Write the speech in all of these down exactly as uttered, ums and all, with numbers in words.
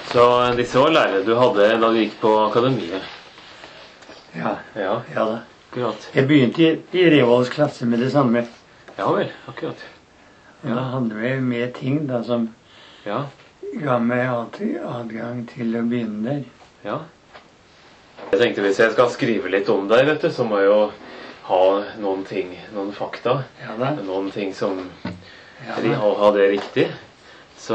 Så disse var lærere du hadde da du gikk på akademiet? Ja, Ja, ja da. akkurat. Jeg begynte i, i Revolds klasse med det samme. Ja vel, akkurat. Og da hadde vi med ting da som Ja, ga meg alltid adgang til å begynne der. ja. Jeg tenkte hvis jeg skal skrive litt om deg, vet du, så må jeg jo ha noen ting, noen fakta. Ja da. Noen ting som Ja, ri- da. å ha det riktig. Så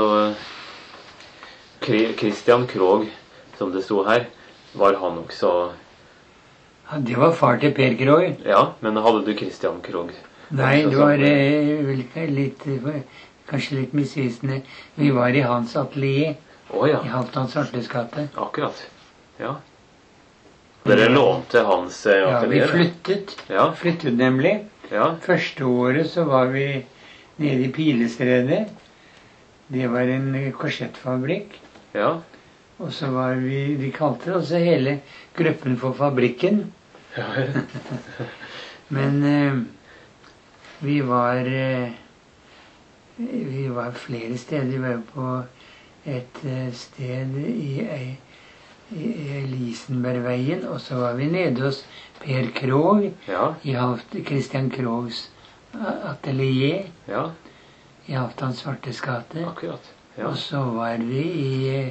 Kri- Christian Krogh, som det sto her, var han også. Ja, det var far til Per Krogh. Ja, men hadde du Christian Krogh? Nei, også det var sammen? eh, vel ikke litt, eh, kanskje litt misvisende. Vi var i hans atelier Å ja, i Halvdan Svartes gate. akkurat. Ja. Dere lånte hans eh, Ja, vi atelier? flyttet. Ja, Flyttet nemlig. ja, Første året så var vi nede i Pilestredet. Det var en eh, korsettfabrikk. ja. Og så var vi, de kalte det også hele gruppen for Fabrikken. Ja, Men eh, vi var eh, vi var flere steder. Vi var på et eh, sted i, i, i Elisenbergveien, og så var vi nede hos Per Krogh ja, i Halvt, Christian Kroghs atelier ja, i Halvdan Svartes gate. akkurat. Ja, Og så var vi i eh,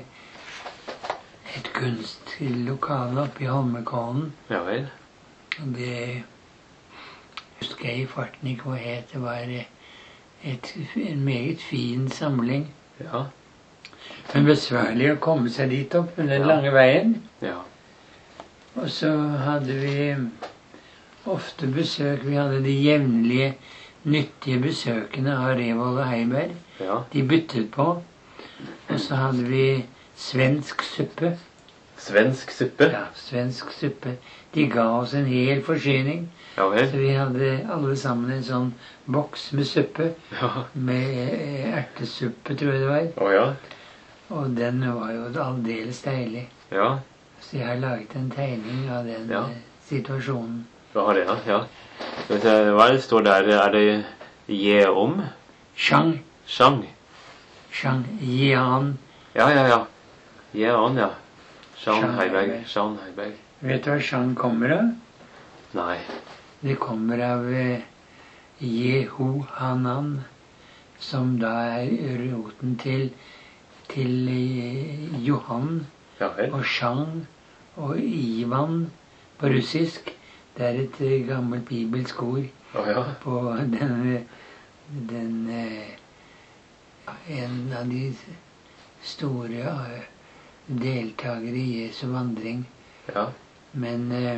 et kunstlokale oppe i Holmenkollen. ja vel. Og det husker jeg i farten ikke hva het. Det var eh, et, en meget fin samling. Ja, Men besværlig å komme seg dit opp med den Ja. lange veien. ja, Og så hadde vi ofte besøk. Vi hadde de jevnlige, nyttige besøkene av Revold og Heiberg. ja. De byttet på. Og så hadde vi svensk suppe. Svensk suppe? Ja, svensk suppe. De ga oss en hel forsyning. Ja vel. Så vi hadde alle sammen en sånn boks med suppe. Ja. Med eh, ertesuppe, tror jeg det var. Å ja. Og den var jo aldeles deilig. Ja, Så jeg har laget en tegning av den Ja. eh, situasjonen. du har det, ja. ja. Skal vi se, hva er det står der? Er det Jeom? Chang. Shang? Chang. Jian. Ja, ja, ja. Jeon, ja. Shang Shang Heiberg. Heiberg. Shang Heiberg. Vet du hva Chang kommer av? Nei. Det kommer av eh, Jehu Hanan, som da er roten til, til eh, Johan Ja vel. og Chang og Ivan på russisk. Det er et eh, gammelt bibelsk ord Å ja. på den, den eh, en av de store eh, deltakere i Jesu vandring. Ja. Men eh,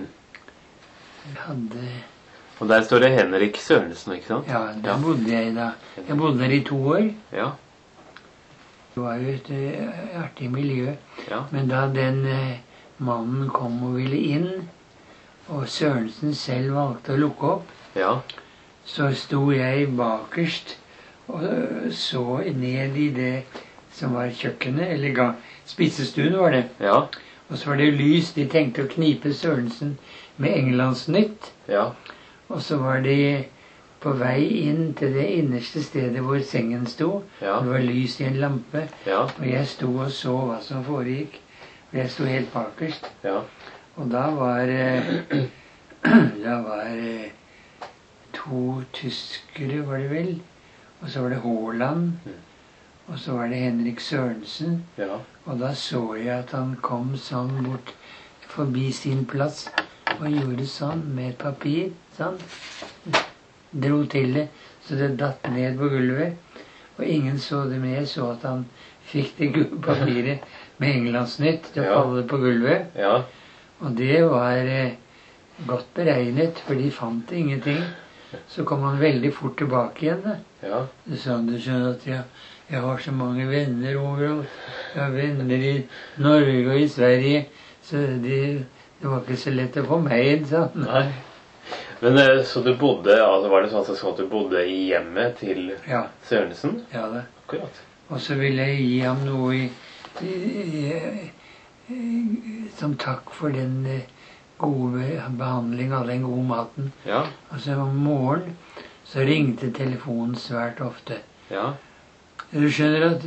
hadde Og der står det Henrik Sørensen, ikke sant? Ja, der Ja. bodde jeg da. Jeg bodde der i to år. Ja. Det var jo et eh, artig miljø. Ja. Men da den eh, mannen kom og ville inn, og Sørensen selv valgte å lukke opp, Ja. så sto jeg bakerst og øh, så ned i det som var kjøkkenet, eller ga, spisestuen var det. Ja. Og så var det lys. De tenkte å knipe Sørensen med Englandsnytt. Ja. Og så var de på vei inn til det innerste stedet hvor sengen sto. Ja. Det var lys i en lampe. Ja. Og jeg sto og så hva som foregikk. Og jeg sto helt bakerst. Ja. Og da var eh, Da var eh, to tyskere, var det vel. Og så var det Haaland. Mm. Og så var det Henrik Sørensen. Ja. Og da så jeg at han kom sånn bort forbi sin plass og gjorde sånn med et papir. Sånn. Dro til det, så det datt ned på gulvet. Og ingen så det, men jeg så at han fikk det gule papiret med Englandsnytt til å Ja. falle på gulvet. Ja. Og det var eh, godt beregnet, for de fant ingenting. Så kom han veldig fort tilbake igjen. Da. Ja. Så sa han, du skjønner at jeg, jeg har så mange venner overalt. Jeg har venner i Norge og i Sverige. Så det, det var ikke så lett å få meg inn, sa han. Nei. Men eh, så du bodde, altså var det sånn sånn at du bodde i hjemmet til Ja, Sørensen? ja da. Akkurat. Og så ville jeg gi ham noe i, i, i, i, som takk for den eh, gode behandling av den gode maten. Ja. Og så om morgenen så ringte telefonen svært ofte. Ja. Du skjønner at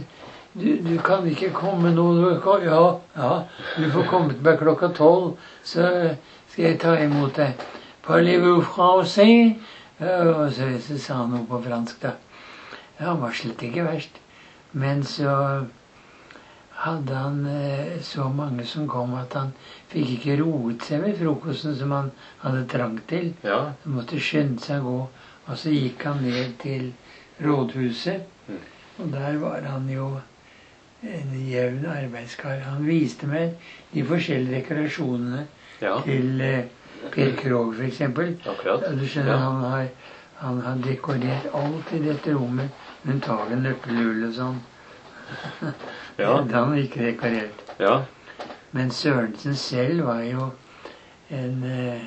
du, du kan ikke komme nå. Du kan, ja, ja, du får komme til meg klokka tolv, så skal jeg ta imot deg. Parlez-vous français? Og så, så sa han noe på fransk, da. Ja, han var slett ikke verst. Men så hadde han eh, så mange som kom at han fikk ikke roet seg med frokosten som han hadde trangt til. Ja. Han måtte skynde seg å gå. Og så gikk han ned til rådhuset. Mm. Og der var han jo en jevn arbeidskar. Han viste meg de forskjellige dekorasjonene Ja. til eh, Per Krogh, for eksempel. Akkurat. Du skjønner, Ja. han, har, han har dekorert alt i dette rommet. Unntagen nøkkelhull og sånn. Ja. Det har han ikke dekorert. Ja. Men Sørensen selv var jo en eh,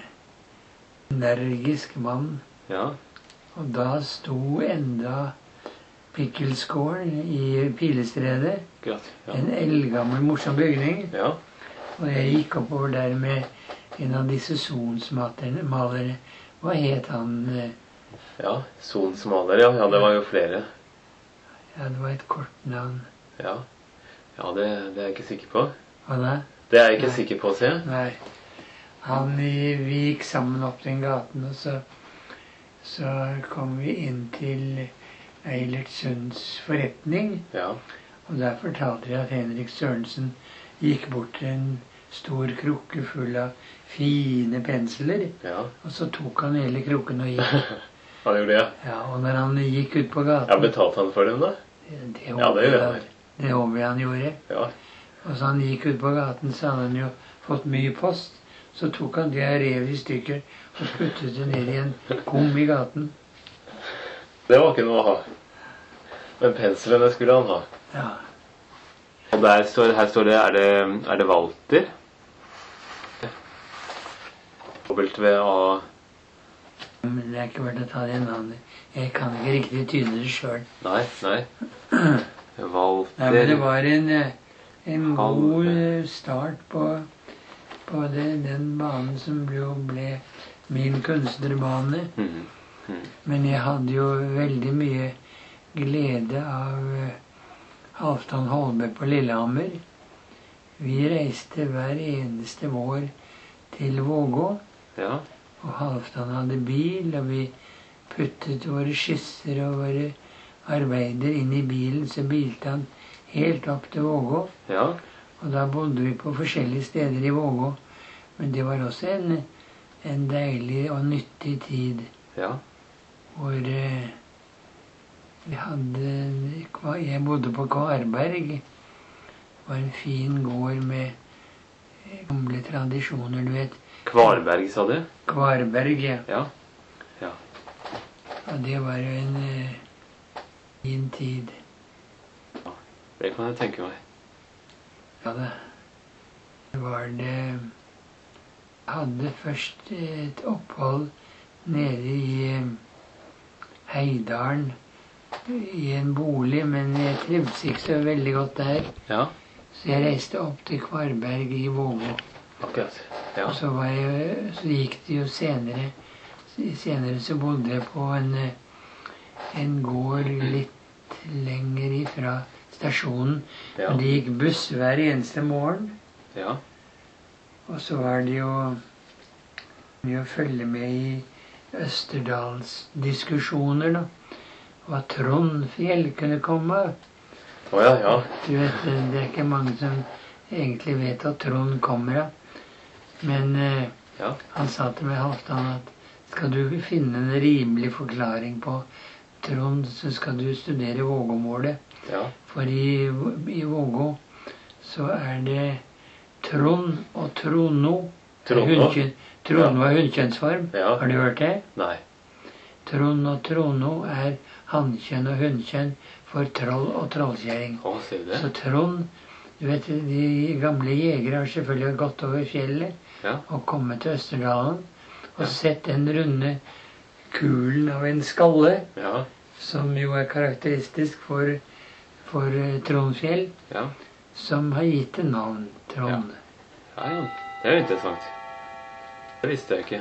energisk mann. Ja. Og da sto enda Pickelsgården i Pilestredet. Akkurat. Ja. En eldgammel, morsom bygning. Ja. Og jeg gikk oppover der med en av disse sonsmalere. Hva het han? eh, Ja. Sonsmaler, ja. Ja, det var jo flere. Ja, det var et kort navn. Ja. Ja, det, det er jeg ikke sikker på. Hva da? Det er jeg ikke Nei. sikker på, sier jeg. Nei. Han, i- vi gikk sammen opp den gaten, og så, så kom vi inn til Eilert Sunds forretning. Ja. Og der fortalte de at Henrik Sørensen gikk bort til en stor krukke full av fine pensler. Ja. Og så tok han hele krukken og gikk. Han gjorde det. Ja, og når han gikk ut på Ja, gaten betalte han for dem, da? Det Ja, det håper gjør jeg- han. det håper jeg han gjorde. Ja. Og så han gikk ut på gaten, så hadde han jo fått mye post. Så tok han det og rev i stykker og puttet det ned i en kum i gaten. Det var ikke noe å ha. Men penslene skulle han ha. Ja. Og der står, her står det, er det, er det Walter? W-A... Men det er ikke verdt å ta det navnet. Jeg kan ikke riktig tyde det sjøl. Nei, nei. Walter... Nei, men det var en, eh, en Halve. god eh, start på, på det, den banen som jo ble min kunstnerbane. Mhm. Mhm. Men jeg hadde jo veldig mye glede av eh, Halvdan Holme på Lillehammer. Vi reiste hver eneste vår til Vågå. Ja. Og Halvdan hadde bil, og vi puttet våre skisser og våre arbeider inn i bilen, så bilte han helt opp til Vågå. Ja. Og da bodde vi på forskjellige steder i Vågå. Men det var også en, en deilig og nyttig tid Ja. hvor eh, vi hadde Jeg bodde på Kvarberg. Det var en fin gård med eh, gamle tradisjoner, du vet. Kvarberg, sa du? Kvarberg, ja. Ja. Ja. Og det var jo en eh, fin tid. Det kan jeg tenke meg. Ja da. Det var det Hadde først et opphold nede i eh, Heidalen i en bolig, men jeg trivdes ikke så veldig godt der. Ja. Så jeg reiste opp til Kvarberg i Vågå. Akkurat. Ja. Og så, var jeg, så gikk det jo senere Senere så bodde jeg på en, eh, en gård litt lenger ifra stasjonen. Ja. Og det gikk buss hver eneste morgen. Ja. Og så var det jo mye å følge med i Østerdalsdiskusjoner, da. Og at Trond Fjell kunne komme. Å ja, ja. Du vet, det er ikke mange som egentlig vet at Trond kommer, da. Men eh, Ja. han sa til meg, Halvdan, at skal du finne en rimelig forklaring på Trond, så skal du studere Vågåmålet. Ja. For i, i Vågå så er det Trond og Trono. Trono? Hundkjønn- Trono er hunnkjønnsform. Ja. Har du hørt det? Nei. Trond og Trono er hannkjønn og hunnkjønn for troll og trollkjerring. Å, sier du Så det? Trond, du vet, de gamle jegere har selvfølgelig gått over fjellet Ja. og kommet til Østerdalen og sett den runde kulen av en skalle, Ja. som jo er karakteristisk for, for eh, Trondfjell, Ja. som har gitt det navn Trond. Ja, ja. Det er jo interessant. Det visste jeg ikke.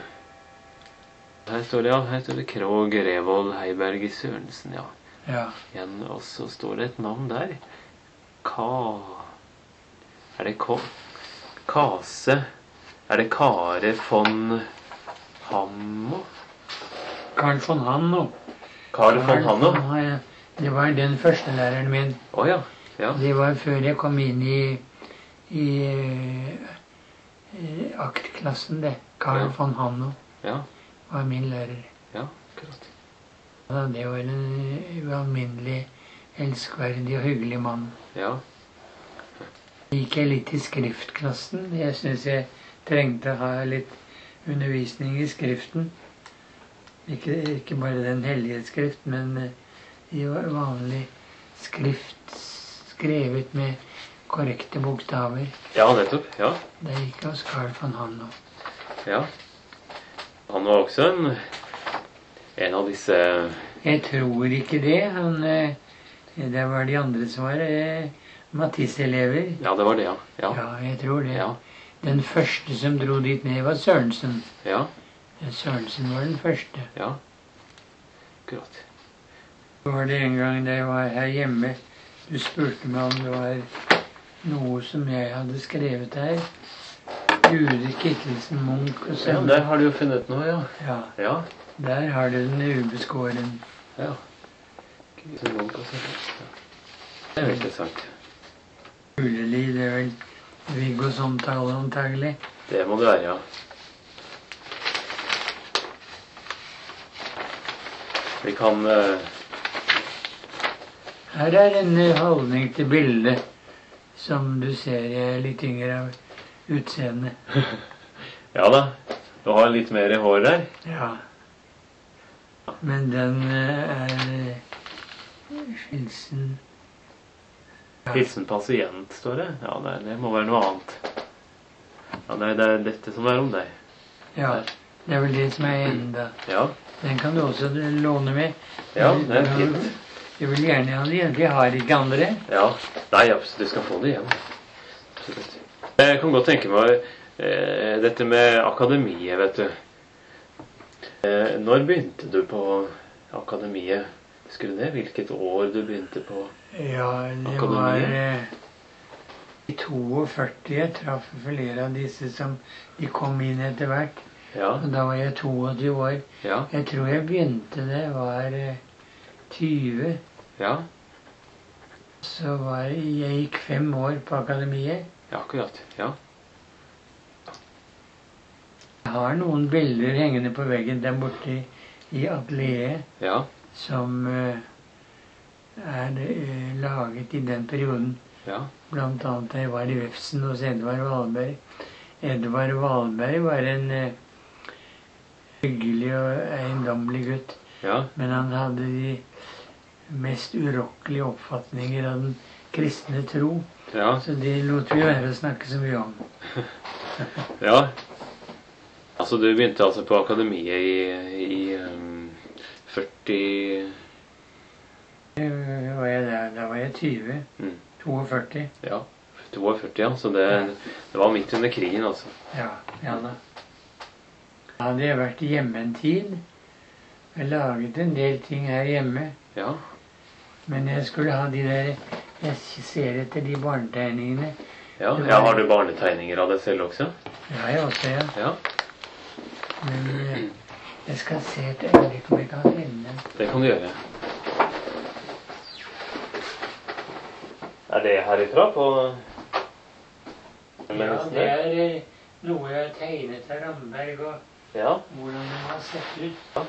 Her står det, ja. Her står det Krog, Revold, Heiberg, Sørensen, ja. Ja. Igjen, og så står det et navn der. Ka... Er det K... Kase... Er det Kare von Hammo? Carl von Hanno. Karl von Hanno? Ja, det var den første læreren min. Å ja. Ja. Det var før jeg kom inn i, i uh, aktklassen, det. Carl Ja. von Hanno Ja. var min lærer. Ja, akkurat. Ja, det var en ualminnelig elskverdig og hyggelig mann. Ja. Gikk jeg litt i skriftklassen. Jeg synes jeg trengte å ha litt undervisning i skriften. Ikke, ikke bare den hellige skrift, men eh, i vanlig skrift skrevet med korrekte bokstaver. Ja, nettopp. Ja. Det gikk hos Carl von Hanno. Ja. Han var også en, en av disse... Jeg tror ikke det. Han, eh, det var de andre som var eh, Matisse-elever. Ja, det var det, ja. Ja. Ja, jeg tror det. Ja. Den første som dro dit ned var Sørensen. Ja. Sørensen var den første. Ja. Akkurat. Så var det en gang da jeg var her hjemme, du spurte meg om det var noe som jeg hadde skrevet her. Judith Kittelsen, Munch og Ja, sånn. der har du jo funnet noe, ja. Ja, Ja. der har du den ubeskåren. Ja. Kittelsen, Munch og sånn. Ja. Det er jo interessant. Uleli, det er vel Viggos omtale antagelig. Det må det være, ja. Vi kan... Uh... Her er en holdning til bildet som du ser jeg er litt yngre av utseende. Ja da, du har litt mer i hår der. Ja. Men den eh, er hilsen... Ja. Hilsen pasient, står det. Ja, det, det må være noe annet. Ja, det er, det er dette som er om deg. Ja, det er vel det som er enda. Ja. Den kan du også låne med. Ja, det er fint. Jeg vil gjerne ha det igjen, for jeg har ikke andre. Ja, nei, absolutt, du skal få det igjen. Absolutt. Jeg kan godt tenke meg eh, dette med akademiet, vet du. Eh, når begynte du på akademiet? Husker du det? Hvilket år du begynte på Ja, det akademiet? var eh, i førti jeg traff flere av disse som de kom inn etter hvert. Ja, Og da var jeg toogtyve år. ja, Jeg tror jeg begynte det var eh, tyve. ja, Så var jeg, jeg gikk fem år på akademiet. ja, akkurat, ja. Jeg har noen bilder hengende på veggen der borte i, i atelieret Ja, som eh, er eh, laget i den perioden. ja, Blant annet da jeg var i Vefsn hos Edvard Valberg. Edvard Valberg var en eh, hyggelig og eiendommelig gutt. ja, Men han hadde de mest urokkelige oppfatninger av den kristne tro. ja, Så det lot vi være å snakke så mye om. ja. Altså, du begynte altså på akademiet i, i um, førti... Eh, var jeg der, da var jeg tyve. Mm. førti. Ja, førti, ja. Så det, det var midt under krigen, altså. Ja, ja da. Da hadde jeg vært hjemme en tid. Jeg laget en del ting her hjemme. Ja, Men jeg skulle ha de der... Jeg ser etter de barnetegningene. ja. Ja, har du barnetegninger av deg selv også? Ja, jeg også, ja. Ja, Men eh, jeg skal se et øyeblikk om jeg kan finne den. det kan du gjøre. Er det herifra på... Ja, det er eh, noe jeg har tegnet av Ramberg, og Ja, hvordan den har sett ut. ja.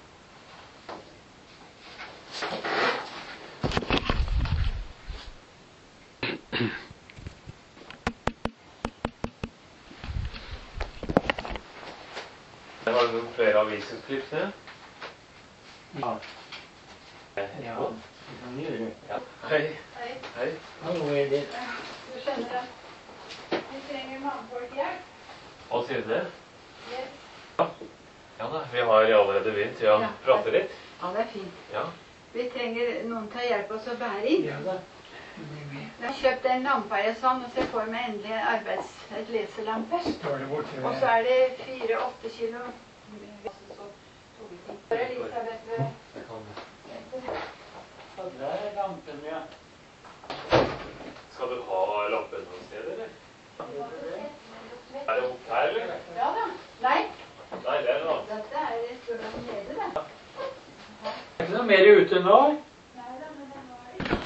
Har du noen flere avisutklipp til? Ja, ja, det kan du gjøre. Ja. Hei. Hei, Hei. Hallo, Edith. du skjønner at vi trenger mannfolkhjelp. Hva sier du det? Yes. Ja da, vi har allerede begynt til å Ja. prate litt. Ja, det er fint. Ja. Vi trenger noen til å hjelpe oss å bære inn. Ja da. Det er med. Jeg har kjøpt en lampe jeg sånn, og så får jeg meg endelig en arbeids, et leselampe. Står det borte Og så er det fire-åtte kilo. For Elisabeth ved Og der er lampen, ja. noe mer ute nå? Nei da, men den var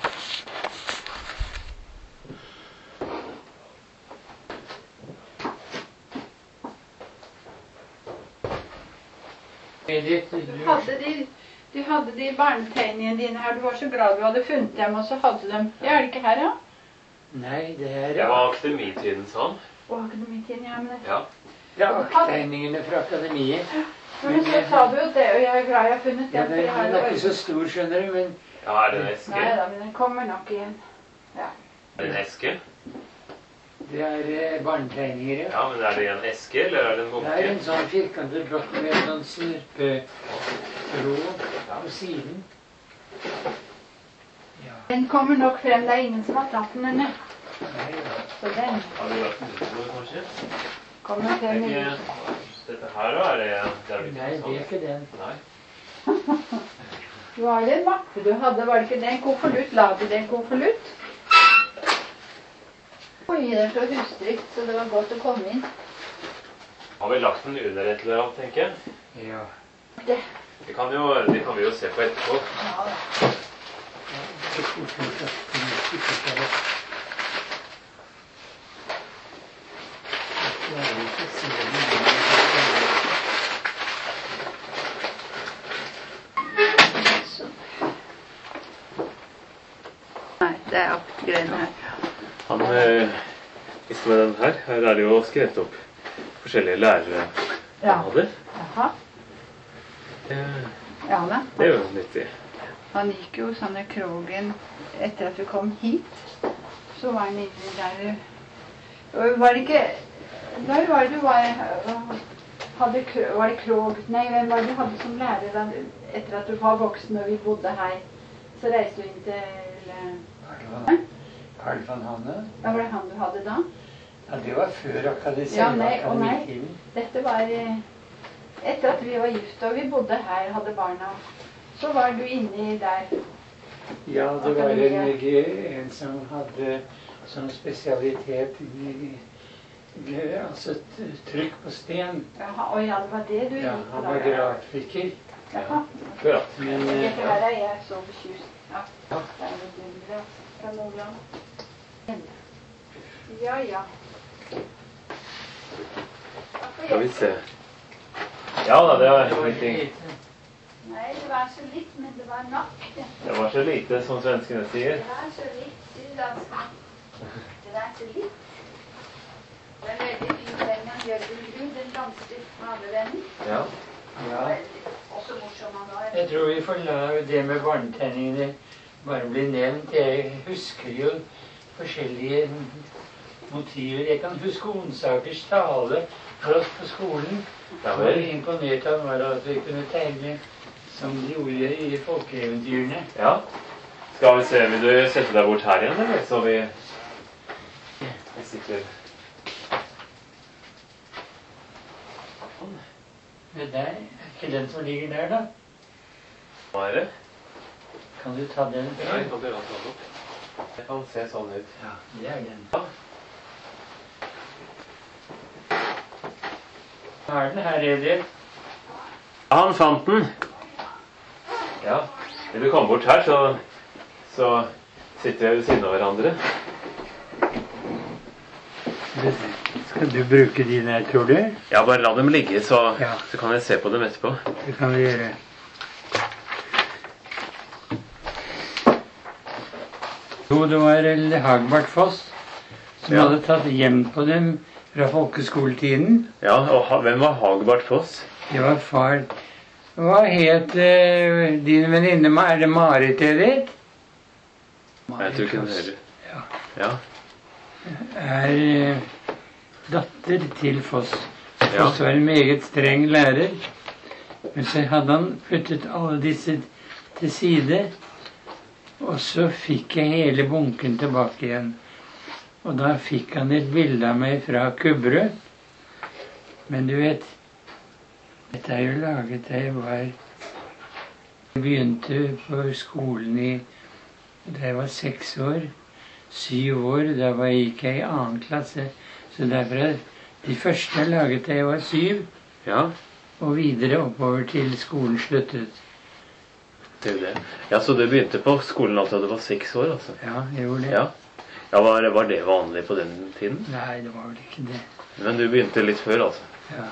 Du hadde de, du hadde de barnetegningene dine her. Du var så glad du hadde funnet dem, og så hadde dem. Ja, er det ikke her, ja? Nei, det er Det var akademitiden, sånn. Å, akademitiden, ja, men det... Ja. raktegningene fra akademiet. Men så sa du jo det, og jeg er glad jeg har funnet Ja, den. den, den er ikke så stor, skjønner du, men Ja, er det en eske? Nei da, men den kommer nok igjen. Ja. Er det en eske? det er eh, barnetegninger, ja. Ja, men er det en eske, eller er det en Det er bunke? en sånn firkantet blokk med en sånn snurpetråd på siden. Ja, Den kommer nok frem. Det er ingen som har tatt den ennå. nei, ja. Så den Har du lagt den utover, kanskje? kommer frem i Ikke... Dette her, da? Er det... det er vel Nei, ikke det er ikke den. Nei. Du har en mappe du hadde, var det ikke det? En konvolutt. La du det en konvolutt? Oi, det er så hustrygt, så det var godt å komme inn. Har vi lagt den under et eller annet, tenker jeg? Ja. Det. Det kan, jo, det kan vi jo se på etterpå. Ja, da. Det er fort gjort at den ikke skal være. Jeg klarer ikke å se den. Sånn. Nei, det er opp greiene her. Han, eh, visste med den her, her er det jo skrevet opp forskjellige lærere Ja. han hadde. Jaha. Eh, Ja, da. Det er jo nyttig. Han gikk jo sånn i krogen etter at vi kom hit. Så var han inne der. Og var det ikke... Der var det du var... Hadde, Kro- var det Krog? Nei, hvem var det du hadde som lærer da, etter at du var voksen og vi bodde her? Så reiste du inn til... eh, Karl van Hanne? Hva var det han du hadde da? Ja, det var før akademi- Ja, nei, og nei. akademitiden. Dette var eh, etter at vi var gift og vi bodde her, hadde barna. Så var du inne der. Ja, det var en, Akademiet. en som hadde sånn spesialitet i, i altså t- trykk på sten. Jaha, og ja, det var det du Ja, gikk på han da. var grafiker. Jaha. Akkurat. Men Dette eh, her er jeg så fortjust. Ja, det er det dundre fra Nordland. Ja, ja. Skal vi se. Ja da, det var det var riktig. lite. Nei, det var så litt, men det var nok. Det Det var så lite, som svenskene sier. var så litt, syddansk. Det var så litt. Det er veldig fint den med Jørgen Grud, den danske malervennen. Ja. Ja, Veldig. Også morsom han var. jeg tror vi får la det med barnetegningene bare bli nevnt. Jeg husker jo forskjellige motiver. Jeg kan huske Onsakers tale for oss på skolen. Ja Hvor vel. imponert han var at vi kunne tegne som de gjorde i folkeeventyrene. Ja. Skal vi se, vil du sette deg bort her igjen, eller? Så vi, vi sitter... Det der, er ikke den som ligger der, da? Hva er det? Kan du ta den? Ja, jeg kan prøve å ta den opp. Det kan se sånn ut. Ja, det er den. Ja. Hva er den her, Edith? Han fant den. Ja. Vil du komme bort her, så, så sitter vi ved siden av hverandre. Skal du bruke de der, tror du? Ja, bare la dem ligge, så, Ja. så kan jeg se på dem etterpå. Det kan vi gjøre. Jo, det var Elde Hagbart Foss som Ja. hadde tatt hjem på dem fra folkeskoletiden. Ja, og ha, hvem var Hagbart Foss? Det var far. Hva het eh, din venninne? Ma- Er det Marit, Edith? Jeg tror ikke den heller. Ja. Ja. Er eh, datter til Foss. Ja. Foss var en meget streng lærer. Men så hadde han puttet alle disse til side. Og så fikk jeg hele bunken tilbake igjen. Og da fikk han et bilde av meg fra Kubberød. Men du vet, dette er jo laget da jeg var Jeg begynte på skolen i da jeg var seks år. Syv år. Da var jeg gikk jeg i annen klasse. Så derfor er de første er laget da jeg var syv, Ja. og videre oppover til skolen sluttet. til det. Ja, så du begynte på skolen alt da du var seks år, altså? Ja, jeg gjorde det. Ja. Ja, var, var det vanlig på den tiden? Nei, det var vel ikke det. Men du begynte litt før, altså? Ja.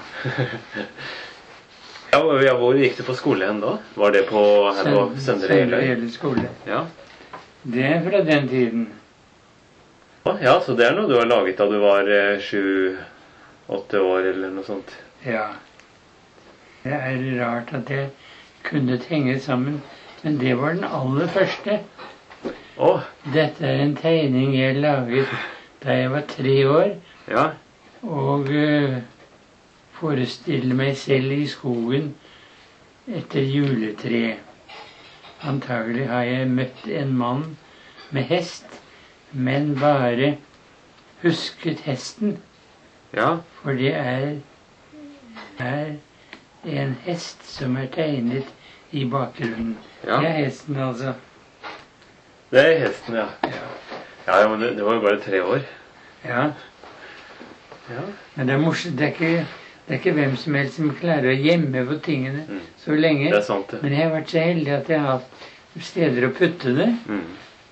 Ja, ja, hvor gikk du på skole hen da? Var det på, her på Søndre Jeløy? Søndre Jeløy skole. Ja. Det er fra den tiden. Ja, så det er noe du har laget da du var eh, sju, åtte år eller noe sånt. Ja. Det er rart at jeg kunne henge sammen, men det var den aller første. Åh, Dette er en tegning jeg laget da jeg var tre år, ja. og uh, forestiller meg selv i skogen etter juletre. Antagelig har jeg møtt en mann med hest, men bare husket hesten, Ja, for det er, er en hest som er tegnet i bakgrunnen. ja. Det er hesten, altså. Det er hesten, ja. Ja. Ja, ja, men det, det var jo bare tre år. Ja. Ja. Men det er morsomt. Det er ikke, det er ikke hvem som helst som klarer å gjemme på tingene Mm. så lenge. Det er sant, det. Men jeg har vært så heldig at jeg har hatt steder å putte det. Mm.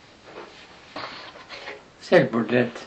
Selvportrett.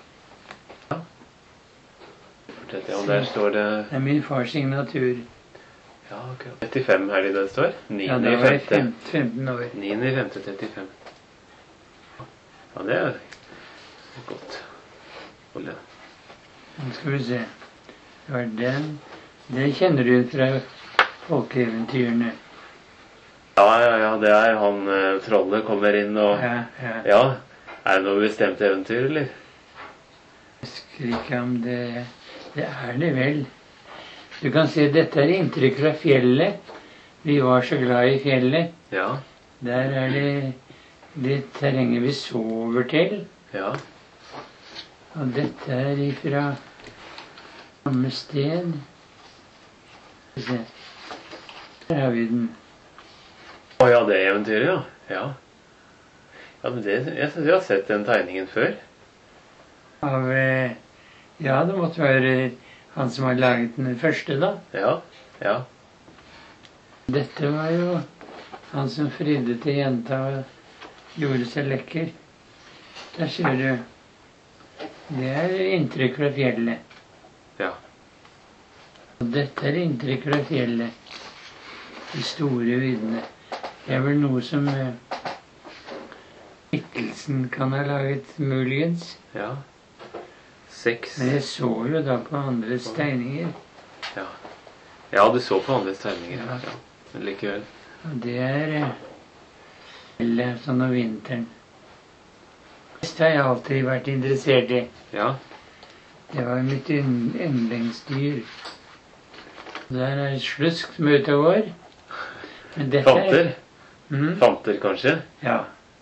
Fortell, ja, og der står det... Det er min fars signatur. Ja, akkurat. trettifem her i det står. Ja, niende da i var jeg femte. fem- femten år. niende i femte, trettifem. Ja, det er godt. Hold det. Nå skal vi se. Det var den. Det kjenner du fra folkeeventyrene. Ja, ja, ja, det er han eh, trollet kommer inn og... Ja, ja. Ja, er det noe bestemt eventyr, eller? Jeg husker ikke om det... Det er det vel. Du kan se, dette er inntrykk fra fjellet. Vi var så glad i fjellet. Ja, Der er det det terrenget vi sover til. ja. Og dette er ifra samme sted. Skal vi se. Der har vi den. Å ja, det eventyret, ja. Ja, ja men det, jeg synes jeg har sett den tegningen før. Av, eh, ja, det måtte være han som har laget den første, da. Ja, ja. Dette var jo han som fridde til jenta og gjorde seg lekker. Der ser du. Det er inntrykk fra fjellet. Ja. Og dette er inntrykk fra fjellet. De store viddene. Det er vel noe som eh, Mikkelsen kan ha laget, muligens. Ja. Seks. Men jeg så jo da på andres tegninger. Ja. Ja, du så på andres tegninger. Ja. Ja. Men likevel. Og det er eh, eller sånn om vinteren. Det har jeg alltid vært interessert i. Ja. Det var mitt ynd- yndlingsdyr. Der er slusk som er ute og går. Men dette er- Fanter. Mm, Fanter, kanskje? ja.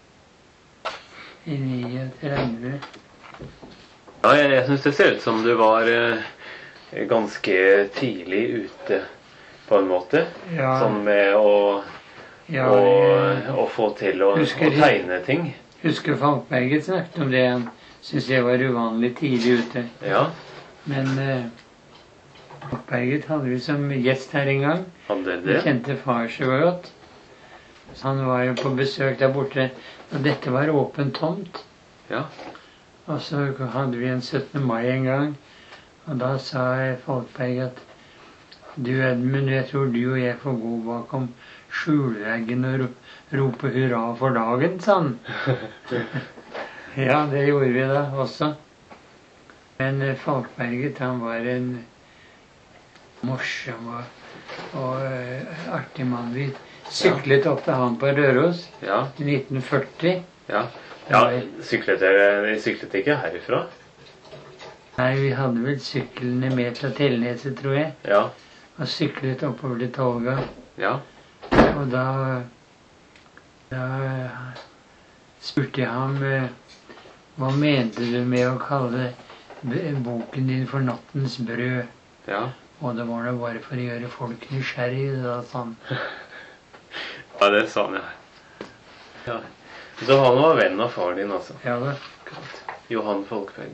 I trettini. Ja, jeg, jeg synes det ser ut som du var eh, ganske tidlig ute, på en måte. Ja, Sånn med å, ja, å, jeg å få til å, å Husker de- tegne ting. husker Falkberget snakket om det. Han syntes jeg var uvanlig tidlig ute. Ja, Men eh, Falkberget hadde vi som gjest her en gang. hadde dere Vi det? kjente far så godt. Så han var jo på besøk der borte. Og dette var åpen tomt. Ja. Og så hadde vi en syttende mai en gang. Og da sa Falkberg at du Edmund, jeg tror du og jeg får gå bakom skjulveggen og ro- rope hurra for dagen, sa han. Ja, det gjorde vi da også. Men eh, Falkberget, han var en morsom og, og eh, artig mann. Vi syklet opp til han på Røros Ja, i nitten førti. ja. Ja, syklet dere, dere syklet ikke herifra? Nei, vi hadde vel syklene med til Telneset, tror jeg. Ja, Og syklet oppover til Tolga. ja, Og da, da spurte jeg ham eh, hva mente du med å kalle b- boken din for 'Nattens brød'? ja. Og det var det bare for å gjøre folk nysgjerrige, da, sa han. Ja, det sa han, ja. Ja. Så han var venn av far din, altså. Ja da. Johan Falkberg.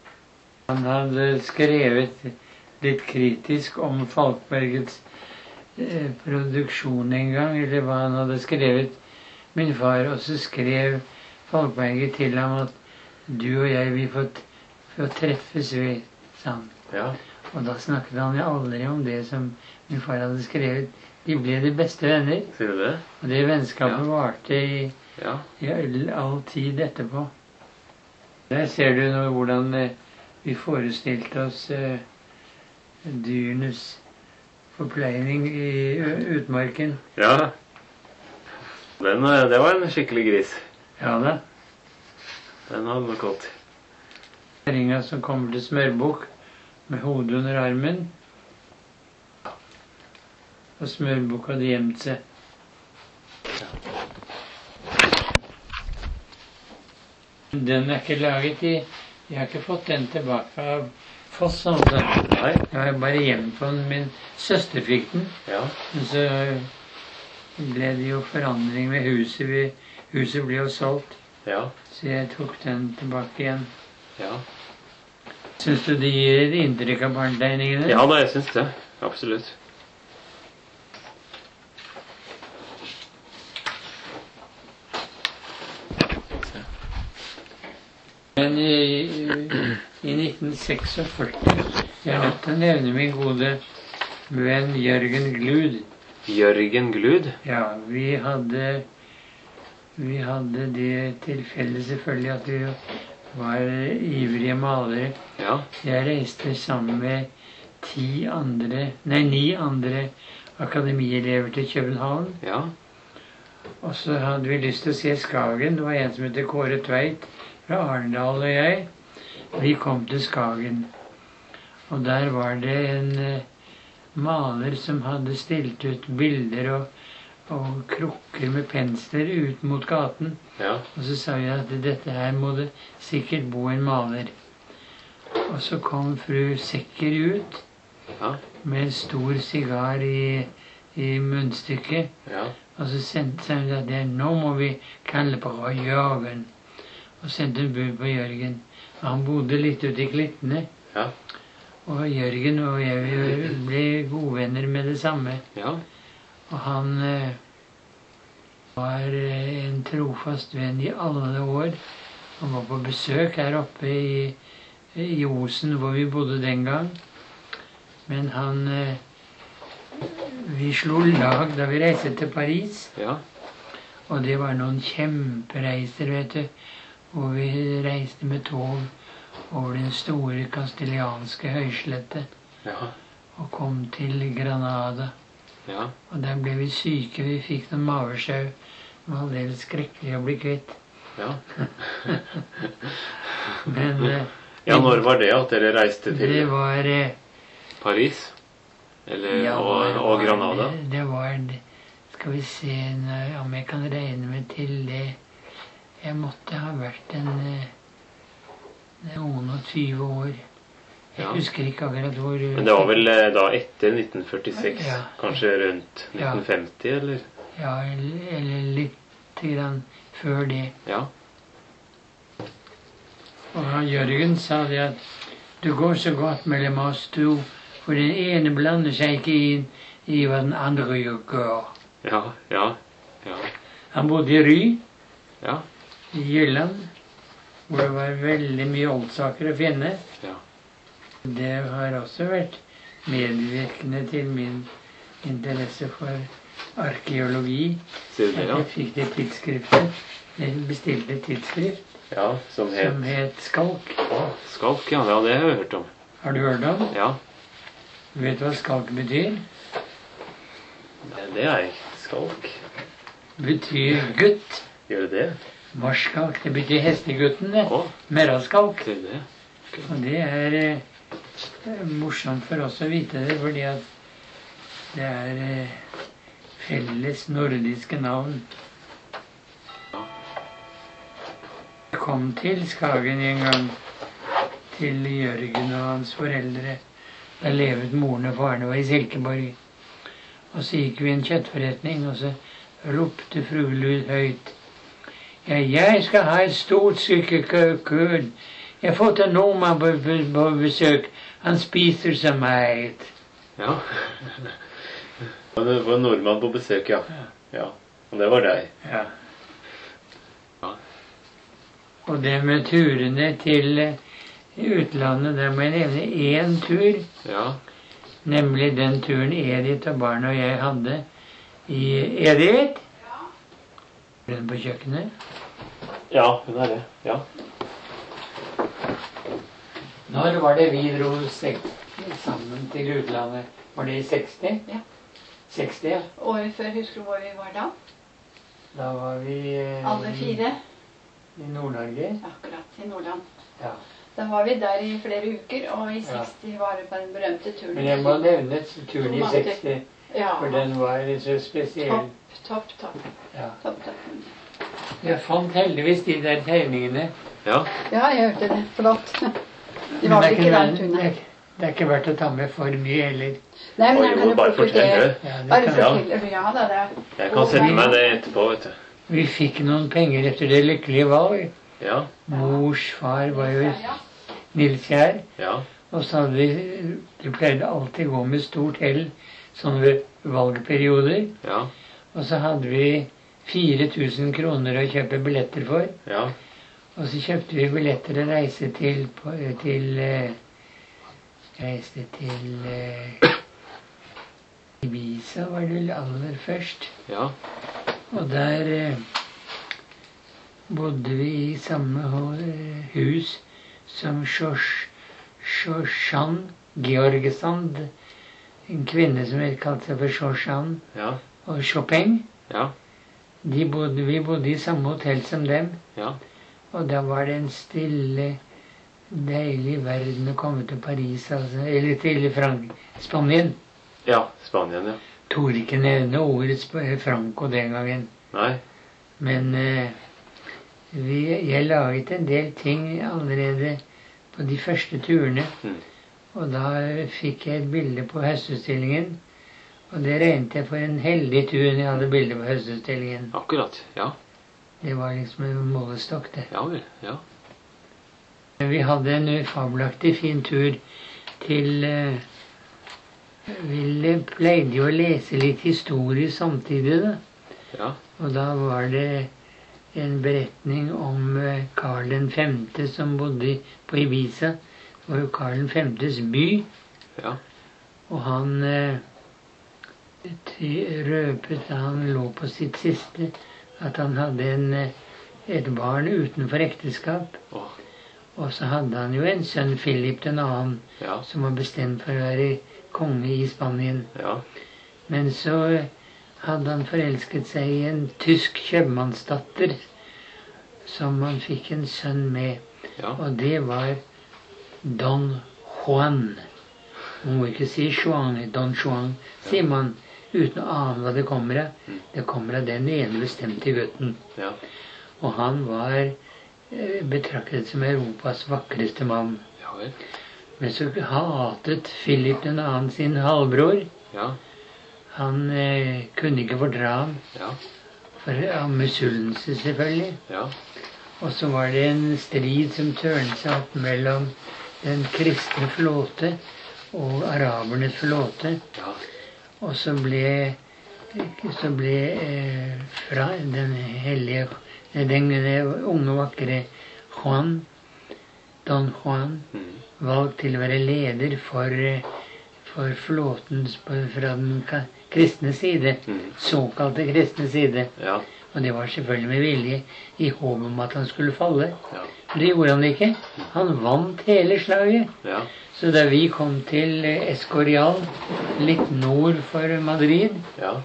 Han hadde skrevet litt kritisk om Falkbergets eh, produksjon en gang, eller hva han hadde skrevet, min far, og så skrev Falkberget til ham at du og jeg, vi får, får treffes ved, sa han. Ja. Og da snakket han jo aldri om det som min far hadde skrevet. De ble de beste venner. Sier du det? Og det vennskapet Ja. varte i, Ja. i all, all tid etterpå. Der ser du nå hvordan eh, vi forestilte oss eh, dyrenes forpleining i ø- utmarken. Ja. Den, eh, det var en skikkelig gris. Ja da. Den hadde nok gått. Ringa som kommer til smørbukk med hodet under armen. Og smørbukk hadde gjemt seg. Den er ikke laget i Jeg har ikke fått den tilbake av Foss. Altså. Nei. Jeg har bare gjemt på den. Min søster fikk den. Ja. Men så ble det jo forandring med huset. Vi, huset ble jo solgt. Ja. Så jeg tok den tilbake igjen. Ja. Syns du det gir et inntrykk av barnetegningene? Ja da, jeg syns det. Absolutt. Men i, i nitten seksogførti Jeg er nødt til å nevne min gode venn Jørgen Glud. Jørgen Glud? Ja, vi hadde Vi hadde det til felles selvfølgelig at vi var ivrige malere. Ja. Jeg reiste sammen med ti andre, nei, ni andre akademielever til København. Ja. Og så hadde vi lyst til å se Skagen. Det var en som heter Kåre Tveit fra Arendal og jeg. Vi kom til Skagen. Og der var det en eh, maler som hadde stilt ut bilder og, og krukker med pensler ut mot gaten. Ja. Og så sa vi at dette her må det sikkert bo en maler. Og så kom fru Sekker ut Ja. med en stor sigar i, i munnstykket. Ja. Og så sendte sa hun at det, nå må vi kalle på Jørgen. Og sendte en bud på Jørgen. Og han bodde litt ute i klittene. Ja. Og Jørgen og jeg ble godvenner med det samme. Ja. Og han eh, var eh, en trofast venn i alle år. Han var på besøk her oppe i, i Osen, hvor vi bodde den gang. Men han eh, Vi slo lag da vi reiste til Paris. Ja. Og det var noen kjempereiser, vet du. Hvor vi reiste med tog over den store kastilianske høyslettet. Ja. Og kom til Granada. Ja. Og der ble vi syke. Vi fikk noen mavesjau. Det var aldeles skrekkelig å bli kvitt. Ja. Men eh, Ja, når var det at dere reiste til det var eh, Paris? Eller, ja, og, det og var- Granada? Det, det var Skal vi se nå, om jeg kan regne meg til det. Jeg måtte ha vært en eh, noen og tyve år. Jeg Ja. husker ikke akkurat hvor. Men det var vel eh, da etter nitten førtiseks? Ja. Kanskje rundt Ja. nitten femti, eller? Ja, eller, eller litt grann før det. Ja. Og han Jørgen sa det at det går så godt mellom oss to, for den ene blander seg ikke inn i hva den andre gjør. Ja. Ja. Ja. Han bodde i Ry, Ja. i Jylland, hvor det var veldig mye oldsaker å finne. Ja. Det har også vært medvirkende til min interesse for arkeologi. Sier du det, At ja? jeg fikk det tidsskriftet. Jeg bestilte et tidsskrift Ja, som het som het Skalk. Å, Skalk, ja. Ja, det har jeg hørt om. Har du hørt om? Ja. Vet du hva skalk betyr? Det, det er jeg. Skalk. Betyr gutt. Gjør det det? Marskalk, det betyr hestegutten, det. Å, Merraskalk. sier du det? Og det er eh, morsomt for oss å vite det, fordi at det er eh, felles nordiske navn. Jeg kom til Skagen en gang, til Jørgen og hans foreldre. Da levet moren og faren var i Silkeborg. Og så gikk vi i en kjøttforretning, og så ropte fru Lud høyt. Ja, jeg skal ha et stort stykke kø- kød. Jeg har fått en nordmann på, på, på besøk. Han spiser så meget. Ja. Det var en nordmann på besøk, ja. Ja. Og det var deg. Ja. Ja. Og det med turene til eh, utlandet, der må jeg nevne én tur. Ja. Nemlig den turen Edith og barna og jeg hadde i Edith. Den på kjøkkenet. Ja, hun er det. Ja. Når var det vi dro sek- sammen til utlandet? Var det i seksti? Ja. seksti, ja. Året før, husker du hvor vi var da? Da var vi eh, Alle fire. i Nord-Norge. Akkurat, i Nordland. Ja. Da var vi der i flere uker, og i Ja. seksti var det på den berømte turen. Men jeg må nevne turen i Romantisk. seksti, Ja. for den var litt så spesiell. Topp, topp, topp. Ja. Topp, topp. Jeg fant heldigvis de der tegningene. Ja. Ja, jeg hørte det. Flott. De Men var det er vel ikke ikke verdt- langt det unna. er ikke- Det er ikke verdt å ta med for mye heller. Nei, men Oi, jeg jo, kan jo bare fortell profilere. det. Ja, det Bare kan. Ja. fortell. Ja da, det er... Jeg kan sette meg det etterpå, vet du. Vi fikk noen penger etter det lykkelige valg. Ja. Mors far var jo Ja. Nilskjær. Ja. Og så hadde vi De pleide alltid å gå med stort hell sånn ved valgperioder. Ja. Og så hadde vi fire tusen kroner å kjøpe billetter for. Ja. Og så kjøpte vi billetter og reiste til, på- til eh, Reiste til eh, Ibiza var det vel aller først. Ja. Og der eh, bodde vi i samme ho- eh, hus som Shos- Shoshan Georgesand. En kvinne som het kalte seg for Shoshan Ja. og Chopin. Ja. De bodde, vi bodde i samme hotell som dem. Ja. Og da var det en stille, deilig verden å komme til Paris, altså. Eller til Frank Spanien. Ja. Spanien, ja. Torde ikke nevne ordet Sp- Franco den gangen. Nei. Men eh, vi, jeg laget en del ting allerede på de første turene. Mm. Og da fikk jeg et bilde på høstutstillingen. Og det regnet jeg for en heldig tur når jeg hadde bilde på høstutstillingen. Akkurat. Ja. Det var liksom en målestokk, det. Ja vel. Ja. Vi hadde en fabelaktig fin tur til eh, Vi pleide jo å lese litt historie samtidig, da. Ja. Og da var det en beretning om eh, Karl den femte som bodde i- på Ibiza. Det var jo Karl den femtes by. Ja. Og han eh, ty- røpet da han lå på sitt siste, at han hadde en, eh, et barn utenfor ekteskap. Åh. Og så hadde han jo en sønn, Philip den annen, Ja. som var bestemt for å være konge i Spanien. Ja. Men så eh, hadde han forelsket seg i en tysk kjøpmannsdatter, som han fikk en sønn med. Ja. Og det var Don Juan. Man må ikke si Juan, Don Juan, sier man uten å ane hva det kommer av. Mm. Det kommer av den ene bestemte gutten. Ja. Og han var eh, betraktet som Europas vakreste mann. Ja vel. Men så hatet Philip den annen sin halvbror. Ja. Han eh, kunne ikke fordra ham, Ja. for av misunnelse selvfølgelig. Ja. Og så var det en strid som tørnet seg opp mellom den kristne flåte og arabernes flåte. Ja. Og så ble, så ble eh, fra den hellige, den, den unge, vakre Juan, Don Juan, Mm. valgt til å være leder for, eh, for flåten på- fra den ka- kristne side, Mm. såkalte kristne side. Ja. Og det var selvfølgelig med vilje, i håp om at han skulle falle. Ja. Men det gjorde han ikke. Han vant hele slaget. Ja. Så da vi kom til eh, Escorial, litt nord for Madrid, Ja.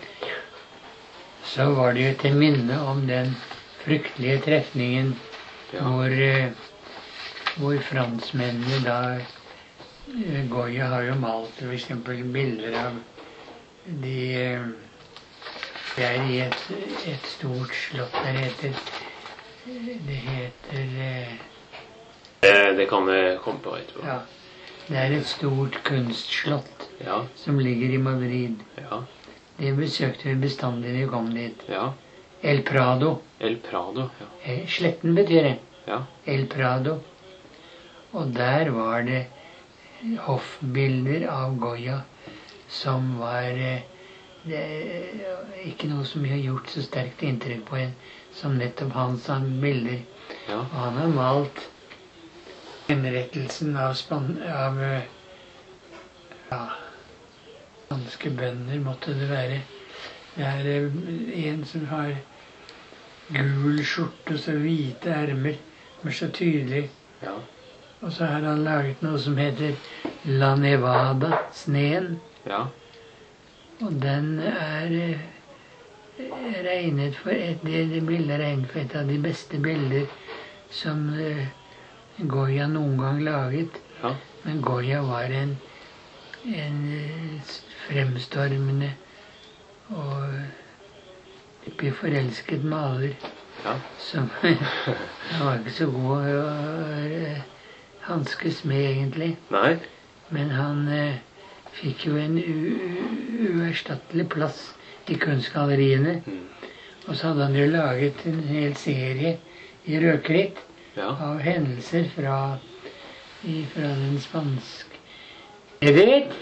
så var det jo til minne om den fryktelige trefningen Ja. hvor, eh, hvor franskmennene da eh, Goya har jo malt for eksempel bilder av de eh, Det er i et, et stort slott der heter Det heter eh, Det, det kan jeg komme på etterpå. Ja. Det er et stort kunstslott Ja. som ligger i Madrid. Ja. Det besøkte vi bestandig da vi kom dit. Ja. El Prado. El Prado. Ja. Eh, Sletten betyr det. Ja. El Prado. Og der var det hoffbilder av Goya som var eh, det er ikke noe som har gjort så sterkt inntrykk på en som nettopp hans bilder. Ja. Og han har malt henrettelsen av, span av ja, spanske bønder, måtte det være. Det er en som har gul skjorte og så hvite ermer, som er så tydelig. Ja. Og så har han laget noe som heter La Nevada, sneen. Ja. Og den er eh, regnet for et, det, det bildet er regnet for et av de beste bilder som eh, Goya noen gang laget. Ja. Men Goya var en, en eh, fremstormende og hyppig forelsket maler. Ja. Som han var ikke så god å uh, hanskes med, egentlig. Nei. Men han uh, fikk jo en uerstattelig plass i kunstgalleriene. Mm. Og så hadde han jo laget en hel serie i rødkritt ja. av hendelser fra, i, fra den spanske Vet?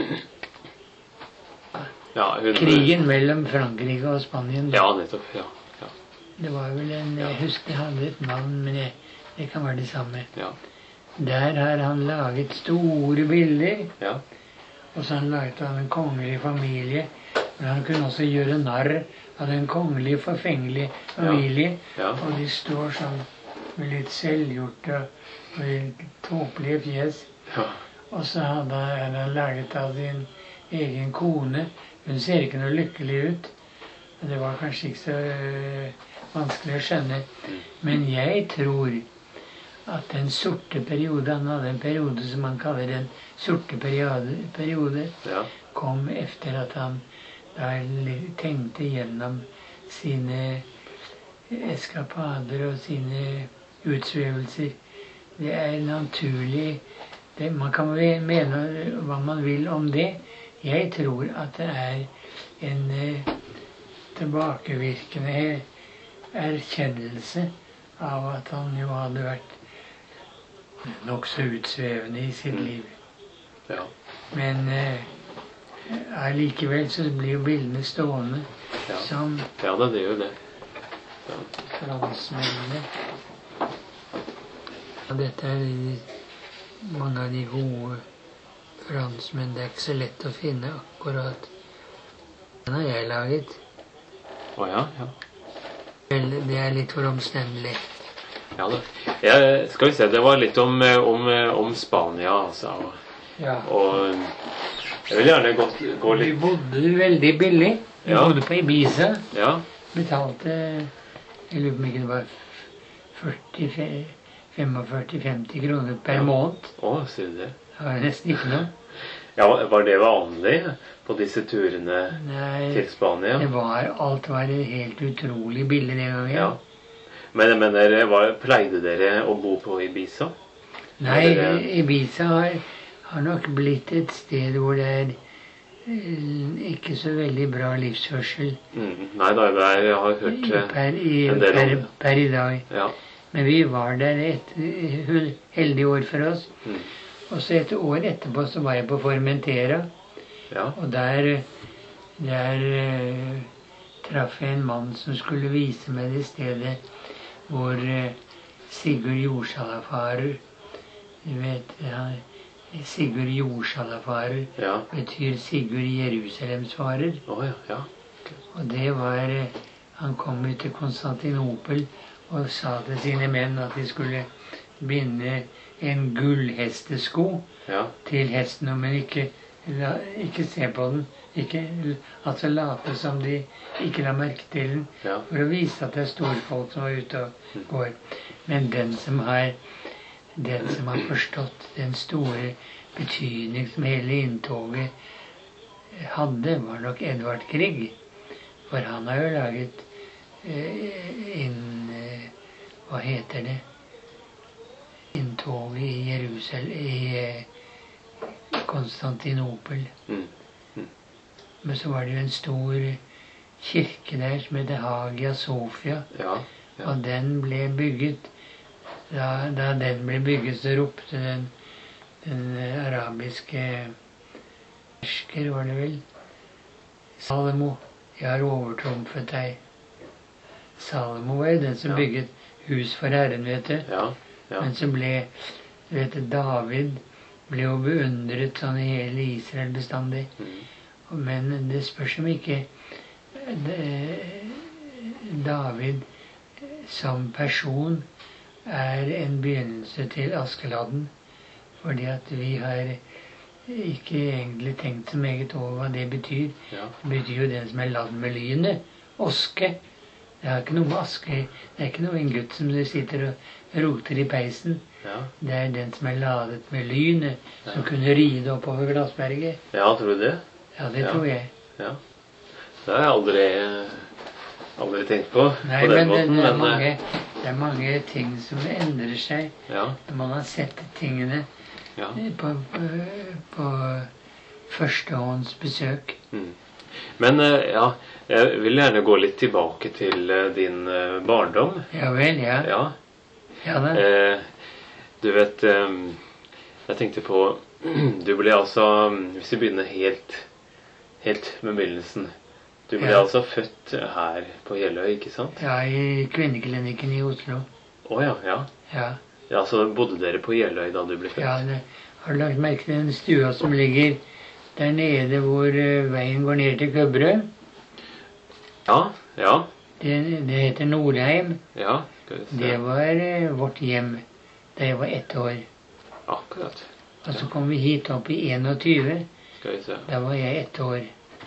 Ja, hun... Krigen mellom Frankrike og Spanien. Ja, nettopp. Ja. Ja. Det var vel en, jeg husker det hadde et navn, men jeg, det kan være det samme. Ja. Der har han laget store bilder. Ja. Og så har han laget av en kongelig familie. Men han kunne også gjøre narr av den kongelige, forfengelige familie. Ja. Ja. Og de står sånn med litt selvgjorte og litt tåpelige fjes. Ja. Og så hadde han laget av sin egen kone. Hun ser ikke noe lykkelig ut. Men det var kanskje ikke så øh, vanskelig å skjønne. Men jeg tror at den sorte periode, han hadde en periode som han kaller den sorte periode, periode ja. kom efter at han da tenkte gjennom sine eskapader og sine utsvevelser. Det er naturlig. Det, man kan mene hva man vil om det. Jeg tror at det er en eh, tilbakevirkende erkjennelse av at han jo hadde vært nokså utsvevende i sitt liv. Ja. Men eh, allikevel så blir jo bildene stående ja. som ja, det er jo det. Ja. franskmennene. Og dette er de, mange av de gode franskmenn. Det er ikke så lett å finne akkurat. Den har jeg laget. Å ja, ja. Vel, det er litt for omstendelig. Ja da. Jeg, skal vi se, det var litt om, om, om Spania, altså. Ja. Og jeg vil gjerne gått, gå Vi litt... bodde veldig billig. Vi Ja. bodde på Ibiza. Ja, Betalte, jeg lurer på om ikke det var førti, førtifem til femti kroner per Ja. måned. å, sier du det? Det var nesten ikke noe. Ja, var det vanlig på disse turene Nei, til Spania? det var, alt var helt utrolig billig den gangen. Ja. Men, men dere, var, pleide dere å bo på Ibiza? Nei, Var dere- Ibiza har, har nok blitt et sted hvor det er eh, ikke så veldig bra livsførsel Mm, nei da, jeg har hørt eh, per, i, en del om per, det. per i dag. Ja. Men vi var der et eh, heldig år for oss. Mm. Og så et år etterpå så var jeg på Formentera. Ja. Og der, der eh, traff jeg en mann som skulle vise meg det stedet hvor eh, Sigurd Jordsalafarer, du vet, han, Sigurd Jordsalafarer Ja. betyr Sigurd Jerusalemsfarer. Å ja, ja. Og det var, eh, han kom ut til Konstantinopel og sa til sine menn at de skulle binde en gullhestesko Ja. til hesten, men ikke, la, ikke se på den. Ikke, altså late som de ikke la merke til den, Ja. for å vise at det er storfolk som er ute og går. Men den som har, den som har forstått den store betydning som hele inntoget hadde, var nok Edvard Grieg. For han har jo laget eh, inn, eh, hva heter det, inntoget i Jerusalem, i eh, Konstantinopel. Mm. Men så var det jo en stor kirke der som heter Hagia Sofia. Ja. Ja. Og den ble bygget. Da, da den ble bygget, så ropte den, den arabiske hersker, var det vel, Salomo, jeg har overtrumfet deg. Salomo var jo den som Ja. bygget hus for Herren, vet du. Ja. Ja. Men så ble, vet du, David ble jo beundret sånn i hele Israel bestandig. Mm. Men det spørs om ikke det, David som person er en begynnelse til Askeladden. Fordi at vi har ikke egentlig tenkt så meget over hva det betyr. Ja. Det betyr jo den som er ladd med lynet. Oske. Det har ikke noe med aske. Det er ikke noe en gutt som sitter og roter i peisen. Ja. Det er den som er ladet med lynet, som Ja. kunne ride oppover glassberget. Ja, tror du det? Ja, det Ja. tror jeg. Ja. Det har jeg aldri, aldri tenkt på Nei, på den men det, måten. det, er Men, mange, det er mange ting som endrer seg ja. når man har sett tingene Ja. på, på, på førstehånds besøk. Mm. Men eh, ja, jeg vil gjerne gå litt tilbake til eh, din eh, barndom. Ja vel, ja. Ja. Ja da. Eh, du vet, eh, jeg tenkte på, du ble altså, hvis vi begynner helt, helt med begynnelsen, du ble Ja. altså født her på Jeløy, ikke sant? Ja, i kvinneklinikken i Oslo. Å ja, ja. Ja. Ja, så bodde dere på Jeløy da du ble født? Ja, det, har du lagt merke til den stua som ligger der nede hvor eh, veien går ned til Købberød? Ja, ja, Det, det heter Nordheim. ja. Skal vi se. Det var eh, vårt hjem da jeg var ett år. Akkurat. Og så kom vi hit opp i enogtyve. Skal vi se. Da var jeg ett år.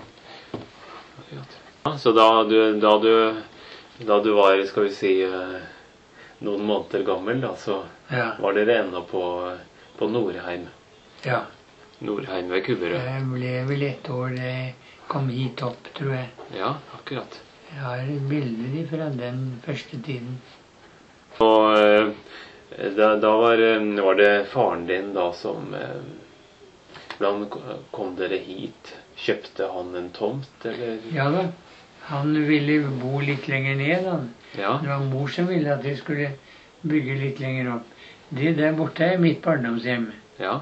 Akkurat. Ja, så da du, da du, da du var, skal vi si, eh, noen måneder gammel, da, så Ja. var dere ennå på, på Nordheim. ja. Nordheim ved Kubberød. Jeg ble vel ett år da jeg kom hit opp, tror jeg. Ja, akkurat. Jeg har bilder fra den første tiden. Og eh, da, da var, eh, var det faren din da som eh, Hvordan kom dere hit? Kjøpte han en tomt, eller? Ja da. Han ville bo litt lenger ned, han. Ja, Det var mor som ville at vi skulle bygge litt lenger opp. Det der borte er mitt barndomshjem. ja.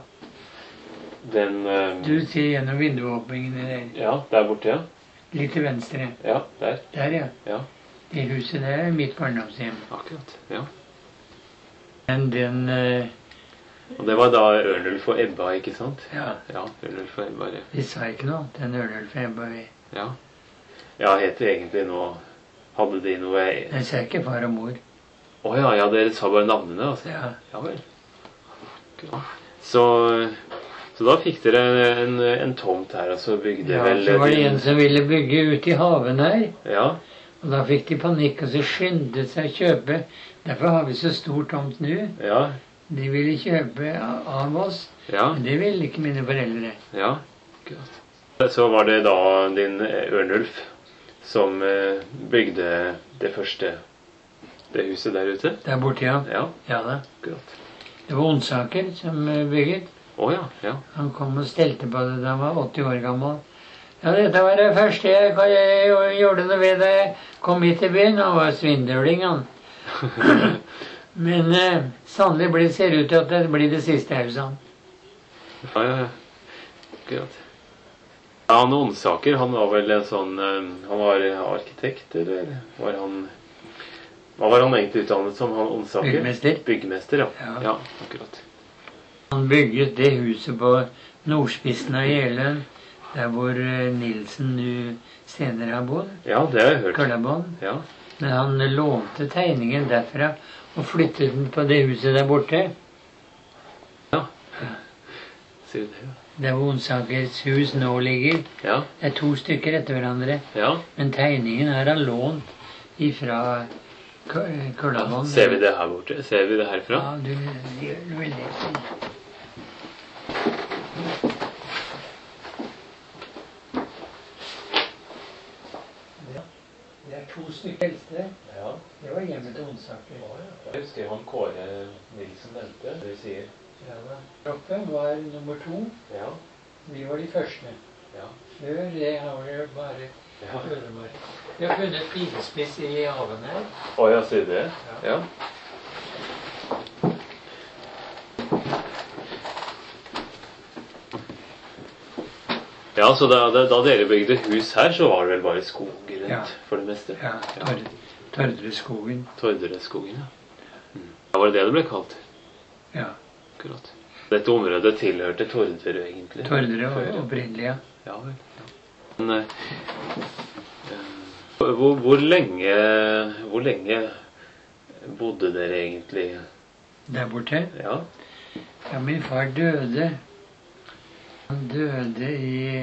Den eh, Du ser gjennom vinduåpningene der. Ja, der borte, ja. Litt til venstre. Ja, der. Der, ja. Ja, Det huset der er mitt barndomshjem. akkurat. Ja. Men den eh, Og det var da Ørnulf og Ebba, ikke sant? Ja, Ja, Ørnulf og Ebba, det. vi sa ikke noe. Den Ørnulf Ebba, vi. Ja. Ja, het det egentlig noe Hadde de noe Å Jeg sa ikke far og mor. ja, ja, dere sa bare navnene, altså. Ja. Ja vel. Ja. Så, så da fikk dere en, en tomt her, og så bygde Ja, vel så var det din- en som ville bygge ute i haven her. Ja, Og da fikk de panikk, og så skyndte seg å kjøpe. Derfor har vi så stor tomt nå. ja, De ville kjøpe av oss, ja, men det ville ikke mine foreldre. ja. Akkurat. Så var det da din eh, Ørnulf som eh, bygde det første det huset der ute? Der borte, ja. Ja, Ja da. akkurat. Det var Ondsaker som eh, bygget. Å ja, ja. Han kom og stelte på det da han var åtti år gammel. Ja, dette var det første jeg, jeg gjorde noe ved da jeg kom hit til byen. Han var svindøling, han. Men eh, sannelig blir- ser det ut til at det blir det siste huset, han. Ja, ja, ja. Akkurat. Ja, han Ondsaker, han var vel en sånn eh, Han var arkitekt, eller var han Hva var han egentlig utdannet som, han Ondsaker? Byggmester. Byggmester, ja. Ja. Ja, akkurat. Han bygget det huset på nordspissen av Jeløen, der hvor eh, Nilsen nå senere har bodd. Ja, det har jeg hørt. Køllabånd. Ja, Men han lånte tegningen derfra og flyttet den på det huset der borte. ja. Sier du det, ja. Der hvor Ondsakers hus nå ligger. Ja, Det er to stykker etter hverandre. ja. Men tegningen har han lånt ifra Køllabånd. Ser vi det her borte? Ser vi det herfra? Ja, du gjør det veldig fint. Det er to stykker eldste. Ja. Det var hjemmet til Ondsaker. Jeg husker han Kåre Nilsen nevnte, det sier. Ja, da. Oppe var nummer to. Ja, Vi var de første. ja, Før det har vi bare ja. øremark. Vi har funnet pilespiss i haven her. Å ja, sier du det? Ja. Ja, så da, da, da dere bygde hus her, så var det vel bare skog rundt Ja. for det meste? Ja, Tord Tordreskogen. Tordreskogen, ja. Mm. Ja, var det det det ble kalt? Ja. Akkurat. Dette området tilhørte Tordre, egentlig? Tordre før. og opprinnelig, ja. Ja vel. Ja. Men, eh, eh, hvor, hvor lenge Hvor lenge bodde dere egentlig? Der borte. Ja. Ja, min far døde. Han døde i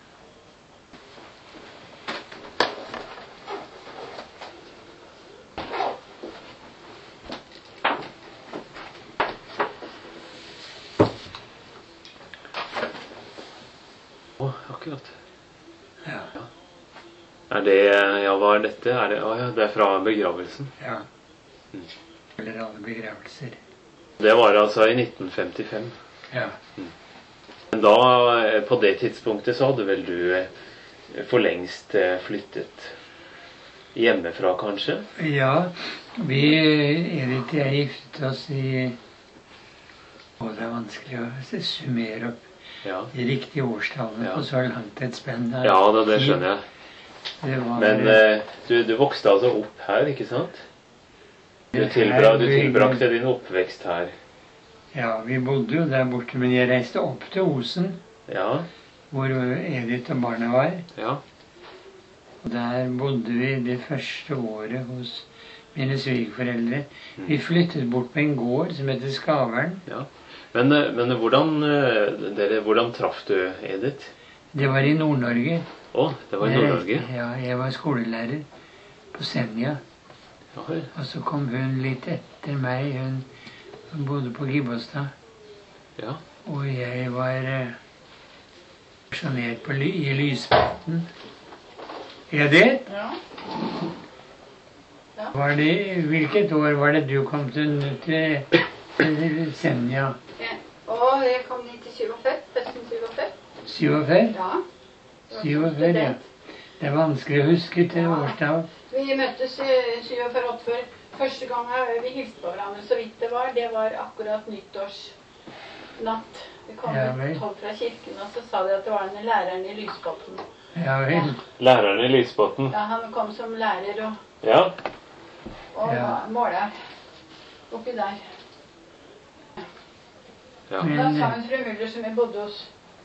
Å, akkurat. Ja. Er det Ja, hva er dette? Er det, å, ja, det er fra begravelsen? ja. Mm. Eller alle begravelser. Det var altså i nitten femtifem. Ja. Men da, eh, på det tidspunktet, så hadde vel du eh, for lengst eh, flyttet hjemmefra, kanskje? Ja, vi, Edith og jeg giftet oss i Å, det er vanskelig å summere opp Ja. de riktige årstallene Ja. på så langt et spenn her. Ja, det, det skjønner jeg. Det var, Men eh, du, du vokste altså opp her, ikke sant? Du, Her tilbra, du ble- tilbrakte din oppvekst her. Ja, vi bodde jo der borte, men jeg reiste opp til Osen, Ja, hvor Edith og barna var. ja, Og der bodde vi det første året hos mine svigerforeldre. Vi flyttet bort på en gård som heter Skavern. ja. Men, eh, men hvordan, eh, dere, hvordan traff du Edith? Det var i Nord-Norge. Å, det var i Jeg Nord-Norge? reiste- Ja, jeg var skolelærer på Senja. Ja, vel. Og så kom hun litt etter meg. Hun, hun bodde på Gibbostad. Ja, Og jeg var eh, pensjonert på ly i Lysbotn. Edith, Ja. var det, hvilket år var det du kom til, til, til Senja? Ja. Og jeg kom dit i syttifem, høsten syttifem. syttifem? Ja. syttifem, ja. Det er vanskelig å huske til årstall. Vi møttes i syttifem åttifem. Første gang vi hilste på hverandre så vidt det var, det var akkurat nyttårsnatt. Vi kom Ja, ut vel. tolv fra kirken, og så sa de at det var en læreren i Lysbotn. Ja vel. læreren i Lysbotn. Ja, han kom som lærer og, Ja, og Ja. måler oppi der. ja. Men- Da sa hun fru Müller som vi bodde hos.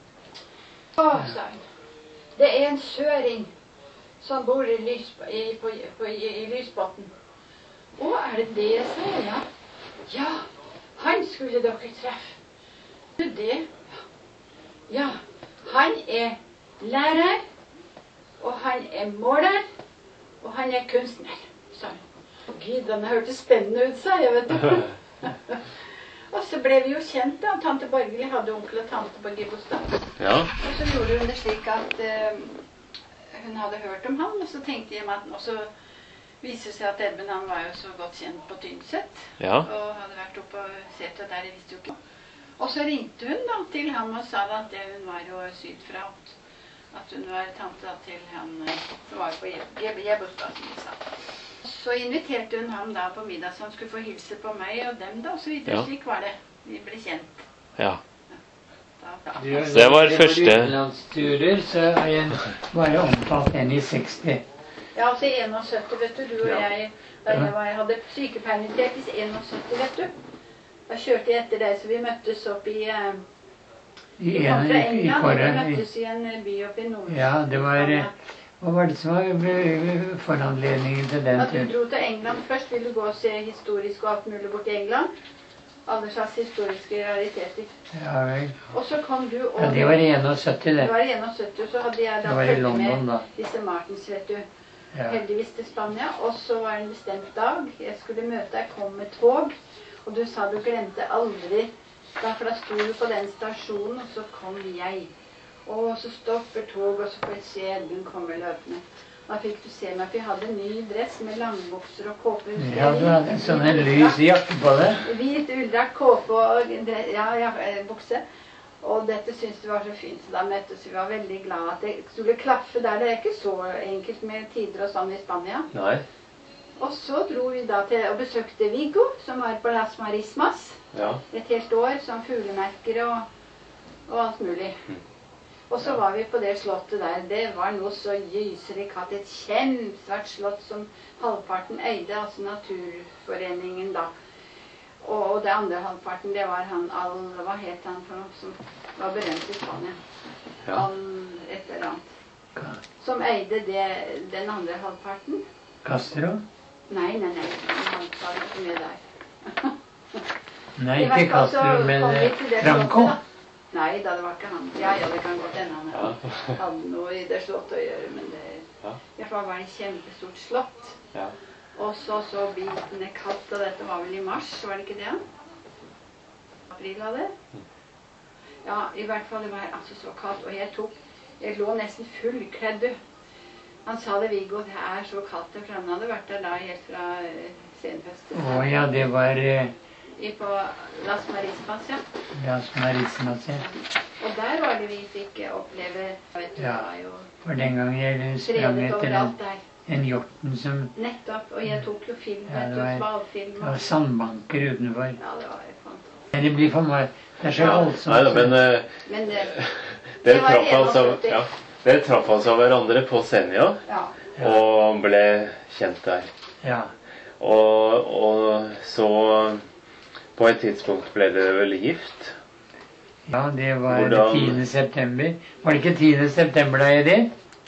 Å, sa hun. Det er en søring som bor i, Lys, i, på, på, i, i Lysbotn. Å, er det det, sa jeg. Ja. Ja, han skulle dere treffe. Du det? Ja, han er lærer, og han er måler, og han er kunstner, sa hun. Å, Gud, den hørtes spennende ut, sa jeg, vet du. Og så ble vi jo kjent da. Tante Borgerlig hadde onkel og tante på Gibbostad. Ja, Og så gjorde hun det slik at eh, hun hadde hørt om han, og så tenkte jeg meg at og så viser det seg at Edmund han var jo så godt kjent på Tynset, ja, og hadde vært oppe og sett det der, jeg visste jo ikke. Og så ringte hun da til ham og sa da at det, hun var jo sydfra, at hun var tante da til han eh, som var på Gibbostad, som de sa. Så inviterte hun ham da på middag, så han skulle få hilse på meg og dem da, og så videre. Ja. Slik var det. Vi ble kjent. ja. Da, da. Så det var første- utenlandsturer, så har jeg bare omtalt en i seksti. Ja, altså i syttién, vet du, du og Ja. jeg, da jeg, var, jeg hadde sykepermittert i syttién, vet du. Da kjørte jeg etter deg, så vi møttes opp i, eh, I vi kom en fra i, i England, og vi Kåre. møttes i en eh, by oppe i nord. Ja, det var eh, Hva var det som var eh, foranledningen til den At du turen? dro til England først, ville du gå og se historisk og alt mulig bort i England. Alle slags historiske rariteter. Ja vel. Og så kom du over... Ja, det var i syttién, Det det. var i syttién, og så hadde jeg da Det var i følge London, med da. disse Martens, vet du. Ja. Heldigvis til Spania. Og så var det en bestemt dag. Jeg skulle møte deg, kom med tog. Og du sa du glemte aldri. Da, for da sto du på den stasjonen, og så kom jeg. Og så stopper tog, og så får jeg se Edmund komme løpende. Da fikk du se meg, for jeg hadde en ny dress med langbukser og kåpe. Ja, du hadde en sånn en lys jakke på det. Hvit ulldrakt, kåpe og dre- ja, ja, eh, bukse. Og dette syntes du var så fint, så da møttes vi. Vi var veldig glad at det skulle klaffe der. Det er ikke så enkelt med tider og sånn i Spania. Nei. Og så dro vi da til og besøkte Viggo, som var på Las Marismas Ja. et helt år, som fuglemerker og, og alt mulig. Og så var vi på det slottet der. Det var noe så gyselig katt. Et kjempesvært slott som halvparten eide, altså Naturforeningen da. Og det andre halvparten, det var han Al... Hva het han for noe som var berømt i Spania? Ja. Al... et eller annet. Som eide det, den andre halvparten. Castro? Nei, nei, nei. Han var ikke med der. Nei, ikke Castro, men Franco. Nei da, det var ikke han. Ja, ja, det kan godt hende han ja. hadde noe i det slottet å gjøre, men det ja. I hvert fall var det et kjempestort slott. Ja. Og så så bitende kaldt, og dette var vel i mars, var det ikke det? April av det? Ja, i hvert fall det var altså så kaldt, og jeg tok, jeg lå nesten fullkledd. Han sa det, Viggo, det er så kaldt, for han hadde vært der da helt fra senfestet. Å ja, det var... I på Las Marismas, ja. Las Marismas, ja. Og der var det vi fikk oppleve, vet du, ja, det var jo... For den gang jeg sprang etter en, en hjorten som... Nettopp, og jeg tok jo film, ja, vet du, svalfilm. Det var sandbanker utenfor. Ja, det var jo fantastisk. Men det blir for meg, det er så voldsomt. Nei da, men... Uh, men det, det traff altså, ja, det traff altså hverandre på Senja, ja. Og ble kjent der. Ja. Og, og så... På et tidspunkt ble det vel gift? Ja, det var Hvordan... tiende september. Var det ikke tiende september da jeg det?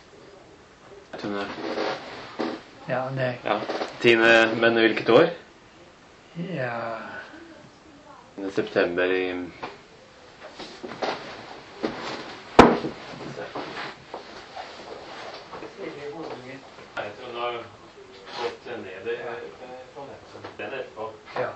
Ja, det... Ja, tiende, men hvilket år? Ja... tiende september i... Jeg tror den har gått ned i den etterpå. Ja.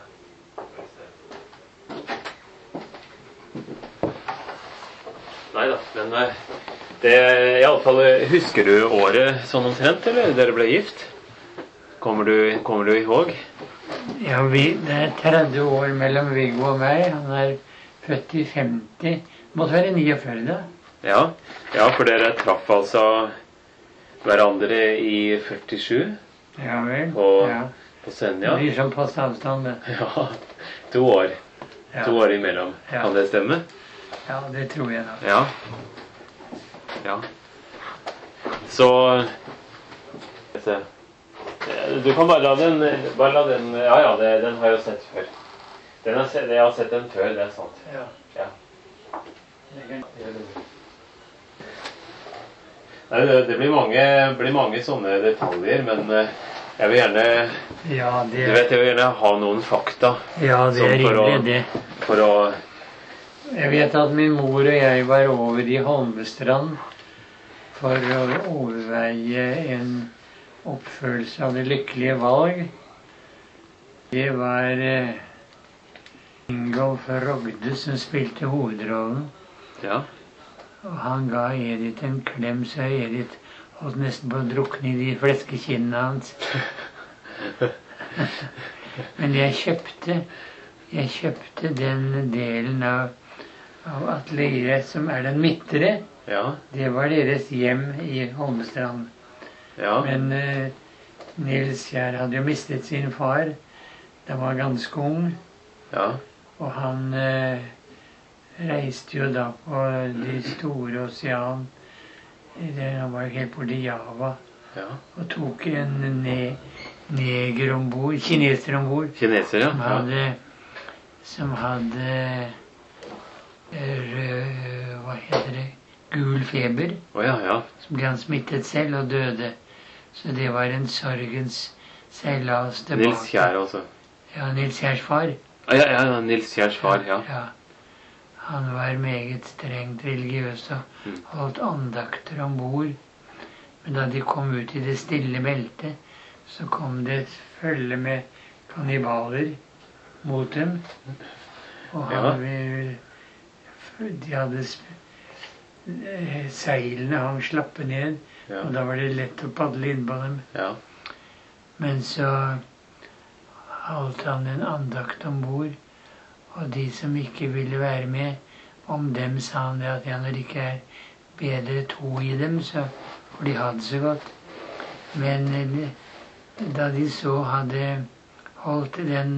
Neida, men det, i alle fall, husker du året sånn omtrent, eller dere ble gift? Kommer du, kommer du ihåg? Ja, vi, det er tretti år mellom Viggo og meg. Han er født i femti. Måtte være niogførti da. Ja, ja, for dere traff altså hverandre i førtisju. Ja vel, på, ja. På Senja. Det blir som på avstand, det. Ja, to år. Ja. To år imellom. Ja. Kan det stemme? Ja, det tror jeg da. Ja. Ja. Så du kan bare la den, bare la den ja, ja, det, den har jeg jo sett før. Den har, jeg har sett den før, det er sant. Ja. Ja. Nei, det, det blir, mange, blir mange sånne detaljer, men jeg vil gjerne ja, det... Du vet, jeg vil gjerne ha noen fakta. Ja, det er rimelig det. For å Jeg vet at min mor og jeg var over i Holmestrand for å overveie en oppfølelse av Det lykkelige valg. Det var eh, Ingolf Rogde som spilte hovedrollen. Ja. Og han ga Edith en klem, så Edith holdt nesten på å drukne i de fleskekinnene hans. Men jeg kjøpte, jeg kjøpte den delen av av atelieret som er den midtre. Ja. Det var deres hjem i Holmestrand. Ja. Men uh, Nils Kjær hadde jo mistet sin far. Da var han ganske ung. Ja. Og han uh, reiste jo da på de store osean. Han var jo helt borte i Java. Ja. Og tok en ne neger ombord, kineser ombord. Kineser, ja. Som hadde, som hadde Er, hva heter det? Gul feber. Oh, ja, ja. Så ble han smittet selv og døde. Så det var en sorgens seilas tilbake. Nils Kjær også. Ja, Nils Kjærs far. Ah, ja, ja, Nils Kjærs far, ja. Ja. Han var meget strengt religiøs og mm. holdt andakter ombord. Men da de kom ut i det stille beltet, så kom det et følge med kannibaler mot dem. Og han ja. De hadde seilene hang slappe ned, ja. Og da var det lett å padle inn på dem. Ja. Men så holdt han en andakt ombord, og de som ikke ville være med, om dem sa han det at ja, når det ikke er bedre to i dem, så får de ha det så godt. Men da de så hadde holdt den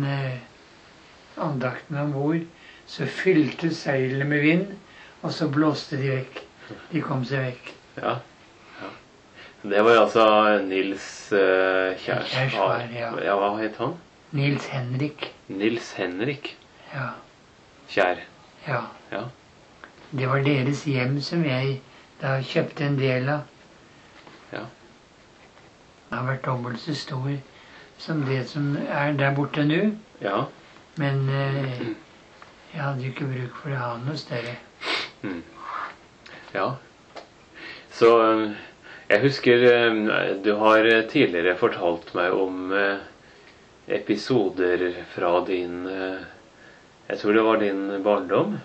andakten ombord, så fylte seilene med vind, og så blåste de vekk. de kom seg vekk. Ja. Ja. Det var jo altså Nils uh, Kjærs Kjærs far. far, ja. Ja, hva het han? Nils Henrik. Nils Henrik Ja. Kjær. Ja. Ja. Det var deres hjem som jeg da kjøpte en del av. Ja. Det har vært dobbelt så stor som det som er der borte nå. Ja. Men eh, jeg hadde jo ikke bruk for å ha noe større. Mm. Ja. Så eh, jeg husker eh, du har tidligere fortalt meg om eh, episoder fra din eh, jeg tror det var din barndom.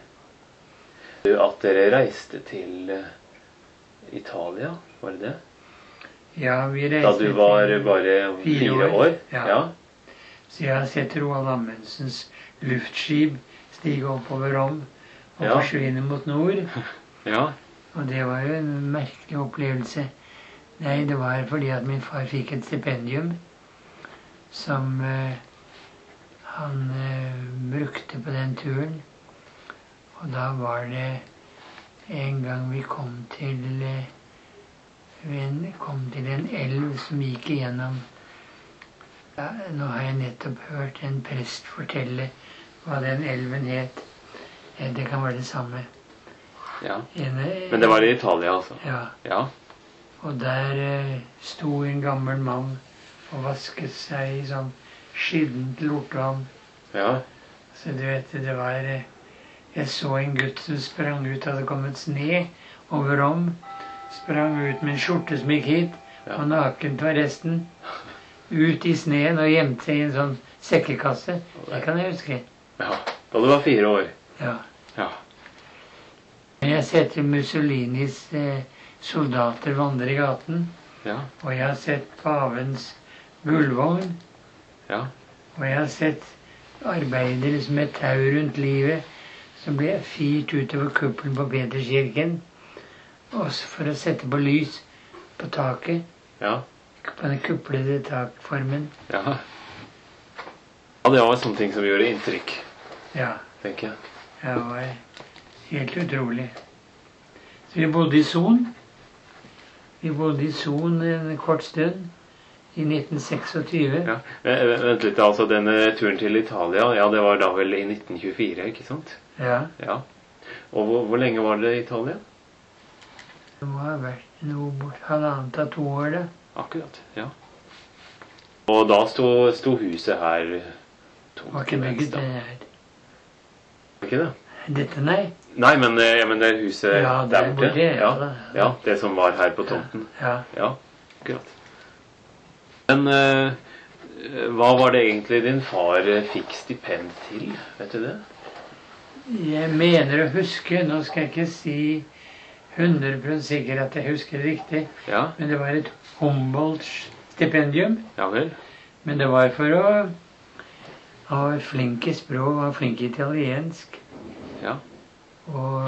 At dere reiste til eh, Italia, var det det? Ja, vi reiste Da du var til bare fire fire år. år? Ja. Ja. Så jeg har sett Roald Amundsens luftskip stige oppover Rom og Ja. forsvinne mot nord. Ja. Og det var jo en merkelig opplevelse. Nei, det var fordi at min far fikk et stipendium som eh, han eh, brukte på den turen. Og da var det en gang vi kom til eh, vi kom til en elv som gikk igjennom. Ja, nå har jeg nettopp hørt en prest fortelle hva den elven het. Eh, Det kan være det samme. Ja. En, eh, Men det var i Italia, altså? Ja. Ja. Og der eh, sto en gammel mann og vasket seg i sånn skittent lortvann. Ja. Så du vet, det var eh, Jeg så en gutt som sprang ut, hadde kommet sne over Rom. Sprang ut med en skjorte som gikk hit, Ja. og nakent var resten. Ut i sneen og gjemte seg i en sånn sekkekasse. Det kan jeg huske. Ja. Da du var fire år? Ja. Ja. Men jeg har sett Mussolinis eh, soldater vandre i gaten. Ja. Og jeg har sett pavens gullvogn. Ja. Og jeg har sett arbeidere med tau rundt livet som ble firt utover kuppelen på Peterskirken. Også for å sette på lys på taket. Ja. På den kuplede takformen. Ja. Ja, det var sånne ting som gjorde inntrykk, Ja, tenker jeg. det var helt utrolig. Så vi bodde i Son. Vi bodde i Son en kort stund. I nitten tjueseks. Ja. Eh, Vent litt, altså denne turen til Italia, ja, det var da vel i nitten tjuefire, ikke sant? Ja. Ja. Og hvor, hvor lenge var det i Italia? Det må ha vært noe bort halvannet av to år, da. Akkurat, ja. Og da sto, sto huset her tomt Var ikke imens, bygget da. det her. Var ikke det? Dette, nei. Nei, men, eh, ja, men det huset Ja, der der borte? borte, ja, Ja, da. ja, det som var her på tomten. Ja. Ja, akkurat. Men eh, hva var det egentlig din far eh, fikk stipend til? Vet du det? Jeg mener å huske, nå skal jeg ikke si hundre prosent sikker at jeg husker det riktig, Ja, men det var et Humboldt-stipendium. ja vel. Men det var for å Han var flink i språk, var flink i italiensk. Ja, Og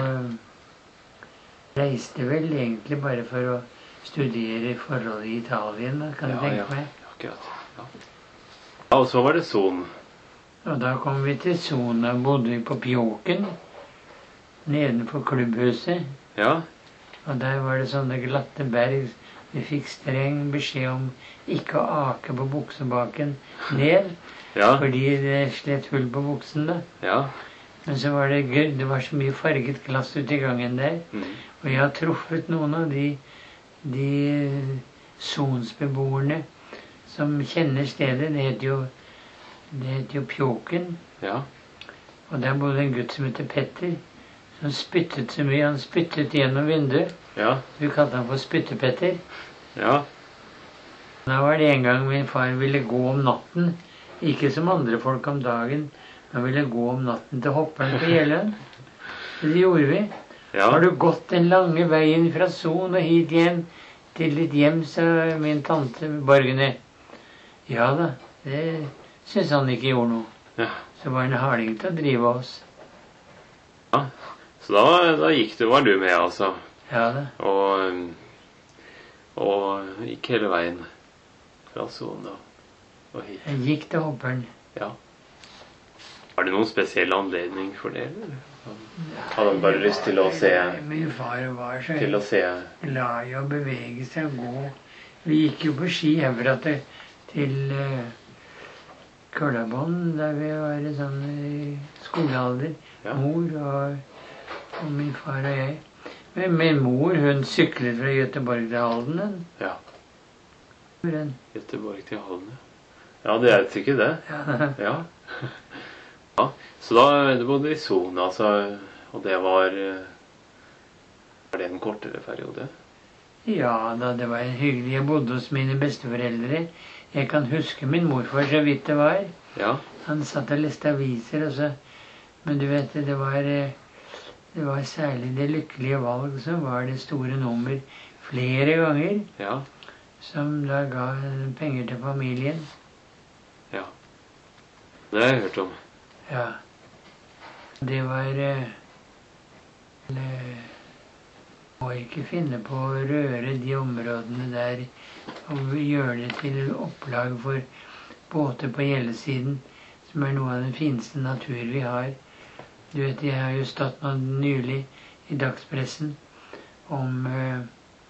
reiste vel egentlig bare for å studere forholdet i Italien, da, kan du ja, tenke ja, meg. akkurat. Ja. Ja, og så var det Son. Og da kom vi til Sona, bodde vi på Pjåken, nedenfor klubbhuset. Ja, Og der var det sånne glatte berg. Vi fikk streng beskjed om ikke å ake på buksebaken ned, ja, fordi det slett hull på buksen da. ja. Men så var det gøy, det var så mye farget glass ute i gangen der. Mm. Og jeg har truffet noen av de, de sonsbeboerne som kjenner stedet. Det heter jo, det heter jo Pjåken. Ja, Og der bodde en gutt som heter Petter, som spyttet så mye. Han spyttet gjennom vinduet. ja, Vi kalte han for Spyttepetter. ja, Da var det en gang min far ville gå om natten. Ikke som andre folk om dagen. Han ville gå om natten til hopperen på Jeløen. Det gjorde vi. ja. Har du gått den lange veien fra Son og hit igjen til ditt hjem, sa min tante Borgene. Ja da, det syntes han ikke gjorde noe. Ja. Så var han harding til å drive oss. Ja. Så da, da gikk du, var du med, altså. Ja da. Og, og gikk hele veien fra Son og, og hit. Jeg gikk til hopperen. Ja. Var det noen spesiell anledning for det, eller? Hadde han bare lyst til å se, Min far var så til å se. glad i å bevege seg og gå. Vi gikk jo på ski herfra til, til uh, Køllabånd, der vi var i sånn i skolealder. Ja. Mor og, og min far og jeg. Men min mor, hun syklet fra Göteborg til Halden. Ja. Den. Göteborg til Halden, ja. Ja, det er sikkert det. Ja. Ja. Ja. Så da du bodde i Son, altså, og det var, var det en kortere periode? Ja, da det var hyggelig. Jeg bodde hos mine besteforeldre. Jeg kan huske min morfar så vidt det var. Ja. Han satt og leste aviser, og så, men du vet, det var, det var særlig det lykkelige valg som var det store nummer flere ganger, Ja. som da ga penger til familien. Ja. Det har jeg hørt om. Ja. Det var eh, eh, må ikke finne på å røre de områdene der og gjøre det til opplag for båter på gjellesiden, som er noe av den fineste natur vi har. Du vet, jeg har jo stått nå nylig i dagspressen om øh,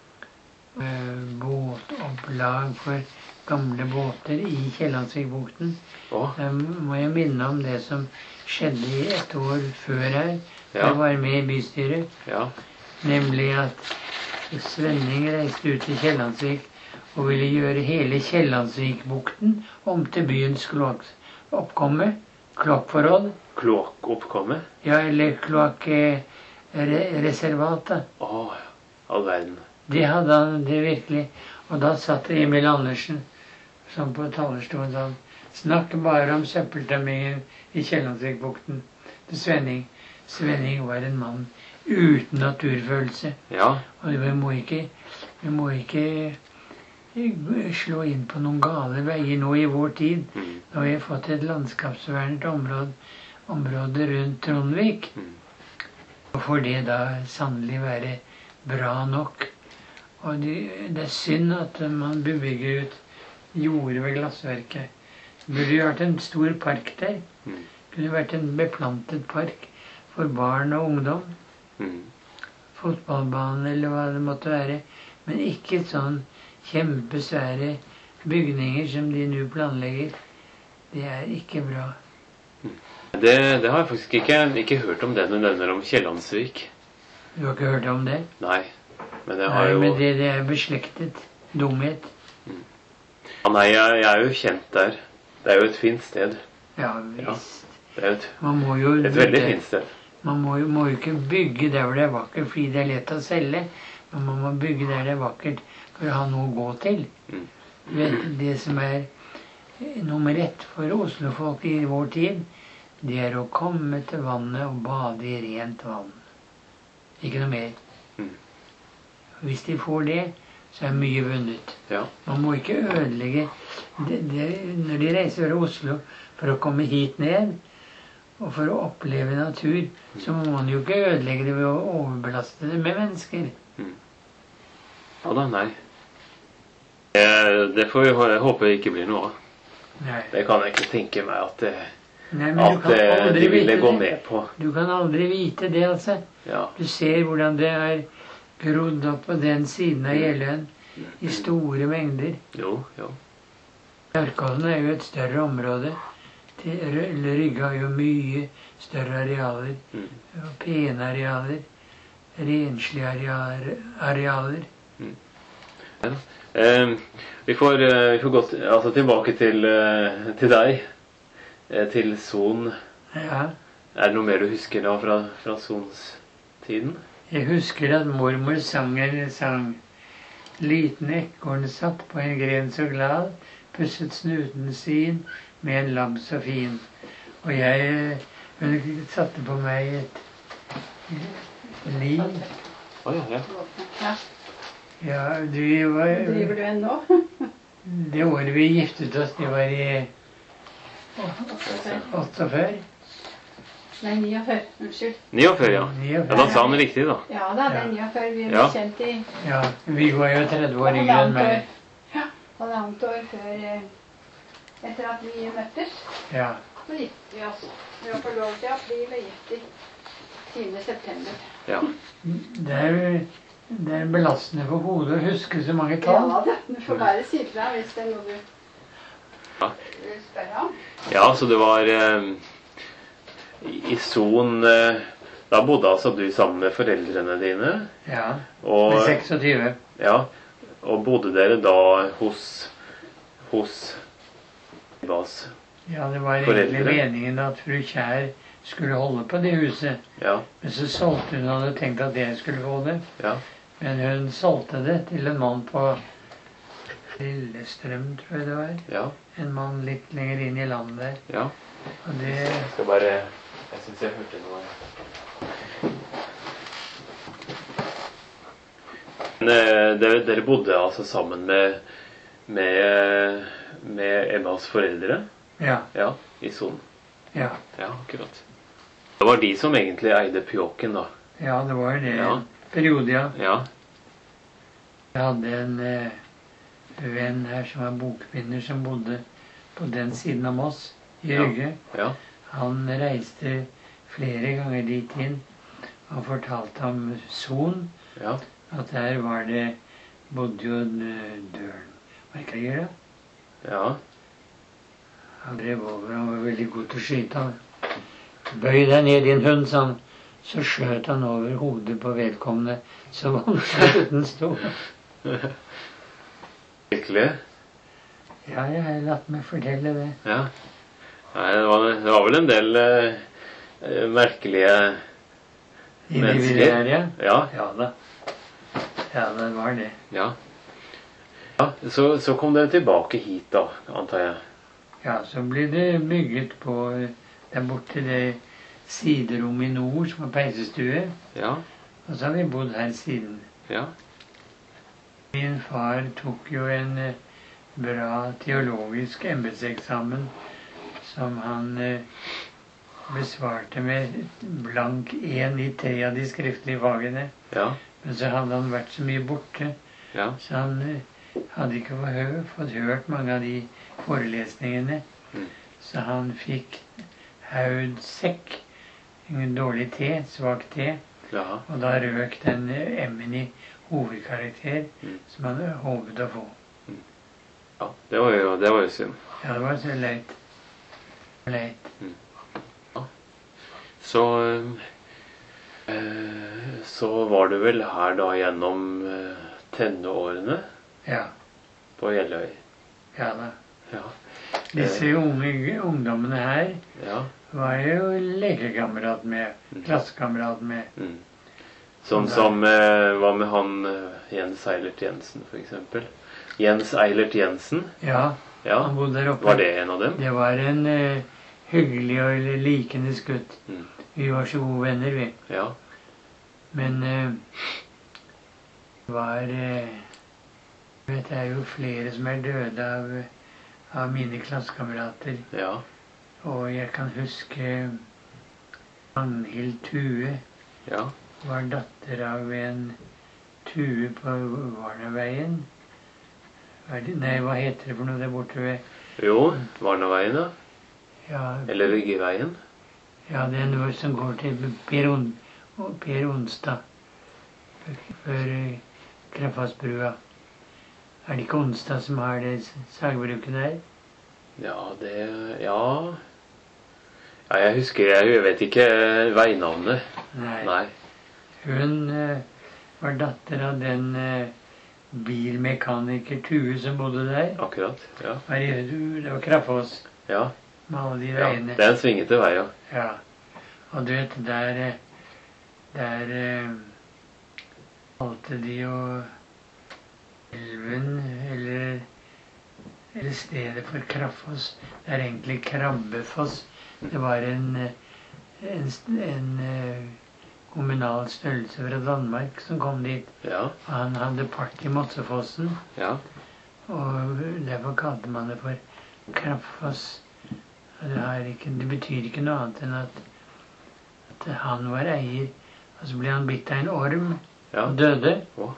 øh, båtopplag for gamle båter i Kiellandsvikbukten. Åh, Da må jeg minne om det som skjedde i et år før her. Ja. Jeg var med i bystyret. ja. Nemlig at Svenning reiste ut til Kiellandsvik og ville gjøre hele Kiellandsvikbukten om til byens kloakkoppkomme. Kloakkforhold. Kloakkoppkomme? Ja, eller kloakkreservat. da. Åh, all verden. Det hadde han det virkelig. Og da satt Emil Andersen som på talerstolen sånn. Snakk bare om søppeltømmingen i Kiellandsvikbukten til Svenning. Svenning var en mann uten naturfølelse. Ja. Og vi må ikke, vi må ikke slå inn på noen gale veier nå i vår tid. Mm. Nå har vi fått et landskapsvernet område, område rundt Trondvik. Mm. Og får det da sannelig være bra nok. Og det, det er synd at man bebygger ut jordet ved glassverket. Det burde jo vært en stor park der. Mm. Det kunne vært en beplantet park for barn og ungdom. Mm. Fotballbane eller hva det måtte være. Men ikke sånn kjempesvære bygninger som de nå planlegger. Det er ikke bra. Det, det har jeg faktisk ikke, ikke hørt om det du nevner om Kiellandsvik. Du har ikke hørt om det? Nei. Men jeg har Nei, jo... men det, det er beslektet dumhet. Ja, nei, jeg, jeg er jo kjent der. Det er jo et fint sted. Ja, visst. Det er jo et, Man må jo et veldig fint sted. Man må jo, må jo ikke bygge der hvor det er vakkert fordi det er lett å selge. Men man må bygge der det er vakkert for å ha noe å gå til. Mm. Det, det som er nummer ett for Oslo-folk i vår tid, det er å komme til vannet og bade i rent vann. Ikke noe mer. Mm. Hvis de får det, så er mye vunnet. Ja. Man må ikke ødelegge det, det, når de reiser fra Oslo for å komme hit ned, og for å oppleve natur, så må man jo ikke ødelegge det ved å overbelaste det med mennesker. Mm. Ja da, nei. Eh, det får vi hå- håpe det ikke blir noe av. Nei. Det kan jeg ikke tenke meg at, eh, Nei, men du at kan eh, aldri de ville vite gå det. med på. Du kan aldri vite det, altså. Ja. Du ser hvordan det er grodd opp på den siden av Jeløen i store mengder. Jo, jo. Bjørkholmen er jo et større område. Til Rø- Rygge har jo mye større arealer. Mm. Og pene arealer. Renslige arealer. arealer. Eh, vi får, eh, vi får gå til- altså tilbake til, eh, til deg, eh, til Son. Ja. Er det noe mer du husker da fra, fra Sons tiden? Jeg husker at mormor sang en sang. Liten ekorn satt på en gren så glad, pusset snuten sin med en labb så fin. Og jeg, hun satte på meg et liv. Å ja, ja. Ja. Ja, du var, Driver du ennå? det året vi giftet oss, det var i åttiåtte. Nei, niogfyrre. Unnskyld. niogfyrre, ja. Ja, da sa han riktig, da. Ja da, det er niogfyrre. Vi ble Ja. kjent i Ja, vi var jo tretti år yngre enn meg. Ja, halvannet år før eh, etter at vi møttes. Ja. Så giftet vi oss. Vi var forlovet i april og gift i tiende september. Ja. Det er, det er belastende for hodet å huske så mange Ja tall. da, du får bare si fra hvis det er noe du Ja. vil spørre om. Ja, så det var eh, i Son eh, da bodde altså du sammen med foreldrene dine. Ja, Og, med seksogtyve. ja, og bodde dere da hos hos Ibas? Ja, det var Foreldre. egentlig meningen at fru Kjær skulle holde på det huset. Ja, Men så solgte hun, hadde tenkt at jeg skulle få det. ja, Men hun solgte det til en mann på Lillestrøm, tror jeg det var. ja, En mann litt lenger inn i landet der. ja. Og det, Jeg skal bare Jeg syns jeg hørte noe. Men eh, dere, dere bodde altså sammen med med, med Emmas foreldre? ja, Ja, i Son. ja. Ja, akkurat. Det var de som egentlig eide Pjåken, da. Ja, det var det. Ja. En periode, ja. Ja, Jeg hadde en eh, venn her som var bokbinder, som bodde på den siden av Moss, i Ja. Rygge. ja, Han reiste flere ganger dit inn og fortalte om Son. ja, At der var det bodde jo en eh, døren. Hva er det jeg gjør da? ja. Han drev over, han var veldig god til å skyte. Han. Bøy deg ned, din hund, sa han. Så skjøt han over hodet på vedkommende, så vannskjøten sto. Virkelig? Ja, jeg har latt meg fortelle det. Ja. Nei, det var, det var vel en del eh, eh, merkelige Individer her, ja. Ja, Ja da. Ja, det var det. ja. ja så, så kom dere tilbake hit, da, antar jeg. Ja, så ble det bygget på eh, der borte det siderommet i nord, som var peisestue. Ja, Og så har vi bodd her siden. ja, Min far tok jo en eh, bra teologisk embetseksamen som han eh, besvarte med blank én i tre av de skriftlige fagene. ja, Men så hadde han vært så mye borte, ja, så han eh, hadde ikke fått hø- fått hørt mange av de forelesningene. Mm. Så han fikk haud sekk, en dårlig te, svak te, ja, og da røk den eh, M-en i hovedkarakter Mm. som han eh, håpet å få. ja. Det var jo, det var jo synd. Ja, det var så leit. Leit. Så eh, så var du vel her da gjennom eh, tenårene Ja. på Gjelløy. Ja da. Ja, Disse unge ungdommene her ja. var jo lekekamerat med, Mm. klassekamerat med. Mm. Sånn som eh, Hva med han eh, Jens Eilert Jensen, for eksempel? Jens Eilert Jensen? Ja, Ja, han bodde der oppe. var det en av dem? Det var en eh, hyggelig og likende skutt. Mm. Vi var så gode venner, vi. Ja, Men eh, det var eh, du vet, det er jo flere som er døde av, av mine klassekamerater. ja, Og jeg kan huske Ragnhild Thue ja, var datter av en Thue på Varnaveien. Hva er det- Nei, hva heter det for noe der borte ved Jo, Varnaveien, da. Ja, Eller Ryggeveien. ja det er noe som går til Per, On, per Onstad. Før eh, Kraftvassbrua. Er det ikke Onstad som har det sagbruket der? Ja, det Ja. Ja, jeg husker Jeg vet ikke eh, veinavnet. Nei. Nei. Hun eh, var datter av den eh, bilmekaniker Thue som bodde der. Akkurat. Ja. Var i- Det var Kraftfoss Ja, med alle de ja. veiene. Det er en svingete vei, ja. Ja. Og du vet, der eh, Der eh, kalte de jo elven, eller, eller stedet for Kraftfoss. Det er egentlig Krabbefoss. Det var en, eh, en, st- en eh, kommunal størrelse fra Danmark som kom dit. Ja, Og han hadde part i Mossefossen, ja. og derfor kalte man det for Kraftfoss. Og Det, har ikke, det betyr ikke noe annet enn at, at han var eier. Og så ble han bitt av en orm ja. og døde. Å.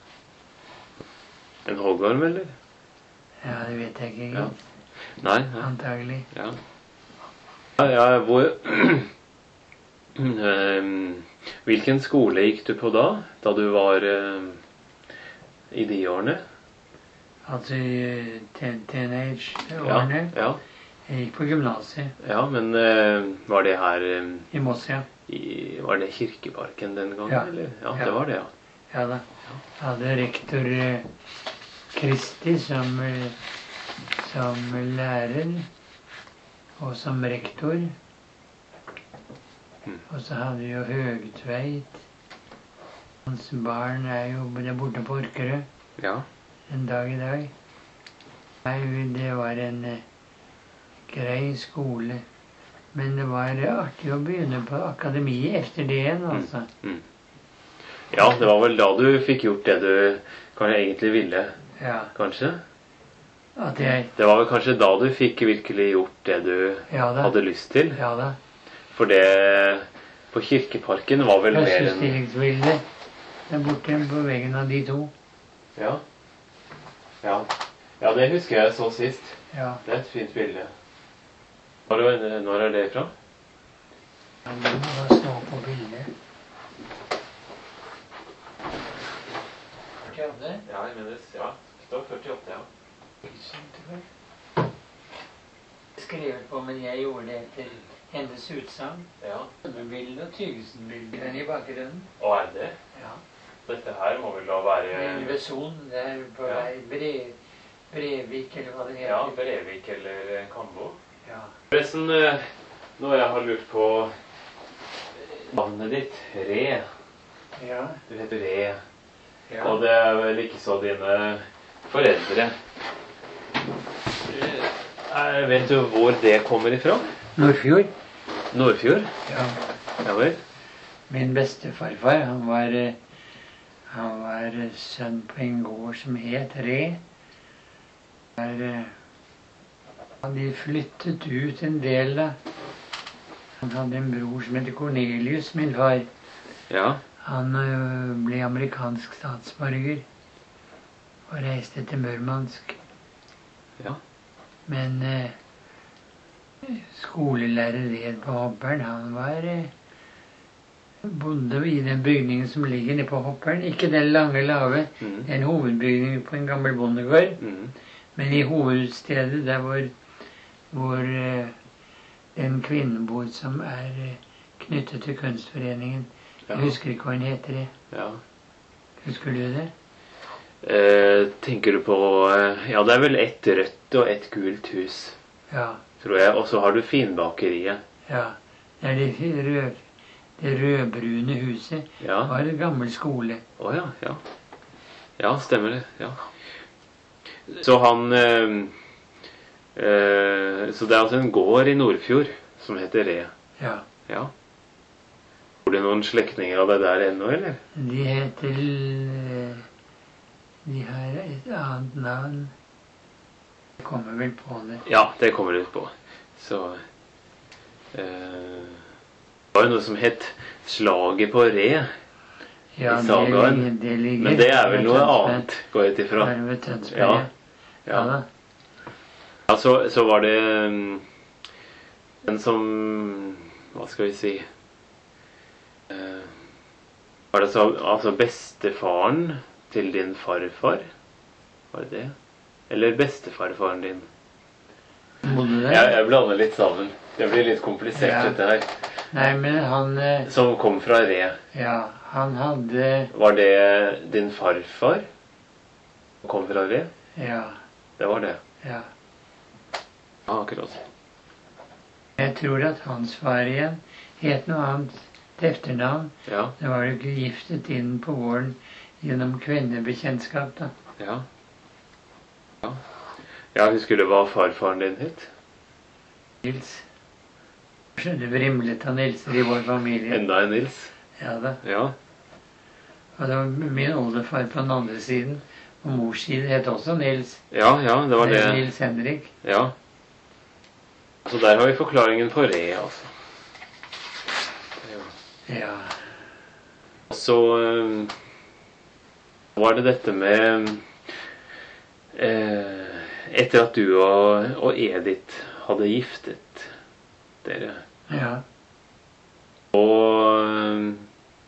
En hoggorm, eller? Ja, det vet jeg ikke Ja. egentlig. Nei. nei. Antagelig. Ja. Ja, ja, hvor Ehm, Hvilken skole gikk du på da? Da du var eh, i de årene? Altså i ten teenage-årene. Ja, ja. Jeg gikk på gymnaset Ja, men eh, var det her eh, i Moss, ja. i, Var det Kirkeparken den gangen? Ja. Eller? Ja, Ja. det var det, ja. Ja da. Jeg hadde rektor eh, Kristi som, eh, som lærer, og som rektor. Mm. Og så hadde vi jo Høgtveit. Hans barn er jo der borte på Orkerø Ja. en dag i dag. Nei, det var en eh, grei skole. Men det var eh, artig å begynne på akademiet etter det igjen, altså. Mm. Ja, det var vel da du fikk gjort det du kanskje egentlig ville, Ja, kanskje? at jeg Det var vel kanskje da du fikk virkelig gjort det du Ja da. hadde lyst til? Ja da. For det på Kirkeparken var vel mer enn Høstestillingsbildet der borte på veggen av de to. ja. ja. Ja, det husker jeg så sist. Ja. Det er et fint bilde. Når er, når er det fra? Men du må da stå på bildet. førtiåtte? Ja, jeg mener, ja. Det står førtiåtte, ja. Skrevet på, men jeg gjorde det etter hennes utsagn. Ja. Bildet og Tygesen-bildet den i bakgrunnen. Og er det? Ja. Dette her må vel da være Elveson, det er på Ja. vei Bre, Brevik, eller hva det heter. Ja, Brevik eller Kambo. Ja. Forresten, eh, nå jeg har lurt på navnet ditt, Re. Ja. Du heter Re. Ja. Og det er vel ikke så dine foreldre. Eh, Vet du hvor det kommer ifra? Nordfjord. Nordfjord? Ja. Ja vel? Min bestefarfar, han var, eh, han var eh, sønn på en gård som het Re. Der eh, hadde de flyttet ut en del da. Han hadde en bror som heter Cornelius, min far. Ja. Han eh, ble amerikansk statsborger og reiste til Murmansk. Ja. Men eh, skolelærer Red på Hoppern, han var eh, bodde i den bygningen som ligger nede på Hoppern. Ikke den lange, lave, Mm. en hovedbygning på en gammel bondegård. Mm. Men i hovedstedet, der hvor, hvor eh, den kvinnen bor som er eh, knyttet til Kunstforeningen. Ja. Jeg husker ikke hva hun heter. Det. Ja. Husker du det? Eh, tenker du på eh, Ja, det er vel ett rødt og ett gult hus, Ja. tror jeg. Og så har du Finbakeriet. ja. Det er det rød, det rødbrune huset. Ja. Det var en gammel skole. Å ja, ja. Ja, stemmer det. Ja. Så han eh, eh, Så det er altså en gård i Nordfjord som heter Re. Ja. Ja. Har du noen slektninger av det der ennå, eller? De heter eh, De har et annet navn. Jeg kommer vel på det. Ja, det kommer du på. Så eh, Det var jo noe som het Slaget på Re. Ja, I sagaen. Det, ligger- det ligger Men det er vel ved noe Tønsberg. annet, går jeg ut ifra. Der ved Tønsberg, Ja. ja. Ja Ja. da. Ja, så, så var det mm, den som Hva skal vi si eh, Var det så altså bestefaren til din farfar? Var det det? Eller bestefarfaren din? Bodde der? Jeg, jeg blander litt sammen. Det blir litt komplisert, Ja. dette her. Nei, men han eh, Som kom fra Re. Ja, han hadde Var det din farfar som kom fra Re? Ja, Det var det. ja. Ja, akkurat. Jeg tror at hans far igjen het noe annet til etternavn. Ja, Det var jo ikke giftet inn på våren gjennom kvinnebekjentskap, da. ja. Ja. Jeg husker du hva farfaren din het? Nils. Det vrimlet av Nilser i vår familie. Enda en Nils. Ja da. Ja. Og det var min oldefar på den andre siden. Og mors side het også Nils. Ja, ja, det var det. Nils Henrik. Ja. Så der har vi forklaringen på Re, altså. Ja. Og så eh, var det dette med eh, Etter at du og, og Edith hadde giftet dere. Ja. Og eh,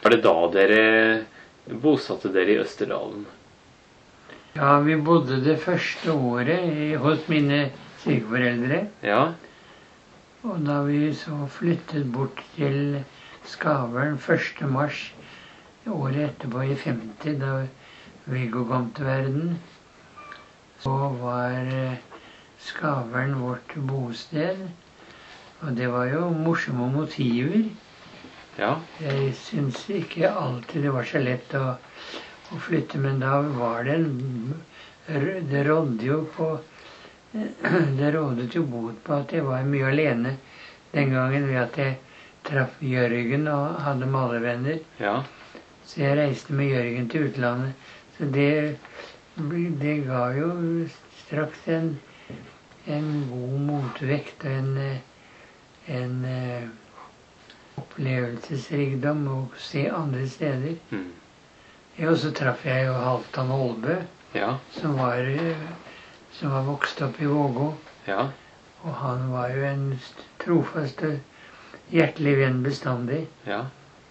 Var det da dere bosatte dere i Østerdalen? Ja, vi bodde det første året i, hos mine svigerforeldre. Ja, Og da vi så flyttet bort til Skavern første mars året etterpå i femti, da Viggo kom til verden, så var eh, Skavern vårt bosted. Og det var jo morsomme motiver. ja, Jeg syns ikke alltid det var så lett å, å flytte, men da var det en Det rådde jo på Det rådet jo bot på at jeg var mye alene den gangen ved at jeg traff Jørgen og hadde malervenner. ja, Så jeg reiste med Jørgen til utlandet. Så det, det ga jo straks en, en god motvekt og en, en eh, opplevelsesrikdom å se andre steder. mm. Ja, og så traff jeg jo Halvdan Holbø, ja, som var, eh, som var vokst opp i Vågå. ja, Og han var jo en st- trofast og hjertelig venn bestandig. ja.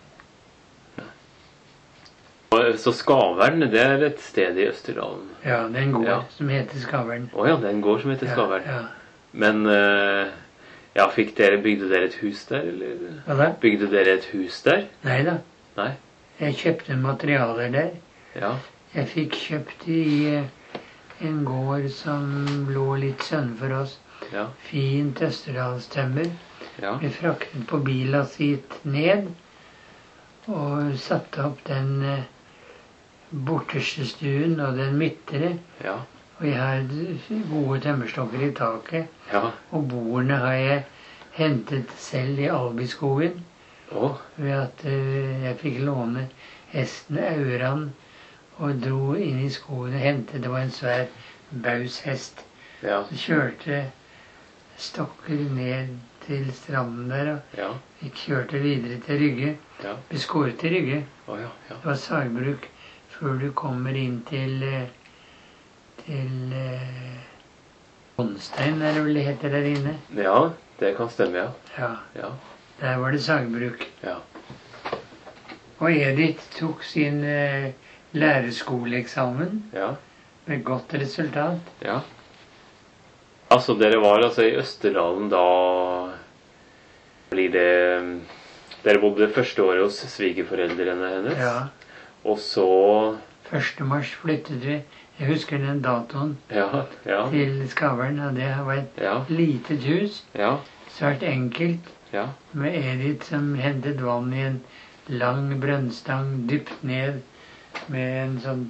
Og så Skavern, det er et sted i Østerdalen. Ja, det er en gård Ja. som heter Skavern. Åja, det er en gård som heter Skavern. Ja, ja. Men, eh, ja, fikk dere, bygde dere et hus der, eller? Hva da? Bygde dere et hus der? Nei da. Nei? Jeg kjøpte materialer der. Ja, Jeg fikk kjøpt i eh, en gård som lå litt sønnenfor oss. ja, Fint østerdalstømmer. ja, Ble fraktet på bila sitt ned. Og satte opp den eh, borterste stuen og den midtre. ja, Og jeg har gode tømmerstokker i taket. ja. Og bordene har jeg hentet selv i Albiskogen. Å, Ved at eh, jeg fikk låne hesten Auran og dro inn i skogen og hentet. Det var en svær baushest. ja, Så kjørte stokker ned til stranden der, og ja, vi kjørte videre til Rygge. ja. Beskåret til Rygge. Å, ja, ja. Det var sagbruk før du kommer inn til eh, til eh, Håndstein, er det vel det heter der inne. Ja, det kan stemme, ja. Ja, Ja, der var det sagbruk. ja, Og Edith tok sin eh, læreskoleeksamen ja, med godt resultat. ja. Altså, dere var altså i Østerdalen da blir det Dere bodde det første året hos svigerforeldrene hennes. Ja. Og så første mars flyttet vi, jeg husker den datoen, Ja, ja, til Skavern. Og det var et ja, litet hus, ja, svært enkelt, ja, med Edith som hentet vann i en lang brønnstang dypt ned med en sånn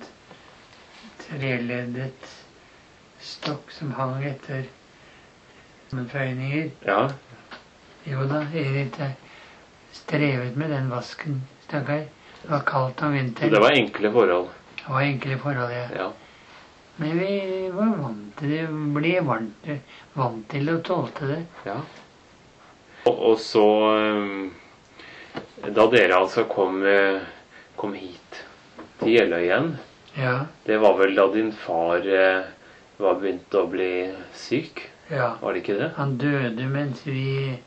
treleddet stokk som hang etter sammenføyninger. ja. Jo da, Edith eh, strevet med den vasken, stakkar. Det var kaldt om Så vinteren. det var enkle forhold. Det var enkle forhold, ja. Ja, Men vi var vant til det, ble vant, vant til og tålte det. ja. Og, og så um, da dere altså kom, eh, kom hit til Jeløyen, Ja, det var vel da din far eh, var begynt å bli syk? ja. Var det ikke det? Han døde mens vi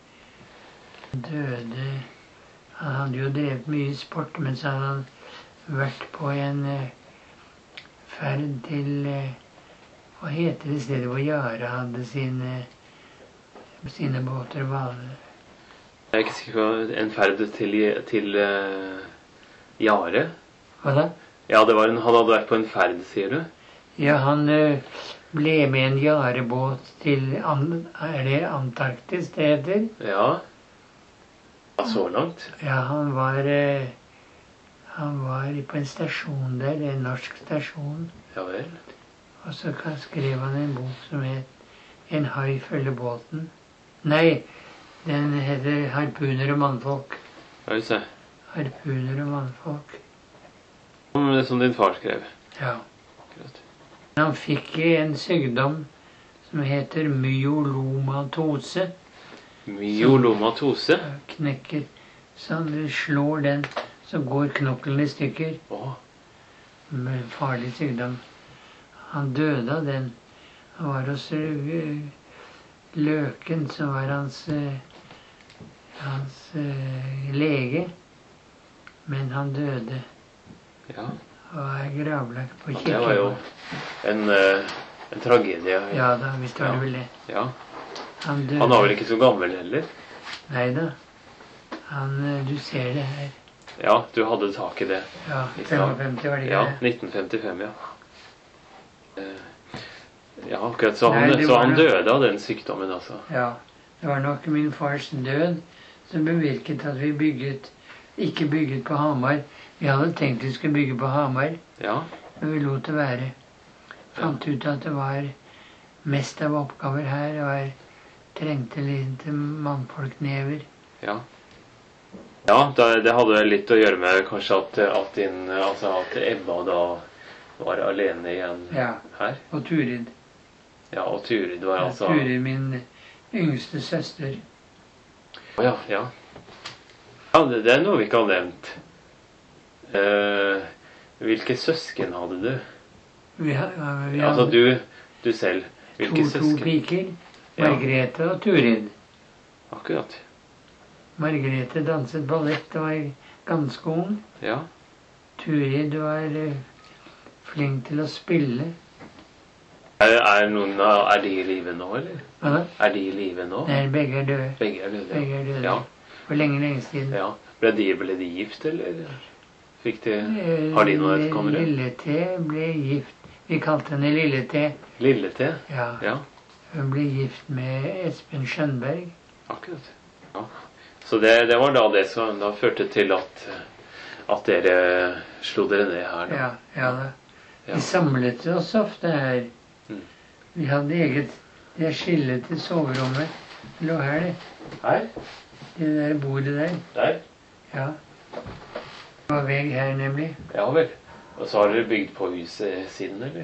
døde. Han hadde jo drevet mye sport, men så hadde han vært på en eh, ferd til eh, Hva heter det stedet hvor Jare hadde sine, sine båter? Hvaler? Jeg er ikke sikker på en ferd til, til uh, Jare. Hva da? Ja, det var en, han hadde vært på en ferd, sier du? Ja, han eh, ble med en jarebåt til An Er det Antarktis det heter? Ja. Ja, så langt. Ja, han var eh, Han var på en stasjon der, en norsk stasjon. Ja vel. Og så ka- skrev han en bok som het 'En hai følger båten'. Nei, den heter 'Harpuner og mannfolk'. Skal vi se. Harpuner og mannfolk. Som, som din far skrev. Ja. Akkurat. Han fikk en sykdom som heter myolomatose. Myolomatose. Knekker. Så han slår den, så går knokkelen i stykker. Å, Med farlig sykdom. Han døde av den. Han var hos eh, Løken, som var hans, eh, hans eh, lege. Men han døde Ja. og er gravlagt på Det var jo kirkegården. en, eh, en tragedie. Ja da, visst var det vel det. Ja. Han døde. Han var vel ikke så gammel heller? Nei da. Han, eh, du ser det her. Ja, du hadde tak i det. Ja, I stad. femtifem var det ikke Ja, det? nitten femtifem, ja. Eh, Ja, akkurat. Så Nei, han, det så var han nok- døde av den sykdommen, altså. Ja. Det var nok min fars død som bevirket at vi bygget, ikke bygget på Hamar. Vi hadde tenkt vi skulle bygge på Hamar, Ja, men vi lot det være. Fant ut at det var mest av oppgaver her. Det var, trengte litt mannfolknever. ja. Ja, da, det hadde litt å gjøre med kanskje at, at, din, altså at Ebba da var alene igjen Ja. her. Og Turid. Ja, og Turid var Ja, altså... Turid, min yngste søster. Å ja, ja. Ja, det, det er noe vi ikke har nevnt. Eh, hvilke søsken hadde du? Vi, ha- vi Ja, altså hadde du, du selv. to, Hvilke to søsken? piker. Ja. Margrethe og Turid. Akkurat. Margrethe danset ballett og var ganske ung. Ja. Turid var eh, flink til å spille. Er, er, noen, av- er de i live nå, eller? Hva da? Er de i live nå? Nei, begge er døde. Begge er døde. Begge er døde. Ja. For lenge, lenge siden. Ja. Ble de, ble de gift, eller? Fikk de... Eh, Har de noen etterkommere? Lille-T ble gift. Vi kalte henne Lille-T. Lille-T? Ja. Ja, Hun ble gift med Espen Skjønberg. akkurat. Ja. Så det, det var da det som da førte til at, at dere slo dere ned her da. Ja, ja da. Ja. Vi samlet oss ofte her. Mm. Vi hadde eget det skillet til soverommet. Det lå her, det. Her? Det der bordet der. Der? Ja. Det var vegg her, nemlig. Ja vel. Og så har dere bygd på huset siden, eller?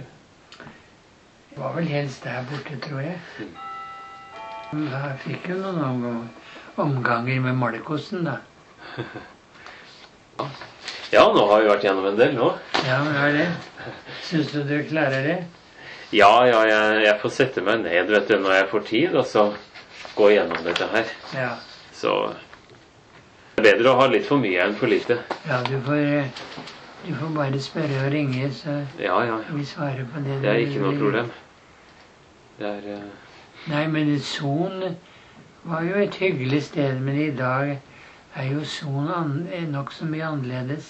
Det var vel helst der borte, tror jeg. Mm. Jeg fikk jo noen omgang- omganger med Malkosen, da. Ja, nå har vi vært gjennom en del nå. Ja, men hva er det? Syns du du klarer det? Ja, ja, jeg, jeg får sette meg ned, vet du, når jeg får tid, og så gå gjennom dette her. Ja. Så det er bedre å ha litt for mye enn for lite. Ja, du får, eh, du får bare spørre og ringe, så Ja, ja, vi svarer på det. det er du ikke noe vil. problem. Det er... eh, Nei, men Son var jo et hyggelig sted, men i dag er jo Son an- nokså mye annerledes.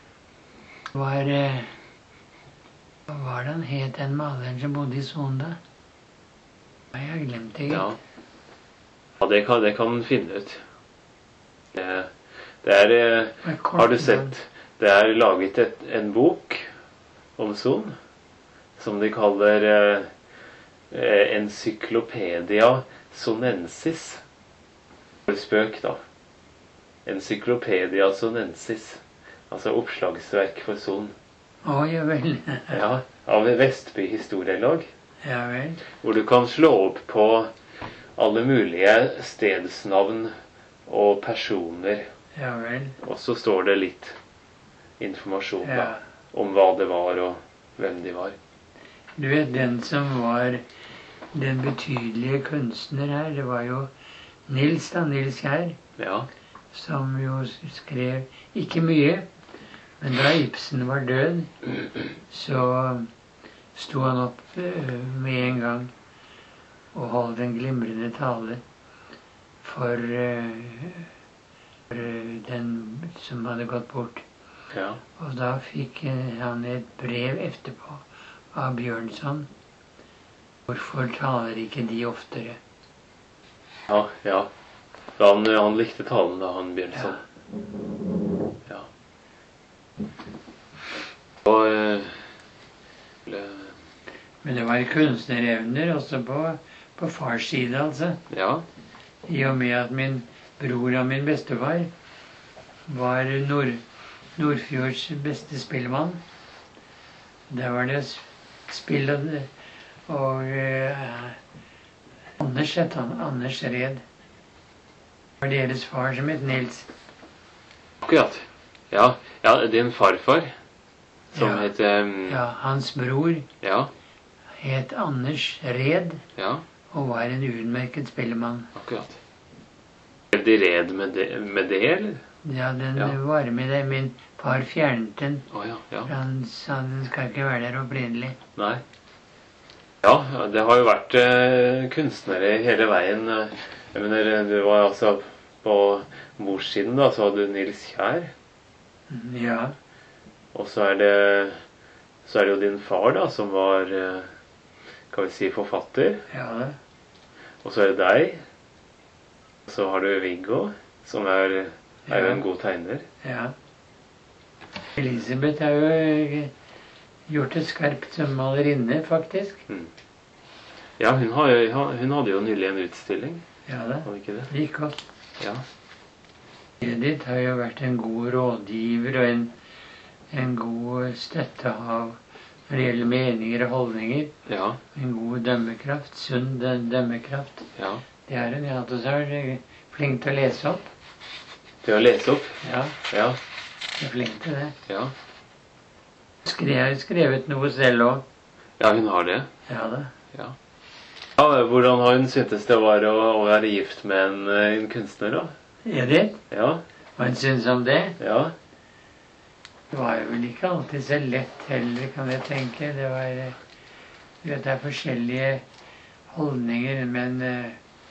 Var eh, Hva var det han het, den maleren som bodde i Son da? Nei, jeg har glemt det. Ja, ja det, kan, det kan man finne ut. Det, det er, eh, Det var kort har du navn. sett, det er laget et, en bok om Son, som de kaller eh, eh, Encyclopedia Sonensis. Spøk da. Encyclopedia Sonensis. Altså oppslagsverk for Son. Å, ja vel. Ja, av Vestby historielag. Ja vel. Hvor du kan slå opp på alle mulige stedsnavn og personer. Ja vel. Og så står det litt informasjon da, Ja. om hva det var og hvem de var. Du vet, den som var den betydelige kunstner her, det var jo Nils da, Nils Kjær, Ja, som jo skrev ikke mye, men da Ibsen var død, så sto han opp eh, med en gang og holdt en glimrende tale for, eh, for eh, den som hadde gått bort. ja, Og da fikk eh, han et brev etterpå av Bjørnson. Hvorfor taler ikke de oftere? ja, ja. Da han, han likte talen da, han Bjørnson. Ja. Og... eh, le- Men det var kunstnerevner også på, på fars side, altså. ja, I og med at min bror og min bestefar var Nord, Nordfjords beste spillemann. Der var det s- spill og, og eh, Anders het han. Anders Red. Det var deres far som het Nils. akkurat. Ja, ja, din farfar, som Ja. heter... um, Ja, hans bror ja, het Anders Red ja, og var en utmerket spillemann. akkurat. Er de red med det, med det, eller? Ja, den Ja. var med det. Min far fjernet den. Å ja, ja. For han sa den skal ikke være der opprinnelig. Nei. Ja, det har jo vært eh, kunstnere hele veien. eh, Jeg mener, du var altså på morssiden da, så hadde du Nils Kjær. Ja. Og så er det, så er det jo din far da, som var, eh, kan vi si, forfatter. Ja da. Og så er det deg. Og så har du Viggo, som er, er jo Ja. en god tegner. Ja. Elisabeth har jo eh, gjort det skarpt som malerinne, faktisk. Mm. Ja, hun, har, jo- hun hadde jo nylig en utstilling, Ja da. hadde ikke det? Det gikk godt. Ja. Edith har jo vært en god rådgiver og en, en god støttehav når det gjelder meninger og holdninger. Ja, En god dømmekraft, sunn dø- dømmekraft. ja. Det er hun. Ja, og så er hun flink til å lese opp. Til å lese opp. Ja, Ja, hun er flink til det. ja. Skre, jeg har skrevet noe selv òg. Ja, hun har det. Ja da. Ja. Ja, hvordan har hun syntes det var å, å være gift med en, eh, en kunstner da? Edith, Ja, hva hun syns om det? ja, Det var jo vel ikke alltid så lett heller, kan jeg tenke. Det var eh, du vet, det er forskjellige holdninger, men eh,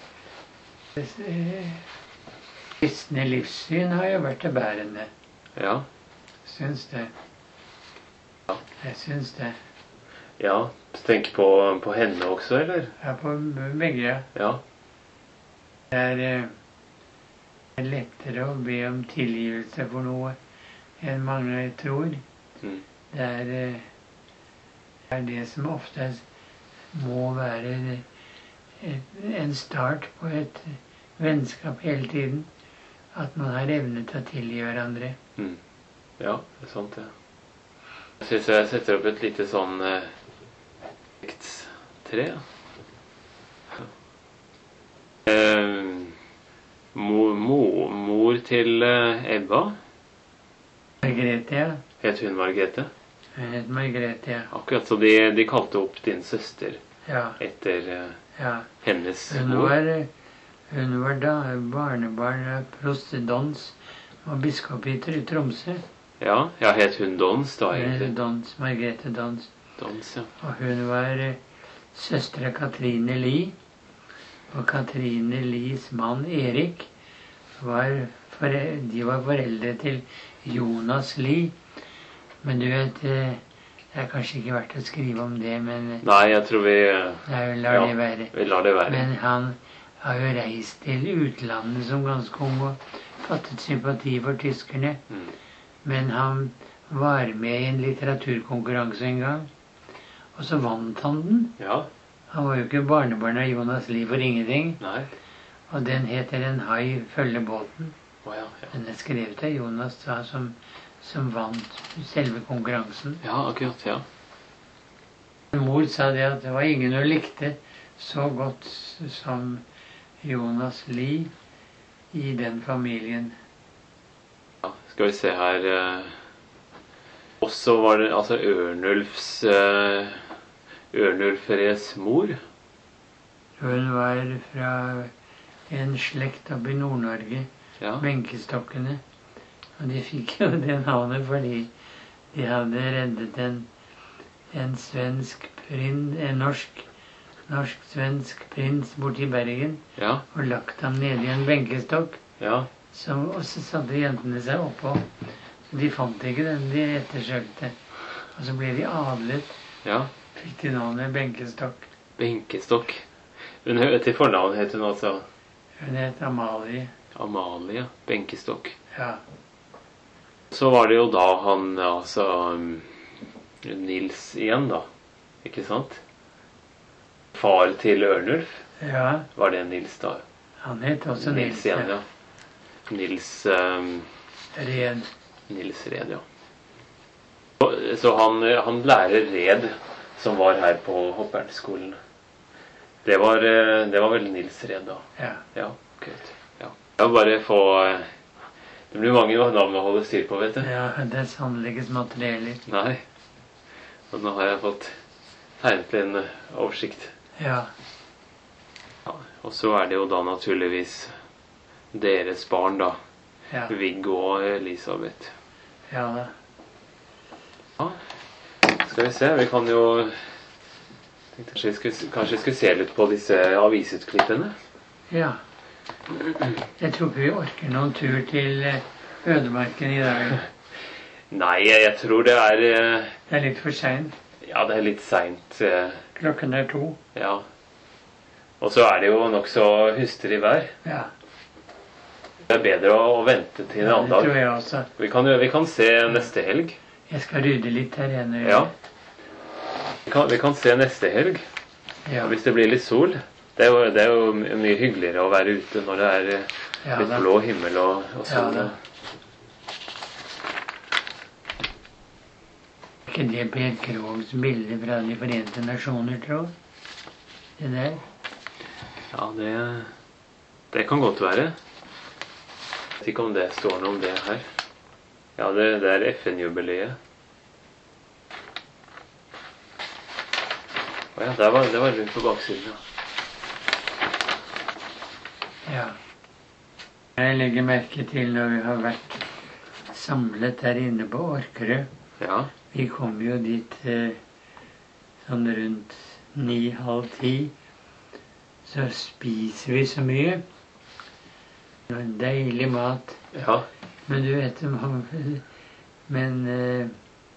det- eh, kristne livssyn har jo vært det bærende. ja, Syns det. Ja. Jeg syns det. ja. Tenk på, på henne også, eller? Ja, på begge. Ja. Ja, Det er, eh, det er lettere å be om tilgivelse for noe enn mange tror. mm. Det er, eh, det er det som oftest må være et, en start på et vennskap hele tiden. At man har evne til å tilgi hverandre. Mm. Ja, det er sant, ja. Jeg synes jeg setter opp et lite sånn eh, tre. Eh, mor, mor, mor til eh, Ebba, Margrethe, ja. het hun Margrethe. Hun het Margrethe, ja. Akkurat, så de, de kalte opp din søster Ja, etter eh, ja. hennes Hun mor. var, eh, hun var da barnebarn av prost Dons og biskop i Tr- Tromsø. Ja, ja, het hun Dons da, Hun het egentlig. Dons, Margrethe Dons. Dons, ja. Og hun var eh, søster av Katrine Lie. Og Katrine Lies mann Erik var, fore, de var foreldre til Jonas Lie. Men du vet, eh, det er kanskje ikke verdt å skrive om det, men eh, Nei, jeg tror vi, eh, jeg lar Ja. det være. vi lar det være. Men han har jo reist til utlandet som ganske ung og fattet sympati for tyskerne. Mm. Men han var med i en litteraturkonkurranse en gang, og så vant han den. Ja, Han var jo ikke barnebarn av Jonas Lie for ingenting. nei. Og den heter En hai følger båten. Å ja, ja. Den er skrevet av Jonas da, som, som vant selve konkurransen. Ja, akkurat, ja. Mor sa det at det var ingen hun likte så godt som Jonas Lie i den familien. Ja, skal vi se her eh, Også var det altså Ørnulfs eh, Ørnulf-Res mor. Hun var fra en slekt oppe i Nord-Norge, Ja, Benkestokkene. Og de fikk jo det navnet fordi de hadde reddet en, en svensk prins, en norsk, norsk-svensk prins borti Bergen ja, og lagt ham nede i en benkestokk. ja. Så, og så satte jentene seg oppå. Så de fant ikke den de ettersøkte. Og så ble de adlet. ja. Fikk de navnet Benkestokk. Benkestokk. Hun hø- til fornavn het hun altså Hun het Amalie. Amalie Benkestokk. Ja. Så var det jo da han, altså um, Nils igjen, da. Ikke sant? Far til Ørnulf. ja. Var det Nils, da? Han het også Nils Nils. igjen, ja. Nils um, Ren. Nils Red, ja. Så, så han, han lærer Red, som var her på Hoppernskolen. Det var, eh, det var vel Nils Red, da. Ja. Ja, kult. Ja. Jeg vil bare få eh, Det blir mange navn å holde styr på, vet du. ja, det er sannelig ikke småtterier. Nei. Og nå har jeg fått tegnet en eh, oversikt. Ja. Ja. Og så er det jo da naturligvis deres barn, da. Ja. Viggo og Elisabeth. Ja da. Ja, skal vi se, vi kan jo tenkte kanskje vi skulle, kanskje vi skulle se litt på disse avisutklippene. Ja. Jeg tror ikke vi orker noen tur til eh, ødemarken i dag. Nei, jeg tror det er eh, Det er litt for sent. Ja, det er litt sent. eh, Klokken er to. Ja. Og så er det jo nokså hystrig vær. Ja, Det er bedre å, å vente til en ja annen det tror dag. jeg også. Vi kan, jo- vi kan se neste helg. Jeg skal rydde litt her igjen. Ja. Vi kan, vi kan se neste helg. Ja, Hvis det blir litt sol. Det er jo, det er jo my- mye hyggeligere å være ute når det er eh, ja litt da. blå himmel og, og Ja sol. da. Ikke det Per Krogs bilde fra De forente nasjoner, tro? Det der? Ja, det, det kan godt være. Jeg vet ikke om det står noe om det her. Ja, det, det er F N-jubileet. Å ja, der var, det var rundt på baksiden, ja. Ja. Jeg legger merke til når vi har vært samlet der inne på Orkerød. Ja, Vi kom jo dit eh, sånn rundt ni-halv ti. Så spiser vi så mye. Det var deilig mat. ja, Men du vet Men eh,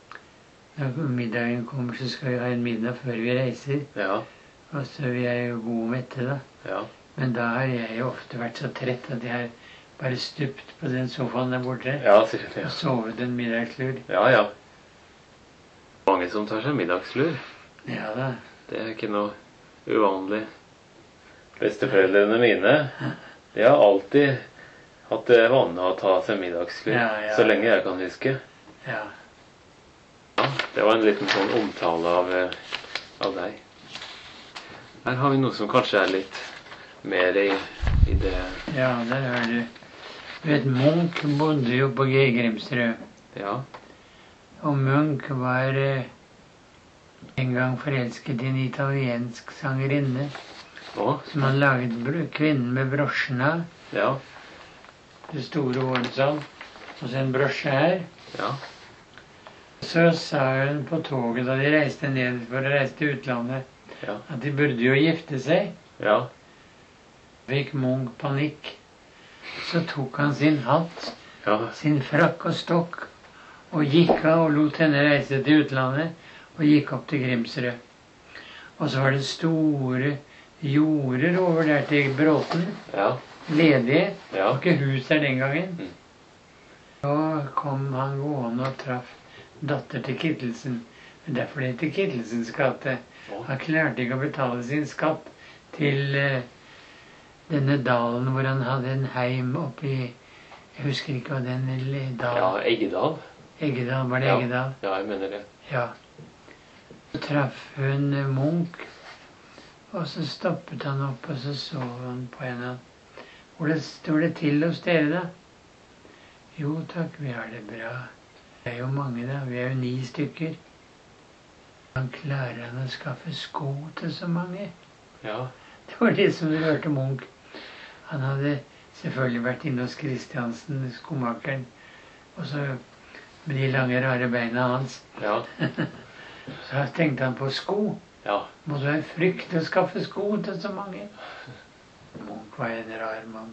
når middagen kommer, så skal vi ha en middag før vi reiser. ja, Og så vi er jo gode og mette, da. ja. Men da har jeg jo ofte vært så trett at jeg har bare stupt på den sofaen der borte Ja, sikkert, ja. og sovet en middagslur. Ja, ja. Mange som tar seg middagslur. Ja da. Det er ikke noe uvanlig. Besteforeldrene mine, de har alltid hatt det vanlig å ta seg middagslur. Ja, ja. Så lenge jeg kan huske. Ja. Ja, det var en liten sånn omtale av, eh, av deg. Her har vi noe som kanskje er litt mer i, i det. Ja, der har du. Du vet, Munch bodde jo på G. Grimsrød. Ja, Og Munch var eh, en gang forelsket i en italiensk sangerinne og, som han laget br- kvinnen med brosjen av. ja, Det store håret sånn. Og så en brosje her. ja, Så sa hun på toget da de reiste ned for å reise til utlandet, ja, at de burde jo gifte seg. ja, Fikk Munch panikk. Så tok han sin hatt, ja, sin frakk og stokk, og gikk av og lot henne reise til utlandet, og gikk opp til Grimsrød. Og så var det store jorder over der til Bråten, ja, ledige. Det ja, var ikke hus der den gangen. Mm. Så kom han gående og traff datter til Kittelsen. Derfor det heter Kittelsens gate. Å. Han klarte ikke å betale sin skatt til eh, denne dalen hvor han hadde en heim oppi Jeg husker ikke hva den lille ja, dalen Eggedal. Eggedal, var det Ja. Eggedal? Ja, jeg mener det. Ja. Så traff hun eh, Munch, og så stoppet han opp, og så så han på henne. Hvordan står det til hos dere, da? Jo takk, vi har det bra. Det er jo mange, da. Vi er jo ni stykker. Han klarer han å skaffe sko til så mange? Ja, Det var det som rørte Munch. Han hadde selvfølgelig vært inne hos Kristiansen, skomakeren, og så med de lange, rare beina hans. ja, Så tenkte han på sko. ja, Måtte være frykt å skaffe sko til så mange. Munch var en rar mann.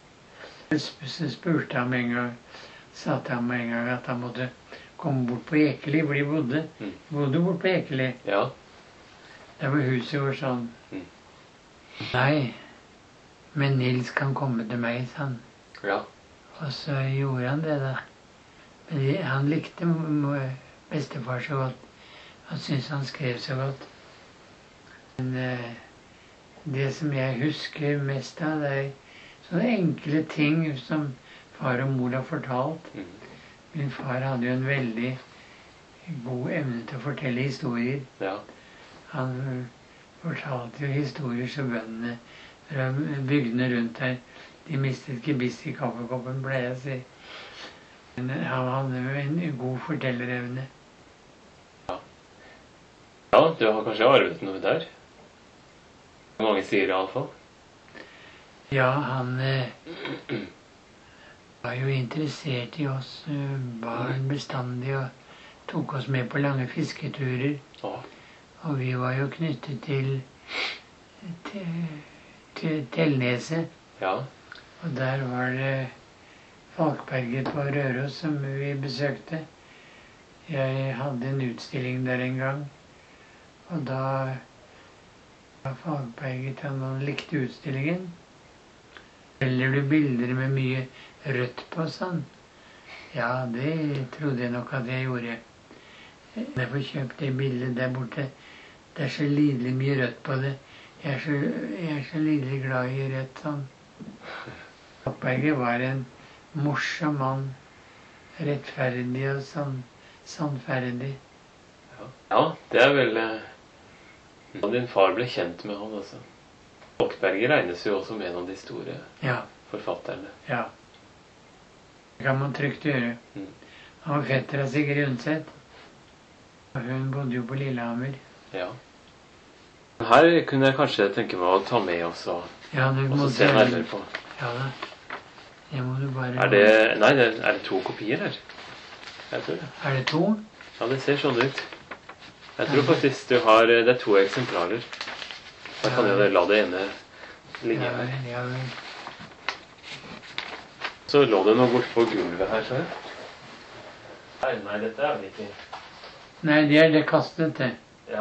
Så spurte han en gang, sa til ham en gang at han måtte komme bort på Ekeli, hvor de bodde. Mm. De bodde bort på Ekeli. ja, Der var huset vårt sånn. Mm. Nei, men Nils kan komme til meg, sa han. ja, Og så gjorde han det, da. Men de- han likte m- m- bestefar så godt. Han syntes han skrev så godt. Men eh, det som jeg husker mest av, det er sånne enkle ting som far og mor har fortalt. mm, Min far hadde jo en veldig god evne til å fortelle historier. ja, Han eh, fortalte jo historier så bøndene fra bygdene rundt her, de mistet gebiss i kaffekoppen, pleier jeg å si. Men eh, han hadde jo en god fortellerevne. ja, du har kanskje arvet noe der? Mange sier det i alle fall. Ja, han eh, var jo interessert i oss eh, barn bestandig og tok oss med på lange fisketurer. Ja. Og vi var jo knyttet til, til, til Telneset. Ja. Og der var det Falkberget på Røros som vi besøkte. Jeg hadde en utstilling der en gang. Og da var Falkberget han han likte utstillingen. Eller du bilder med mye rødt på, sånn. Ja, det trodde jeg nok at jeg gjorde. Jeg får kjøpt det bildet der borte. Det er så lidelig mye rødt på det. Jeg er så, jeg er så lidelig glad i rødt, sånn. Falkberget var en morsom mann. Rettferdig og sånn, sannferdig. Ja. Ja, det er vel eh, din far ble kjent med han, altså. Falkberget regnes jo også som en av de store Ja, forfatterne. ja. Det kan man trygt gjøre. Mm. Han var fetter av Sigrid Undset. Og hun bodde jo på Lillehammer. Ja. Her kunne jeg kanskje tenke meg å ta med oss og, Ja, du og må så se nærmere på. Ja da. Det må du bare... Er det, nei, det, er det to kopier her? Jeg tror det. Er det to? Ja, det ser sånn ut. Jeg tror faktisk du har, det er to eksemplarer. Da kan jeg la det ene ligge Ja, her. vel, ja, vel. Så lå det noe bort på gulvet her, så jeg. Nei, nei, dette er vel ikke... Nei, det er det kastet, det. Ja.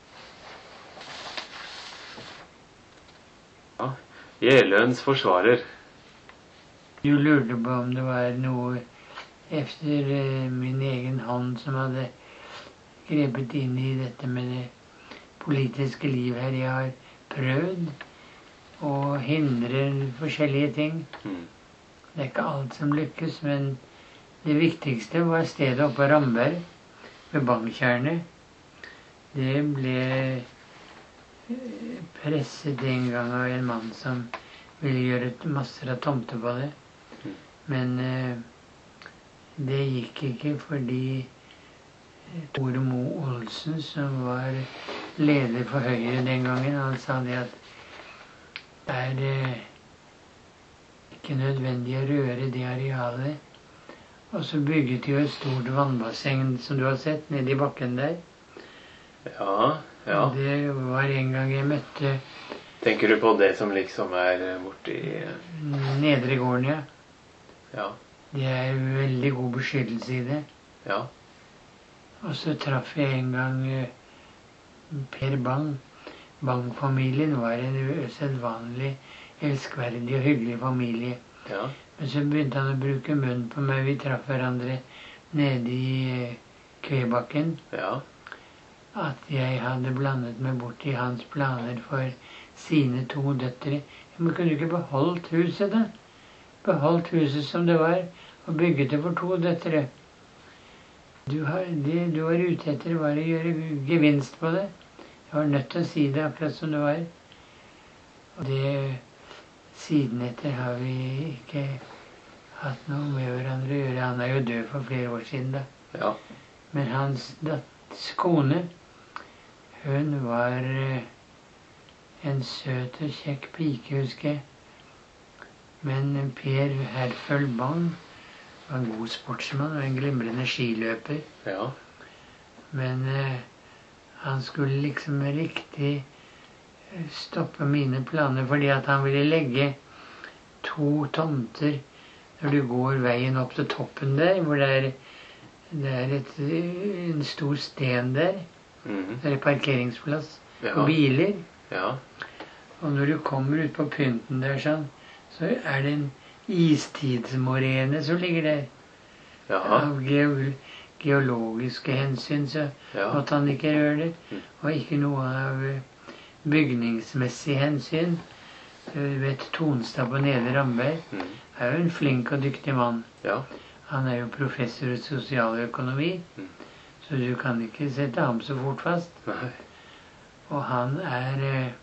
Ja, Jeløens forsvarer. Du lurte på om det var noe efter eh, min egen hånd som hadde grepet inn i dette med det politiske liv her. Jeg har prøvd å hindre forskjellige ting. Mm. Det er ikke alt som lykkes, men det viktigste var stedet oppe på Ramberg, ved Bangtjernet. Det ble presset en gang av en mann som ville gjøre masser av tomter på det. Men eh, det gikk ikke fordi Tore Moe Olsen, som var leder for Høyre den gangen, han sa det at det er eh, ikke nødvendig å røre det arealet. Og så bygget de jo et stort vannbasseng som du har sett nede i bakken der. Ja, ja. Og det var en gang jeg møtte Tenker du på det som liksom er borti... Nedre gården, ja. Ja, Det er veldig god beskyttelse i det. ja, Og så traff jeg en gang eh, Per Bang. Bang-familien var en usedvanlig elskverdig og hyggelig familie. ja, Men så begynte han å bruke munn på meg. Vi traff hverandre nede i eh, Kvebakken. ja, At jeg hadde blandet meg bort i hans planer for sine to døtre. Men kunne du ikke beholdt huset, da? Beholdt huset som det var, og bygget det for to døtre. Du har, det du var ute etter, var å gjøre gevinst på det. Jeg var nødt til å si det akkurat som det var. Og det siden etter har vi ikke hatt noe med hverandre å gjøre. Han er jo død for flere år siden, da. ja. Men hans datters kone, hun var eh, en søt og kjekk pike, husker jeg. Men Per Herføl Bang var en god sportsmann og en glimrende skiløper. ja. Men eh, han skulle liksom riktig eh, stoppe mine planer fordi at han ville legge to tomter når du går veien opp til toppen der, hvor det er, det er et, en stor sten der. Mhm. Det er parkeringsplass Ja. for biler. Ja, Og når du kommer ut på pynten der sånn, så er det en istidsmorene som ligger der. jaha, Av geo geologiske hensyn så ja, måtte han ikke gjøre det. Mm. Og ikke noe av eh, bygningsmessig hensyn. Du vet, Tonstad på Nedre Ramberg mhm. er jo en flink og dyktig mann. ja, Han er jo professor i sosialøkonomi, Mm. så du kan ikke sette ham så fort fast. nei, Og han er eh,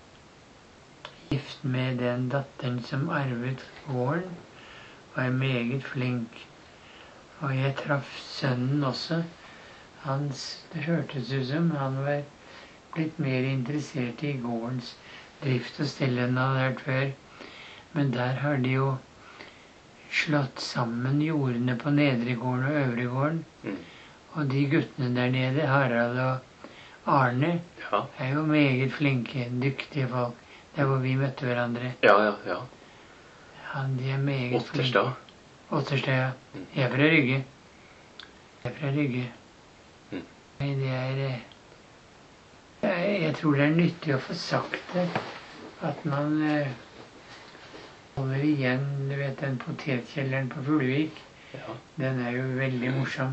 gift med den datteren som arvet gården, og er meget flink. Og jeg traff sønnen også. Han, det hørtes ut som han var blitt mer interessert i gårdens drift og stell enn han hadde hørt før. Men der har de jo slått sammen jordene på Nedregården og Øvregården. Mm. Og de guttene der nede, Harald og Arne, Ja. er jo meget flinke, dyktige folk. Der hvor vi møtte hverandre. Ja, ja, ja. Han, de er meget Otterstad. Otterstad, ja. Mm. Jeg er fra Rygge. Jeg er fra Rygge. Mm. Nei, det er eh, jeg, jeg tror det er nyttig å få sagt det. At man eh, holder igjen, du vet, den potetkjelleren på Fuglevik. Ja. Den er jo veldig morsom.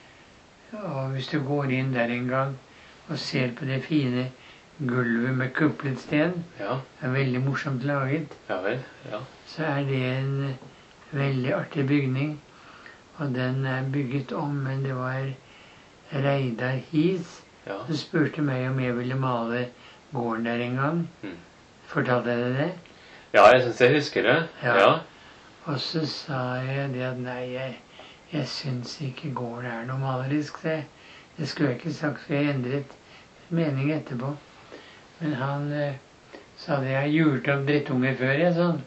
Og hvis du går inn der en gang og ser på det fine gulvet med kuplet sten, Ja. det er veldig morsomt laget, Ja vel. Ja. så er det en veldig artig bygning. Og den er bygget om, men det var Reidar His Ja. som spurte meg om jeg ville male gården der en gang. Mm. Fortalte jeg deg det? Ja, jeg syns jeg husker det. Ja. Ja. Og så sa jeg det at nei, jeg, jeg syns ikke gården er noe malerisk. Det, det skulle jeg ikke sagt, for jeg endret mening etterpå. Men han eh, sa det, jeg har hjult opp drittunger før, jeg, sånn.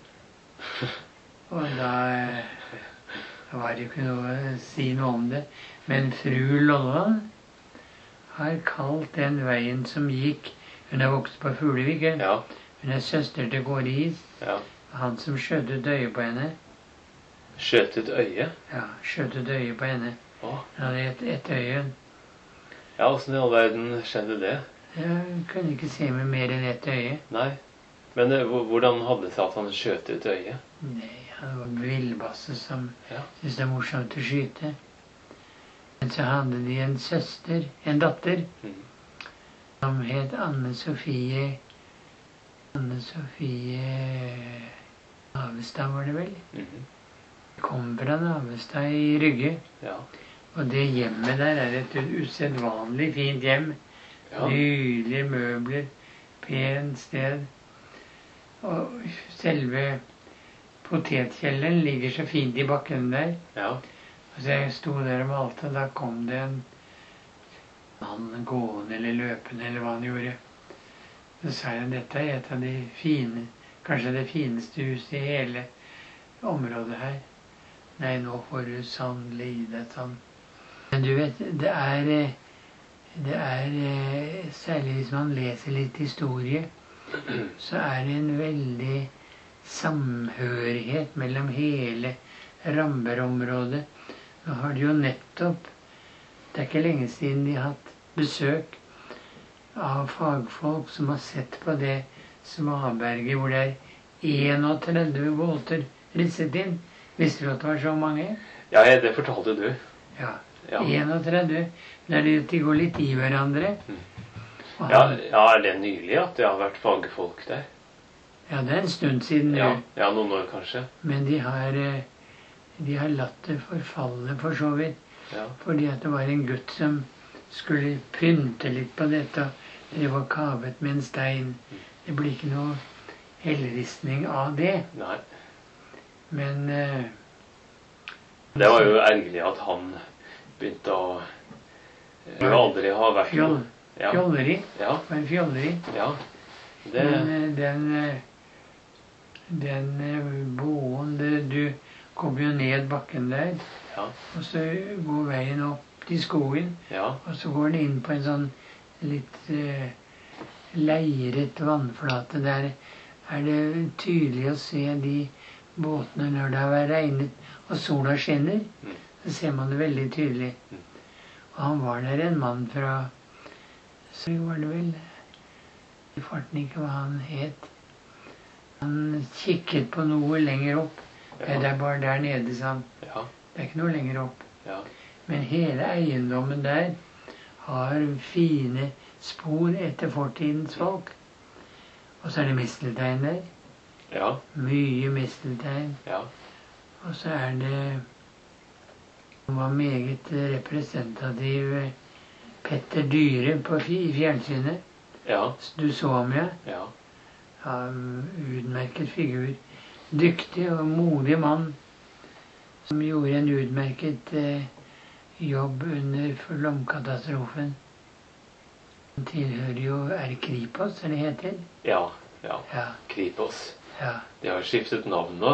Og da, eh, da var det jo ikke noe å si noe om det. Men fru Lolland har kalt den veien som gikk, hun er vokst på Fuglevik, eh. Ja. Hun er søster til Kåre Is. Ja. Han som skjøt ut øyet på henne. Skjøt ut øyet? Ja, skjøt ut øyet på henne. Å. Han hadde et, et øye. Ja, åssen i all verden skjedde det? Jeg kunne ikke se med mer enn ett øye. Nei. Men eh, hvor- hvordan hadde det seg at han skjøt ut øyet? Nei, han var villbasse som Ja. syntes det er morsomt å skyte. Men så hadde de en søster, en datter, Mm. som het Anne Sofie Anne Sofie Navestad, var det vel? Mhm. Kom fra Navestad i Rygge. Ja. Og det hjemmet der er et usedvanlig fint hjem. Ja. Nydelige møbler, pent sted. Og selve potetkjelleren ligger så fint i bakken der. Ja. Og så jeg sto der og malte, og da kom det en mann gående eller løpende, eller hva han gjorde. Så sa jeg dette er et av de fine, kanskje det fineste huset i hele området her. Nei, nå får du sannelig gi deg sånn. Men du vet, det er eh, Det er eh, særlig hvis man leser litt historie, så er det en veldig samhørighet mellom hele Ramberområdet. Nå har de jo nettopp, det er ikke lenge siden de har hatt besøk av fagfolk som har sett på det svaberget hvor det er enogtredve båter risset inn. Visste du at det var så mange? Ja, ja, det fortalte du. Ja, Ja. enogtredve. Der de, de går litt i hverandre. Og Ja, han- ja, er det nylig at det har vært fagfolk der? ja, det er en stund siden Ja, nå. ja noen år kanskje. Men de har, eh, de har latt det forfalle for så vidt. Ja. Fordi at det var en gutt som skulle pynte litt på dette. Det var kavet med en stein. Det blir ikke noe helleristning av det. Nei. Men eh, Det var jo ergerlig at han begynte å eh, jo aldri ha vært fjoll, noe. Ja. fjolleri Ja. var en fjolleri. Ja. Det Men eh, den, eh, den eh, boen det, Du kommer jo ned bakken der, Ja. og så går veien opp til skogen. Ja. Og så går den inn på en sånn litt eh, leiret vannflate. Der er det tydelig å se de båtene når det har regnet og sola skinner. Mm. Så ser man det veldig tydelig. Mm. Og han var der en mann fra Så var det vel I farten ikke hva han het. Han kikket på noe lenger opp. Ja. Det er bare der nede, sa han. Ja. Det er ikke noe lenger opp. Ja. Men hele eiendommen der har fine spor etter fortidens folk. Og så er det misteltein der. Ja. Mye misteltein. Ja. Og så er det Han var meget representativ eh, Petter Dyre på fi- fjernsynet. Ja. Du så ham, ja? Ja. Ja, utmerket figur. Dyktig og modig mann som gjorde en utmerket eh, jobb under flomkatastrofen. Han tilhører jo Er det Kripos, er det heter? Ja. Ja. Ja, Kripos. ja. De har skiftet navn nå.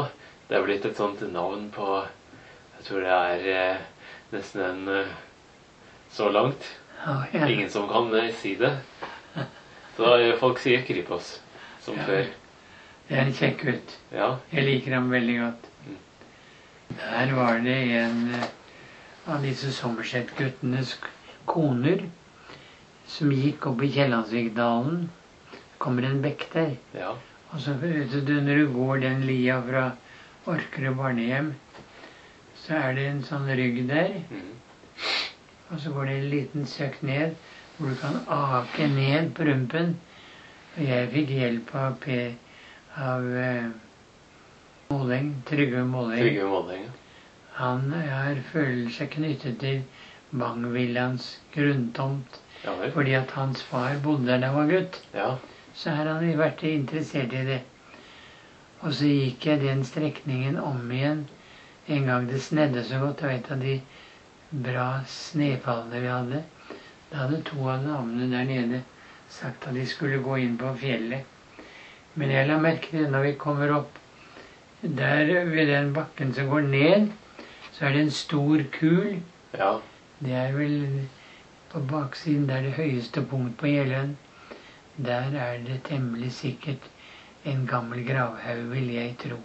Det er blitt et sånt navn på, jeg tror det er eh, nesten en eh, så langt. Ja, ja. Ingen som kan eh, si det. Så eh, folk sier Kripos, som Ja. før. Det er en kjekk gutt. Ja. Jeg liker ham veldig godt. Mm. Der var det en eh, av disse Sommerset-guttenes koner som gikk opp i Kiellandsvikdalen. Kommer en bekk der. Ja. Og så vet du, når du går den lia fra Orkerud barnehjem, så er det en sånn rygg der. Mm. Og så går det en liten søkk ned, hvor du kan ake ned på rumpen. Og jeg fikk hjelp av, P, av eh, Måleng, Trygve Måleng. Trygve Måleng. Han har følelser knyttet til Bangvillans grunntomt, Ja vel. fordi at hans far bodde der da han var gutt. Ja. Så har han vært interessert i det. Og så gikk jeg den strekningen om igjen en gang det snedde så godt. Det var et av de bra snøfallene vi hadde. Da hadde to av damene der nede sagt at de skulle gå inn på fjellet. Men jeg la merke til når vi kommer opp der ved den bakken som går ned, så er det en stor kul. Ja. Det er vel på baksiden, det er det høyeste punkt på Jeløen. Der er det temmelig sikkert en gammel gravhaug, vil jeg tro.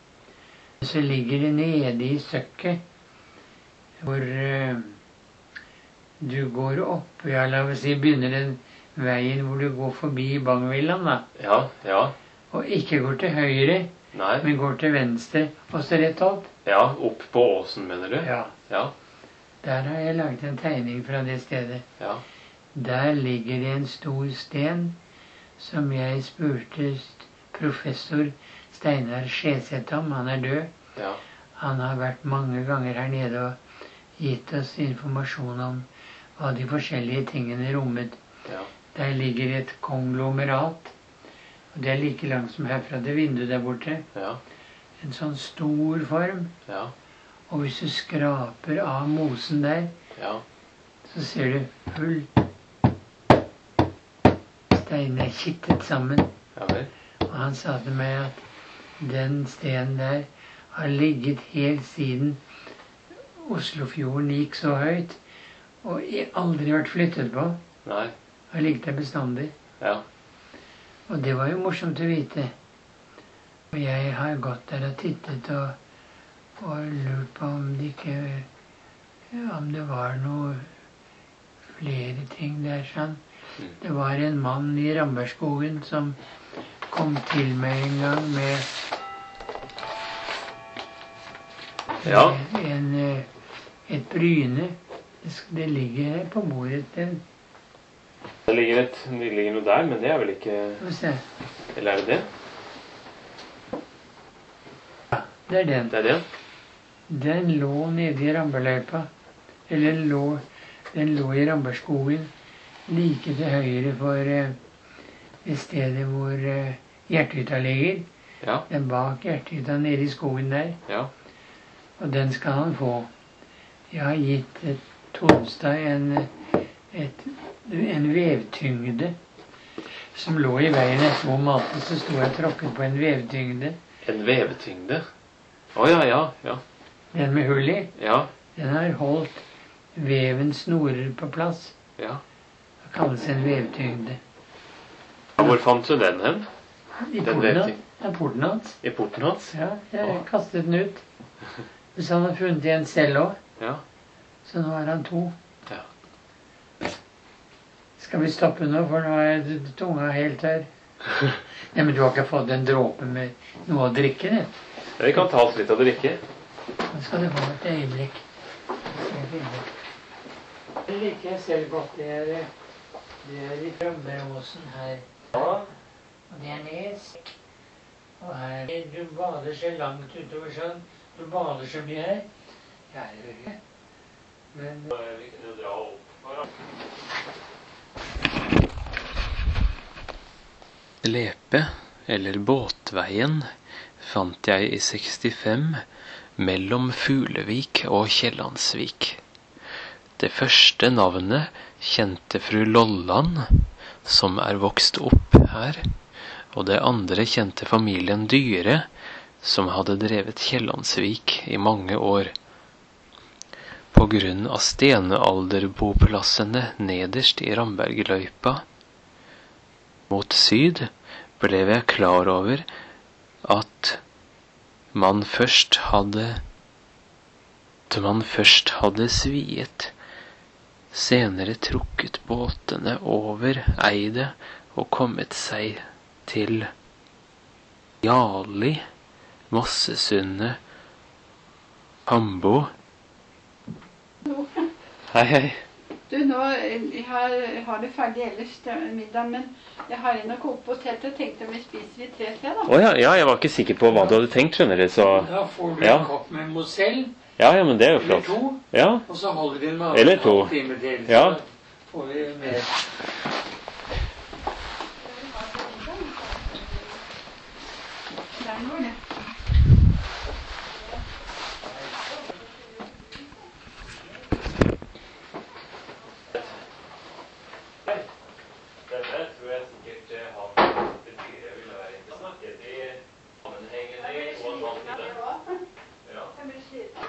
Så ligger det nede i søkket, hvor uh, du går opp, ja, la oss si, begynner den veien hvor du går forbi Bangvillan, da. Ja, ja. Og ikke går til høyre, Nei. men går til venstre, og så rett opp. Ja, opp på åsen, mener du? Ja, Ja. der har jeg laget en tegning fra det stedet. Ja. Der ligger det en stor sten som jeg spurte professor Steinar Skjeseth om. Han er død. Ja. Han har vært mange ganger her nede og gitt oss informasjon om hva de forskjellige tingene rommet. Ja. Der ligger et konglomerat, og det er like langt som herfra til vinduet der borte. Ja. En sånn stor form. Ja. Og hvis du skraper av mosen der, Ja. så ser du hull. Steinene er kittet sammen. Ja vel. Og han sa til meg at den stenen der har ligget helt siden Oslofjorden gikk så høyt, og aldri vært flyttet på. Nei. Har ligget der bestandig. Ja. Og det var jo morsomt å vite. Og jeg har gått der og tittet og, og lurt på om det ikke om det var noe flere ting der, sånn. Mm. Det var en mann i Rambergskogen som kom til meg en gang med Ja. en, et bryne. Det, sk- det ligger her på bordet. Den, Det ligger, et, det ligger noe der, men det er vel ikke... skal vi se. Eller er det det? Det er den. Det er det? Den lå nede i Ramberløypa. Eller den lå, den lå i Rambergskogen. Like til høyre for eh, det stedet hvor eh, Hjerthytta ligger. Ja. Den bak Hjerthytta nede i skogen der. Ja. Og den skal han få. Jeg har gitt et Tonstad en, et, en vevtyngde som lå i veien etter hvor maten, så sto jeg tråkket på en vevtyngde. En vevetyngde? Å ja, ja, ja. Den med hull i. Ja, Den har holdt vevens snorer på plass. ja. Det kalles en vevtyngde. Hvor fant du den hen? I Den porten, vevtyng- hans- i porten hans. I porten hans? Ja, jeg Å. kastet den ut. Hvis han har funnet en selv også, Ja. så nå har han to. Ja. Skal vi stoppe nå, for nå er d- tunga helt tørr. Nei, men du har ikke fått en dråpe med noe å drikke, det. Vi kan ta oss litt av drikke. Nå skal du få et øyeblikk. Skal jeg finne. Det liker jeg selv godt. Det er, det er i Frømmeråsen her. Og det er Nes. Og her du bader så langt utover sånn. Du bader så mye her. Ja, det gjør jeg. Men Vi kunne dra opp. Lepe, eller Båtveien, fant jeg i sekstifem mellom Fuglevik og Kiellandsvik. Det første navnet kjente fru Lolland, som er vokst opp her, og det andre kjente familien Dyre, som hadde drevet Kiellandsvik i mange år. På grunn av stenalderboplassene nederst i Rambergløypa mot syd ble jeg klar over at man først hadde at man først hadde sviet, senere trukket båtene over Eidet og kommet seg til Jali, Mossesundet, Hambo. Hei, hei. Du, nå jeg har, jeg har det ferdig ellers til middag, men jeg har en å koke poteter og tenkte om vi spiser i tre tre, da. Åja, ja, jeg var ikke sikker på hva du hadde tenkt, skjønner du, så... Da får du ja. En kopp med Moselle. Ja, ja, men det er jo flott. Eller to. Ja. Og så holder vi den med Eller to. en time til. Ja. Så får vi mer. Der går det. Dette tror jeg sikkert har betyr jeg ville være interessant i sammenhengende og en halv time. Ja. Jeg blir sliten.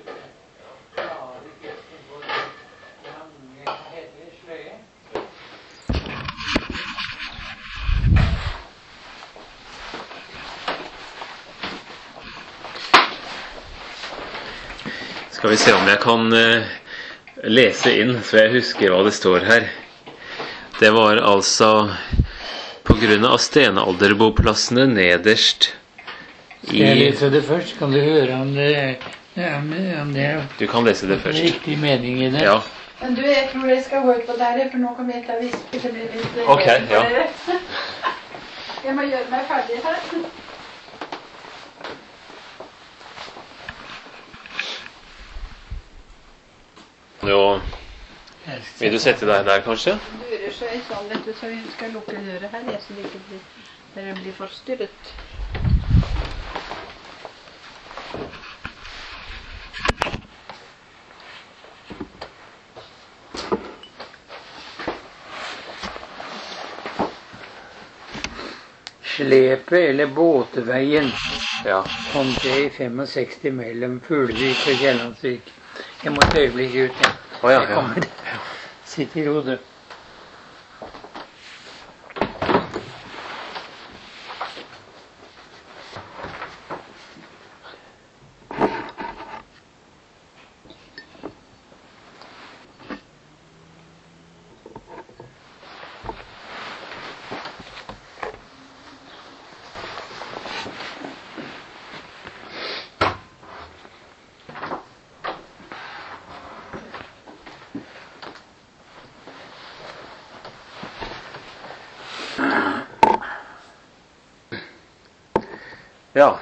Skal vi se om jeg kan uh, lese inn, så jeg husker hva det står her. Det var altså på grunn av stenalderboplassene nederst i... Jeg leser det først. Kan du høre om det, om, om det er Du kan lese det først. riktig mening i det? Ja. Men du, jeg tror jeg skal gå ut på der, for nå kommer jeg til å viske. Det blir litt Ok, lesen for ja. dere. Jeg må gjøre meg ferdig her. Jo, vil du sette deg der kanskje? Durer seg sånn, vet du, så vi skal lukke døra her, jeg, så det ikke blir, dere blir forstyrret. Slepet, eller båteveien, Ja. kom til i sekstifem mellom Fuglevik og Kiellandsvik. Jeg må et øyeblikk ut, ja. Å ja, Jeg ja. kommer. Sitt i ro, du. Ja.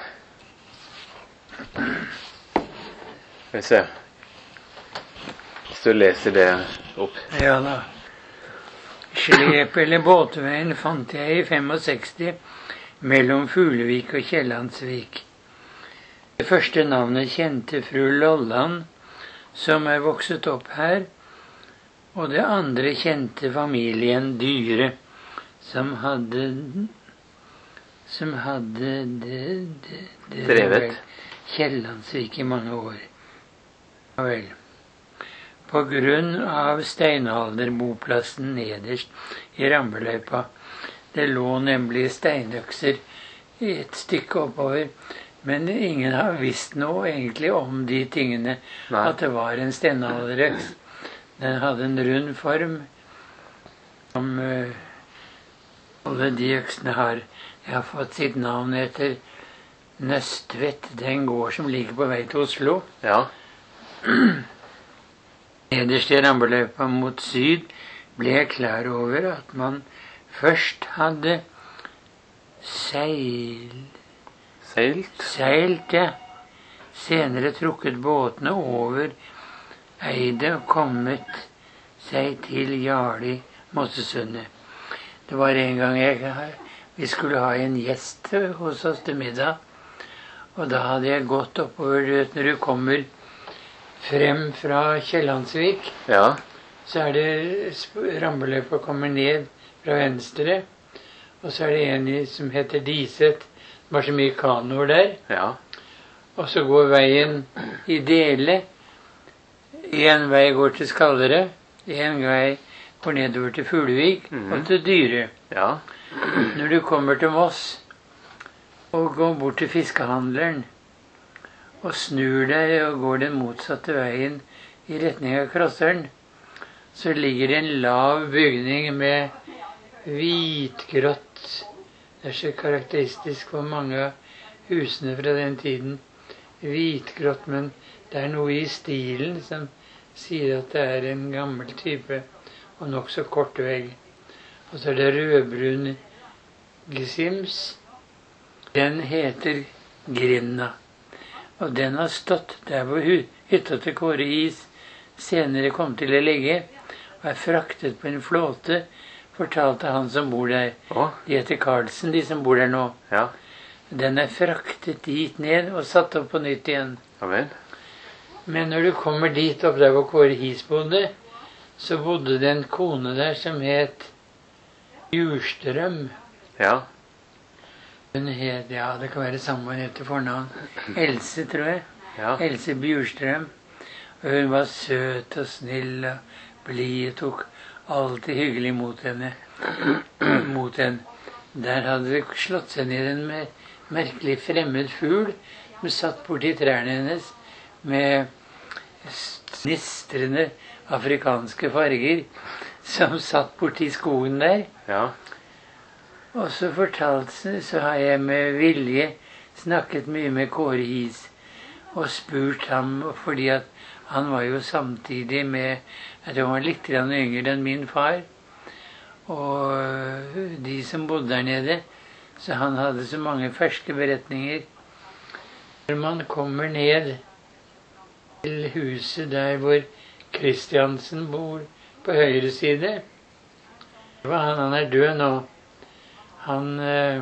Skal vi se. Hvis du leser det opp. Ja da. Slepet, eller båtveien, fant jeg i sekstifem mellom Fuglevik og Kiellandsvik. Det første navnet kjente fru Lolland, som er vokset opp her, og det andre kjente familien Dyre, som hadde som hadde det, det, det, Drevet. Kiellandsvik i mange år. Ja vel. På grunn av steinalderboplassen nederst i Ramberløypa. Det lå nemlig steinøkser et stykke oppover, men ingen har visst noe egentlig om de tingene. Nei. At det var en steinalderøks. Den hadde en rund form, som uh, alle de øksene har. Jeg har fått sitt navn etter Nøstvedt, den gård som ligger på vei til Oslo. Ja. Nederst i Ramberløypa mot syd ble jeg klar over at man først hadde seil... Seilt. seilt, ja. Senere trukket båtene over Eidet og kommet seg til Jali, Mossesundet. Det var en gang jeg, vi skulle ha en gjest hos oss til middag, og da hadde jeg gått oppover, du vet, når du kommer frem fra Kiellandsvik, Ja. så er det Ramberløypa kommer ned fra venstre, og så er det en som heter Diset, var så mye kanoer der. Ja. Og så går veien i dele. En vei går til Skallere, en vei går nedover til Fuglevik Mhm. og til Dyre. Ja. Når du kommer til Moss og går bort til fiskehandleren og snur deg og går den motsatte veien i retning av Krosseren, så ligger det en lav bygning med hvitgrått. Det er så karakteristisk for mange av husene fra den tiden. Hvitgrått, men det er noe i stilen som sier at det er en gammel type og nokså kort vegg. Og så er det rødbrun gesims. Den heter Grinda. Og den har stått der hvor hytta til Kåre Is senere kom til å ligge, og er fraktet på en flåte, fortalte han som bor der. Å. De heter Karlsen, de som bor der nå. Ja. Den er fraktet dit ned og satt opp på nytt igjen. Ja vel. Men når du kommer dit opp der hvor Kåre His bodde, så bodde det en kone der som het Bjurstrøm. Ja. Hun het, ja, det kan være samme hun heter fornavn. Else, tror jeg. Ja. Else Bjurstrøm. Og hun var søt og snill og blid og tok alltid hyggelig mot henne. mot henne. Der hadde det slått seg ned en mer merkelig fremmed fugl som satt borti trærne hennes med gnistrende afrikanske farger, som satt borti skogen der. Ja. Og så fortalte, så har jeg med vilje snakket mye med Kåre His og spurt ham, fordi at han var jo samtidig med, at han var litt grann yngre enn min far, og de som bodde der nede, så han hadde så mange ferske beretninger. Når man kommer ned til huset der hvor Kristiansen bor på høyre side, han, han er død nå. Han,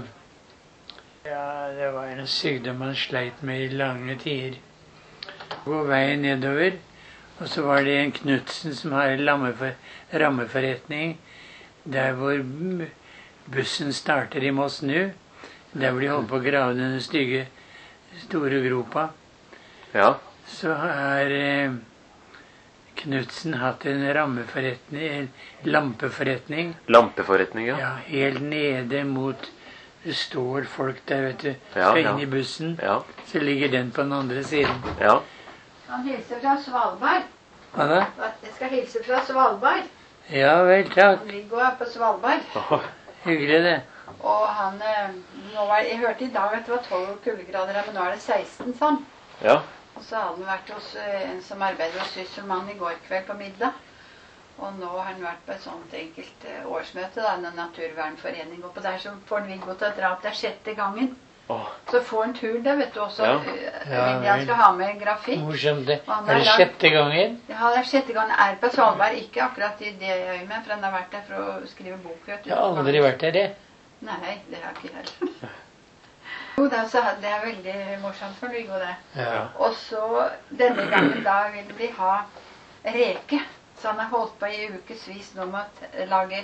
ja, det var en sykdom han sleit med i lange tider. Gå veien nedover, og så var det en Knudsen som har en rammeforretning, der hvor bussen starter i Moss nå, der hvor de holder på å grave denne stygge, store gropa. Ja. Så har eh, Knudsen hatt en rammeforretning, en lampeforretning. Lampeforretning, ja. Ja, helt nede mot, det står folk der, vet du, Ja, skal ja. inn i bussen, Ja. så ligger den på den andre siden. Ja. Han hilser fra Svalbard. Hva da? Jeg skal hilse fra Svalbard. Ja vel, takk. Viggo er på Svalbard. Åh. Hyggelig det. Og han, eh, nå var, jeg hørte i dag at det var tolv kuldegrader her, men nå er det seksten, sånn. Ja. Og så hadde han vært hos eh, en som arbeider hos Sysselmann i går kveld på middag. Og nå har han vært på et sånt enkelt eh, årsmøte, da, en naturvernforening. Og på der så får han Viggo til å dra opp, det er sjette gangen. Åh. Så får han tur der, vet du, også. Ja. eh, Ja, Vil jeg vel. skal ha med grafikk. Morsomt det. Og han Er det er sjette gangen? Ja, det er sjette gangen han er på Svalbard, ikke akkurat i det øyet, for han har vært der for å skrive bok. Vet du. Jeg har aldri vært der, jeg. Nei, det har ikke jeg heller. Jo, det er, så, det er veldig morsomt for Viggo, det. Ja. Og så denne gangen da vil de ha reke. Så han har holdt på i ukesvis nå med å lage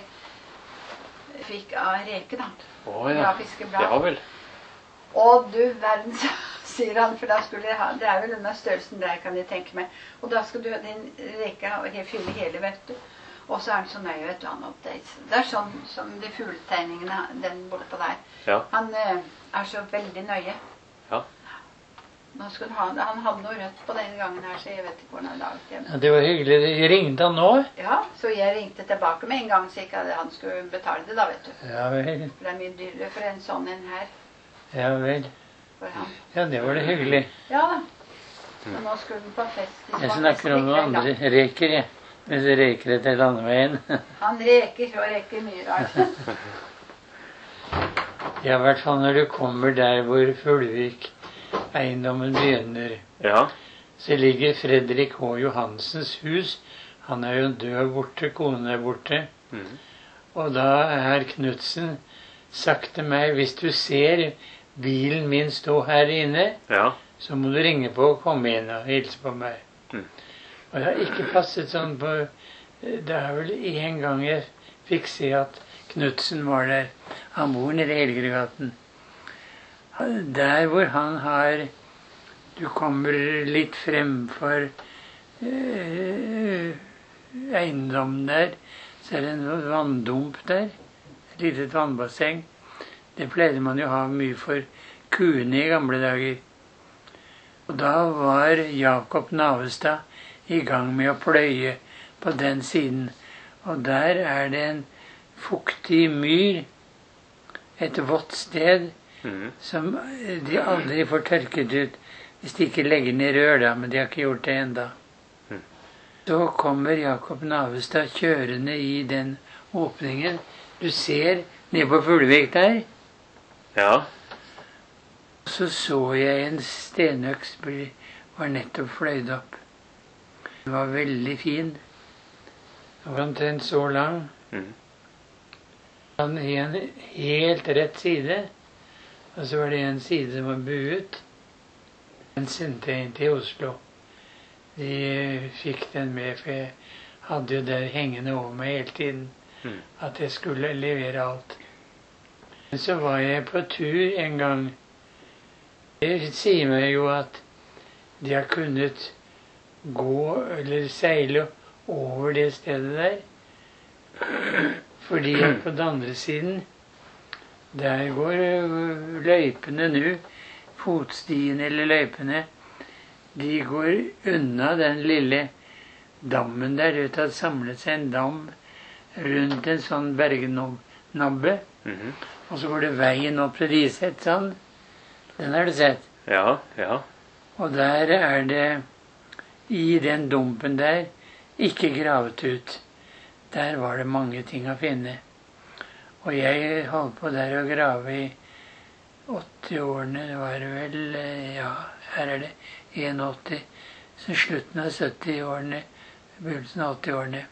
fikk av reke, da. Åh, ja. Fra fiskeblad. Ja vel. Og du verden, sier han, for da skulle de ha, det er vel denne størrelsen der, kan de tenke meg. Og da skal du ha den reka og fylle hele, vet du. Og så er han så nøye, vet du, han oppdates. Det er sånn som de fugletegningene, den bortpå der. Ja. Han eh, er så veldig nøye. Ja. Nå skulle han, han hadde noe rødt på denne gangen her, så jeg vet ikke hvor han har laget hjemme. Ja, det var hyggelig. Ringte han nå? Ja, så jeg ringte tilbake med en gang, så ikke at han skulle betale det da, vet du. Ja vel. For det er mye dyrere for en sånn en her, Ja vel. for han. Ja, det var det hyggelig. Ja da. Så nå skulle den på fest. i Jeg Svalbard snakker om noe i kveld, da. andre reker, jeg. Mens jeg reker etter landeveien. Han reker og reker mye rart. Ja, i hvert fall når du kommer der hvor Fuglevik-eiendommen begynner, Ja. så ligger Fredrik H. Johansens hus. Han er jo død borte, konen er borte. Mhm. Og da har Knudsen sagt til meg, hvis du ser bilen min stå her inne, Ja. så må du ringe på og komme inn og hilse på meg. Mm. Og jeg har ikke passet sånn på, det er vel en gang jeg fikk se at Knudsen var der. Han bor nede i Helgeregaten. Der hvor han har Du kommer litt fremfor eh, eiendommen der, så er det en vanndump der. Et lite vannbasseng. Det pleide man jo å ha mye for kuene i gamle dager. Og da var Jakob Navestad i gang med å pløye på den siden. Og der er det en fuktig myr, et vått sted, mm. som de aldri får tørket ut hvis de ikke legger ned rør, da, men de har ikke gjort det enda. Mm. Så kommer Jakob Navestad kjørende i den åpningen. Du ser ned på Fuglevik der. Ja. Så så jeg en stenøks var nettopp fløyd opp. Den var veldig fin. Den var omtrent så lang. Mm. Den i en helt rett side. Og så var det en side som var buet. Den sendte jeg inn til Oslo. De fikk den med, for jeg hadde jo det hengende over meg hele tiden. Mm. At jeg skulle levere alt. Men så var jeg på tur en gang. Det sier meg jo at de har kunnet gå eller seile over det stedet der. Fordi på den andre siden, der går løypene nå, fotstiene eller løypene, de går unna den lille dammen der. Det har samlet seg en dam rundt en sånn bergnabbe. Mm-hmm. Og så går det veien opp til Riset, sånn. Den har du sett? Ja, ja. Og der er det, i den dumpen der, ikke gravet ut. Der var det mange ting å finne. Og jeg holdt på der å grave i åtti-årene, det var vel, ja, her er det åtti, så slutten av sytti-årene, begynnelsen av åtti-årene.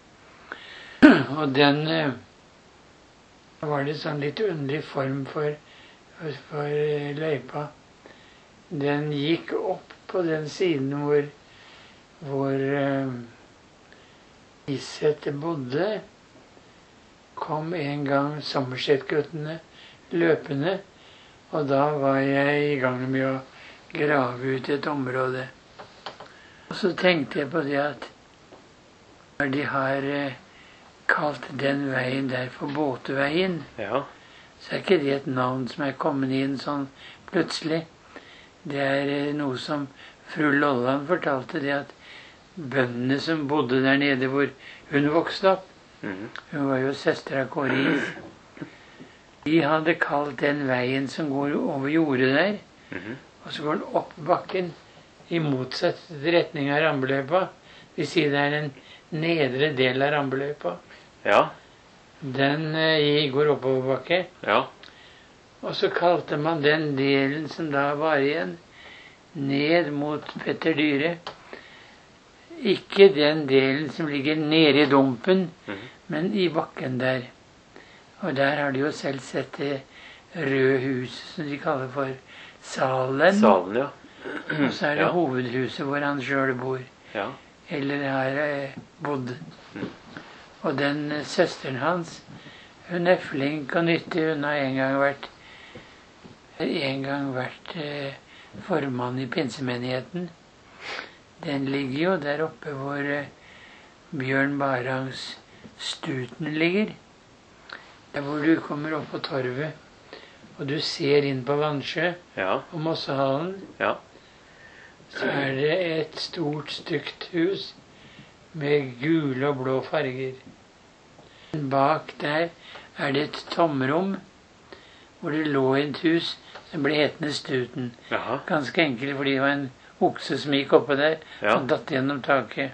Og den var det sånn litt underlig form for, for løypa. Den gikk opp på den siden hvor, hvor uh, Iseth bodde. Kom en gang Sommerset-guttene løpende, og da var jeg i gang med å grave ut et område. Og så tenkte jeg på det at når de har uh, kalt den veien der for Båteveien, ja. Så er ikke det et navn som er kommet inn sånn plutselig. Det er noe som fru Lolland fortalte, det at bøndene som bodde der nede hvor hun vokste opp, mm. hun var jo søster av Kåre Is, de hadde kalt den veien som går over jordet der, mm. og så går den opp bakken i motsatt retning av Rambeløypa. Vi sier det er den nedre del av Rambeløypa. Ja. Den uh, går oppover bakke. Ja. Og så kalte man den delen som da var igjen, ned mot Petter Dyre. Ikke den delen som ligger nede i dumpen, mm. men i bakken der. Og der har de jo selv sett det røde huset som de kaller for Salen. Salen, ja. Og så er det ja. hovedhuset hvor han selv bor. Ja. Eller har eh, bodd. Mm. Og den eh, søsteren hans, hun er flink og nyttig. Hun har en gang vært en gang vært eh, formann i pinsemenigheten. Den ligger jo der oppe hvor eh, Bjørn Barangs Stuten ligger. Der hvor du kommer opp på torvet, og du ser inn på Vannsjø ja. Og Mossehallen. Ja. Så er det et stort, stygt hus med gule og blå farger. Bak der er det et tomrom hvor det lå et hus som ble hetende Stuten. Jaha. Ganske enkelt fordi det var en okse som gikk oppe der ja. Og datt gjennom taket.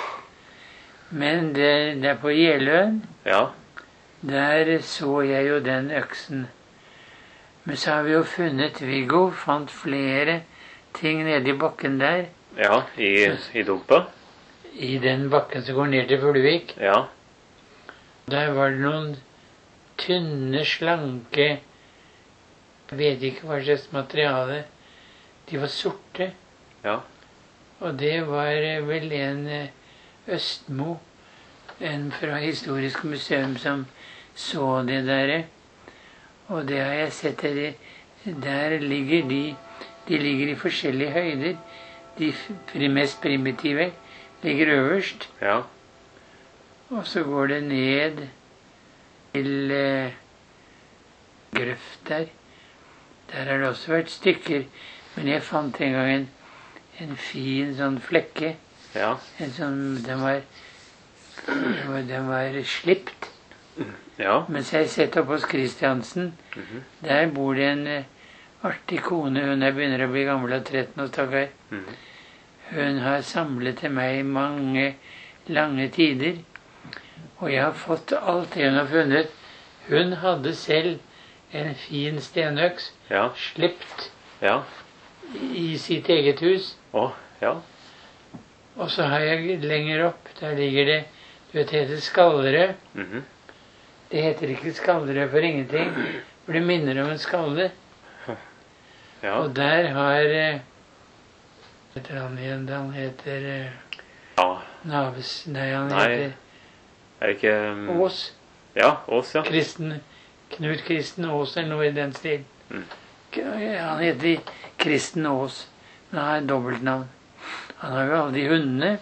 Men det, der på Jeløen, ja. Der så jeg jo den øksen. Men så har vi jo funnet, Viggo fant flere ting nede i bakken der. Ja, i, i dumpa. I den bakken som går ned til Fuglevik. Ja. Der var det noen tynne, slanke, jeg vet ikke hva slags materiale. De var sorte. Ja. Og det var vel en Østmo, en fra Historisk museum, som så det der. Og det har jeg sett her der ligger de, de ligger i forskjellige høyder. De mest primitive ligger øverst. Ja. Og så går det ned til eh, grøft der. Der har det også vært stykker. Men jeg fant en gang en, en fin sånn flekke. Ja. En sånn, den var, den var, den var slipt. Ja. Mens jeg sett oppe hos Kristiansen, Mhm. der bor det en eh, artig kone. Hun er begynner å bli gammel av tretten og stakkar. Mhm. Hun har samlet til meg mange lange tider. Og jeg har fått alt det hun har funnet. Hun hadde selv en fin stenøks, Ja. slipt Ja. i sitt eget hus. Å, ja. Og så har jeg lenger opp, der ligger det, du vet, det heter skallere. Mhm. Det heter ikke skallere for ingenting, for det minner om en skalle. Ja. Og der har, eh, hva heter han igjen, da? Han heter eh, Ja. Naves, nei, han Nei. heter Er det ikke um, Ås. Ja, Ås, ja. Kristen, Knut Kristen Aas eller noe i den stil. Mm. Han heter Kristen Aas, men han har et dobbeltnavn. Han har jo alle de hundene.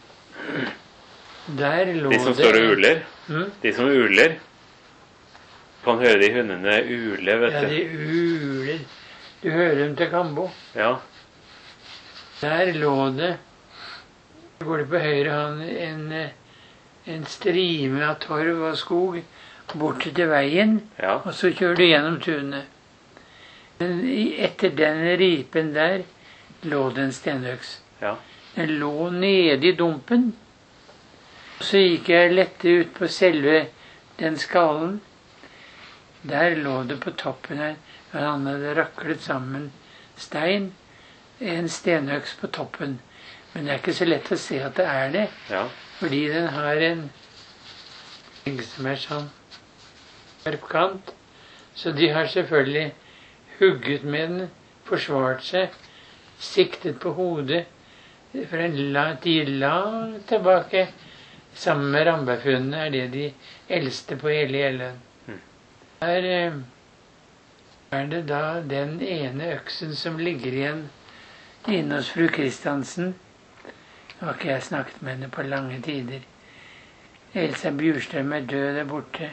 Der lå De som det... står og uler. Mm? De som uler. Kan høre de hundene ule, vet Ja, du. de uler. Du hører dem til Kambo. Ja. Der lå det, går det på høyre hånd, en, eh, en strime av torv og skog bort til veien, Ja. og så kjører du gjennom tunet. Men i- etter den ripen der lå det en stenøks. Ja. Den lå nede i dumpen. Så gikk jeg lette ut på selve den skallen. Der lå det på toppen her, og han hadde raklet sammen stein, en stenøks på toppen. Men det er ikke så lett å se at det er det, Ja. fordi den har en ting som er sånn skarp kant. Så de har selvfølgelig hugget med den, forsvart seg, siktet på hodet for en la, tid langt tilbake. Sammen med rambærfunnene er det de eldste på hele Jæren. Mm. Her eh, er det da den ene øksen som ligger igjen inne hos fru Kristiansen. Nå har ikke jeg snakket med henne på lange tider. Elsa Bjurstrøm er død der borte.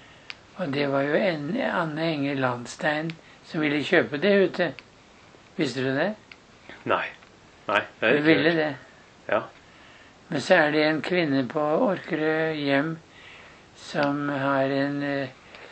Og det var jo en, Anne Enger Landstein som ville kjøpe det ute. Visste du det? Nei. Nei. Det er Hun ikke ville hørt. det. Ja. Men så er det en kvinne på Orkerø hjem som har en eh,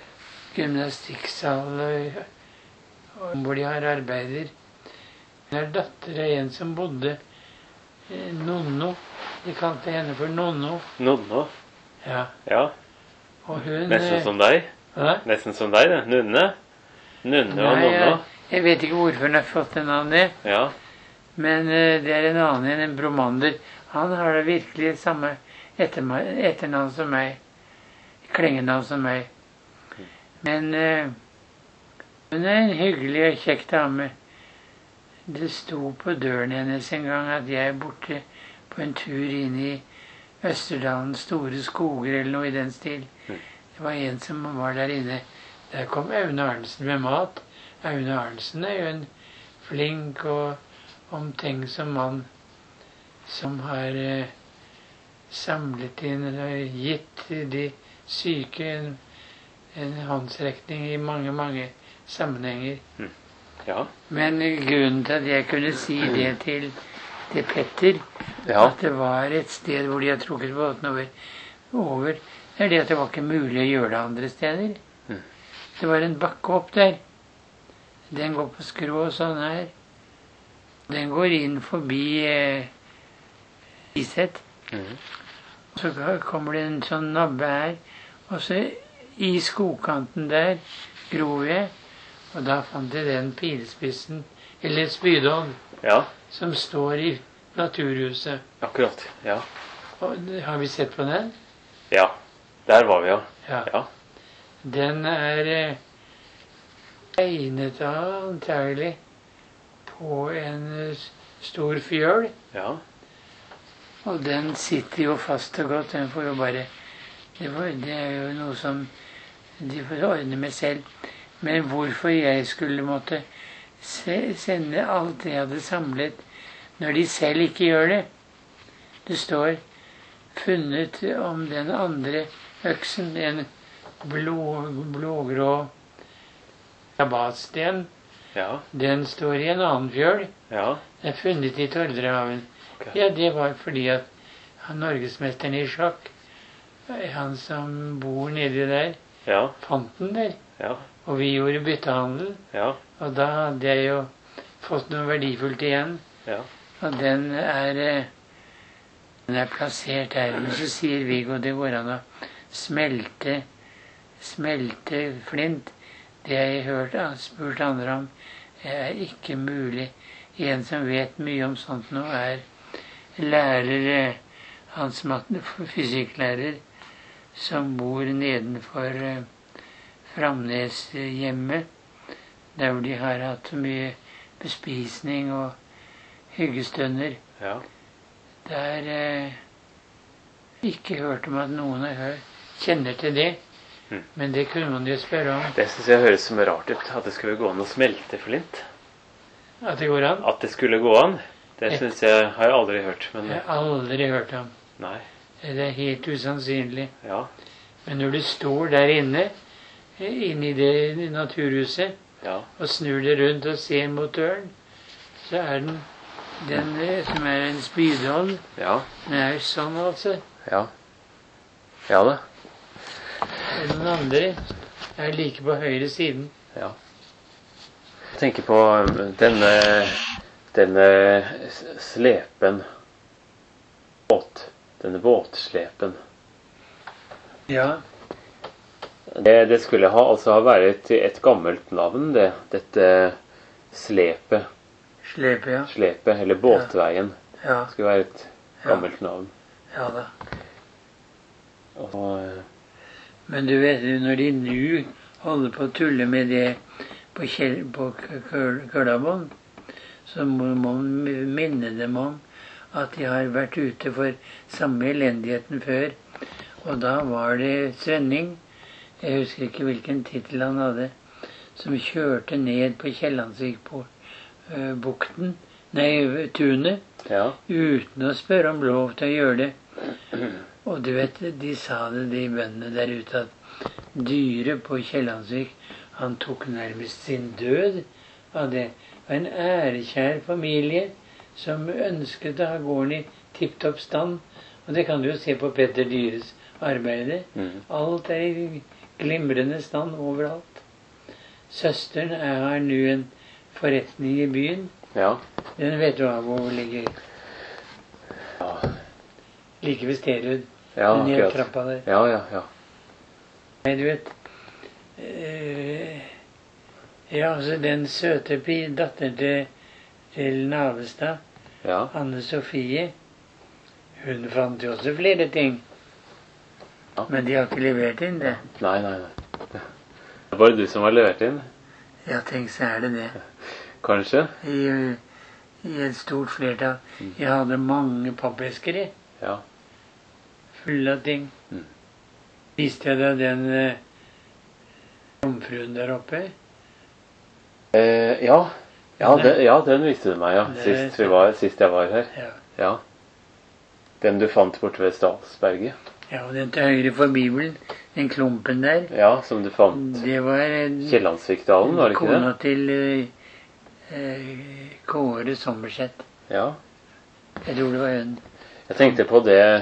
gymnastikksal og, og hvor de har arbeider. Hun er datter av en som bodde eh, Nonno. De kalte henne for Nonno. Nonno. Ja. Ja. Og hun Nesten eh, som deg. hva? Nesten som deg, det. Nunne. Nunne og Nei, nonno. jeg, jeg vet ikke hvorfor hun har fått det navnet. Ja. Men eh, det er en annen enn en bromander. Han har da virkelig samme etterma- etternavn som meg. Klengenavn som meg. Men eh, hun er en hyggelig og kjekk dame. Det sto på døren hennes en gang at jeg er borte på en tur inn i Østerdalens store skoger eller noe i den stil. Det var en som var der inne. Der kom Aune Arnesen med mat. Aune Arnesen er jo en flink og omtenksom mann som har eh, samlet inn og gitt de syke en, en håndsrekning i mange, mange sammenhenger. Ja. Men grunnen til at jeg kunne si det til, til Petter, Ja. at det var et sted hvor de har trukket båten over, over, det er det at det var ikke mulig å gjøre det andre steder. Mm. Det var en bakke opp der. Den går på skrå sånn her. Den går inn forbi eh, Iset. Mhm. Så kommer det en sånn nabbe her. Og så i skogkanten der grov jeg. Og da fant jeg den pilspissen, eller spydhogg, Ja. som står i Naturhuset. Akkurat. Ja. Og har vi sett på den? Ja. Der var vi, ja. Ja. Ja. Den er eh, egnet av antagelig på en eh, stor fjøl. Ja. Og den sitter jo fast og godt. Den får jo bare det, får, det er jo noe som de får ordne med selv. Men hvorfor jeg skulle måtte se, sende alt det jeg hadde samlet, når de selv ikke gjør det? Det står funnet om den andre øksen, en blå, blågrå rabatsten. Ja. Den står i en annen fjøl. Ja. Den er funnet i Torderehaven. Okay. Ja, det var fordi at han norgesmesteren i sjakk, han som bor nedi der, Ja. fant den der. Ja. Og vi gjorde byttehandel. Ja. Og da hadde jeg jo fått noe verdifullt igjen. Ja. Og den er, eh, den er plassert her. Men så sier Viggo det går an å smelte, smelte flint. Det jeg har hørt, har spurt andre om, er ikke mulig. En som vet mye om sånt nå, er lærer, eh, hans mat- fysikklærer, som bor nedenfor eh, Framneshjemmet, der hvor de har hatt mye bespisning og hyggestunder. Ja. Der eh, ikke hørt om at noen har hørt, kjenner til det, Mm. men det kunne man jo spørre om. Det synes jeg høres som rart ut, at det skulle gå an å smelte flint. At det går an. At det skulle gå an, det Et- synes jeg har jeg aldri hørt. Men Jeg har aldri hørt om. nei, Det er helt usannsynlig. ja, Men når du står der inne, eh, inne i det naturhuset, ja, og snur det rundt og ser mot døren, så er den, den eh, som er en spydhånd, ja, den er sånn altså. ja. Ja da, Den andre er like på høyre siden. ja. Jeg tenker på um, denne, denne s- slepen, båt, denne båtslepen. Ja, Det, det skulle ha, altså ha vært et gammelt navn, det, dette slepet, slepet, ja. slepet, eller båtveien, Ja, skulle være et Ja. gammelt navn. ja da. Og, eh, Men du vet, når de nå holder på å tulle med det på, kjell, på K- Kø- Kølabånd, så må man minne dem om at de har vært ute for samme elendigheten før. Og da var det Svenning, jeg husker ikke hvilken tittel han hadde, som kjørte ned på Kiellandsvikbukten, nei, tunet, ja, uten å spørre om lov til å gjøre det. Og du vet, de sa det, de bøndene der ute, at dyret på Kiellandsvik, han tok nærmest sin død av det. Det var en ærekjær familie som ønsket å ha gården i tipptopp stand. Og det kan du jo se på Petter Dyres arbeid. mm, Alt er i glimrende stand overalt. Søsteren er- har nå en forretning i byen. ja, Den vet du av hvor den ligger. ja, Like ved Sterud. ja, Ned akkurat. trappa der. Ja, ja, ja. Nei, du vet eh, Ja, altså den søte pi, datter til, til Navestad, Ja, Anne Sofie, hun fant jo også flere ting. Ja. Men de har ikke levert inn det. nei, nei, nei. Det er bare du som har levert inn, Ja, tenk, så er det det. kanskje? I, i et stort flertall. Jeg hadde mange pappesker i, Ja, fulle av ting. Mm. Viste jeg deg den eh, jomfruen der oppe? eh, ja. Ja, den, ja, den viste du meg, ja. Det- Sist, vi var, sist jeg var her. Ja. Ja. Den du fant borte ved Stalsberget. Ja, og den til høyre for Bibelen, den klumpen der, Ja, som du fant. det var en Kiellandsvikdalen, var det ikke kona det? til eh, eh, Kåre Sommerseth. Ja. Jeg tror det var hun. Jeg tenkte på det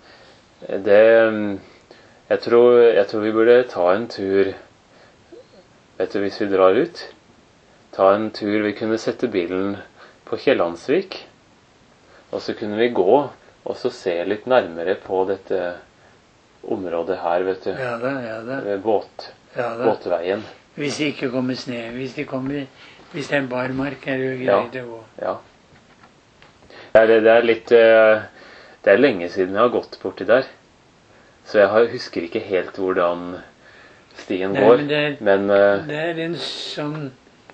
Det um, jeg tror, jeg tror vi burde ta en tur. Vet du, hvis vi drar ut, ta en tur. Vi kunne sette bilen på Kiellandsvik, og så kunne vi gå og så se litt nærmere på dette området her, vet du. Ja da, ja da. Ved båt, Ja, da. båtveien. Hvis det ikke kommer snø. Hvis det, kommer, hvis det er barmark, er det jo Ja. greit å gå. Ja. Det er, det er litt eh, Det er lenge siden jeg har gått borti der. Så jeg har, husker ikke helt hvordan stien Nei, går. men det er- Men eh, Det er en sånn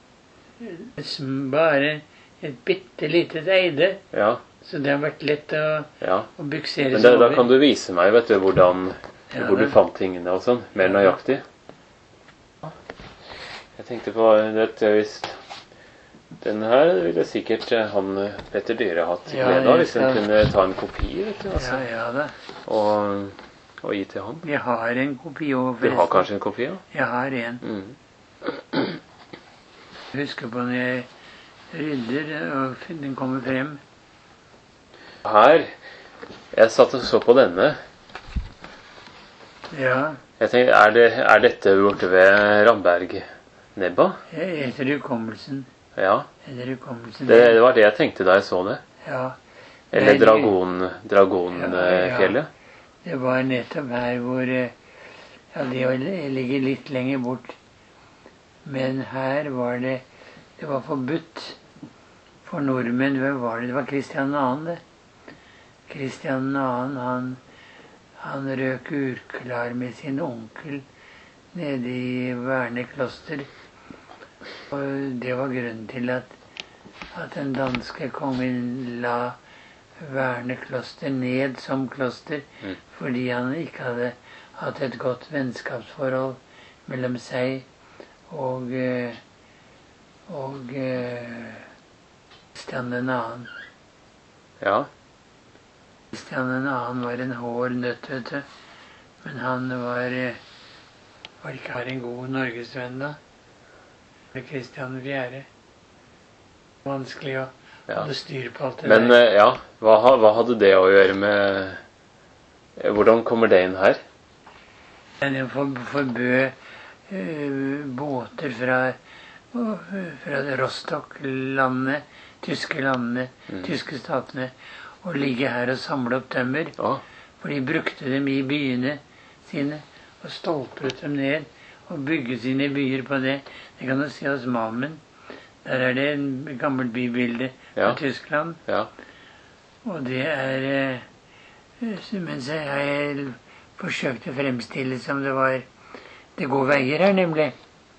som bare et bitte lite eide, ja, så det har vært lett å, ja. å buksere Men seg da, da over. kan du vise meg, vet du, hvordan, Ja, hvor du det- fant tingene og sånn. Mer nøyaktig. Jeg tenkte på dette hvis den her ville sikkert eh, han eh, Petter Dyre hatt Ja, glede av jeg hvis han skal- kunne ta en kopi, vet du, altså, Ja, ja da. og, og gi til han. Jeg har en kopi òg, Du har kanskje en kopi, ja? Jeg har en. Mm. Jeg husker på når jeg rydder, og den kommer frem. Her, jeg satt og så på denne. Ja, Jeg tenkte, er, det, er dette borte ved Ramberg-nebba? jeg etter hukommelsen. Ja, Etter hukommelsen. det, det var det jeg tenkte da jeg så det. Ja. Eller Nei, Dragon, Dragonfjellet. Ja, ja. Det var nettopp her hvor eh, Ja, det ligger litt lenger bort. Men her var det Det var forbudt for nordmenn. Hvem var det? Det var Kristian annen, det. Kristian annen, han, han røk urklar med sin onkel nede i Verne kloster. Og det var grunnen til at, at den danske kongen la Verne kloster ned som kloster, Mm. fordi han ikke hadde hatt et godt vennskapsforhold mellom seg og eh, og eh, Kristian den annen. Ja, Kristian den annen var en hård nøtt, vet du. Men han var eh, var ikke var en god norgesvenn, da. Det var Kristian den fjerde. Vanskelig å ja. holde styr på alt det Men der. eh, ja, hva, ha- hva hadde det å gjøre med eh, Hvordan kommer det inn her? Den for, forbød eh, båter fra, fra Rostock-landet, tyske landene, Mm. tyske statene, å ligge her og samle opp tømmer. Ja, For de brukte dem i byene sine og stolpret dem ned og bygget sine byer på det. Det kan du se hos Malmen. Der er det en gammelt bybilde fra Ja. Tyskland. ja, Og det er eh, Mens jeg, jeg forsøkte å fremstille som det var Det går veier her, nemlig.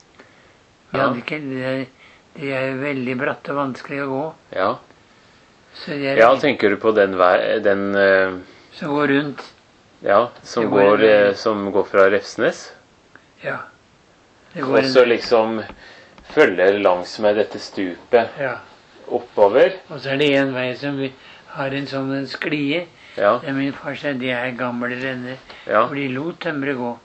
Vi Ja. hadde ikke, det, det er veldig bratt og vanskelig å gå. ja. Så det er Ja, tenker du på den, vei- den eh, som går rundt. ja, som Det går- går, eh, som går fra Refsnes? Ja. Det går Og så liksom følger langs med dette stupet ja. oppover. Og så er det en vei som vi har en sånn en sklie. Ja, Det min far sa det er gamle renner. ja. Hvor de lot tømmeret gå.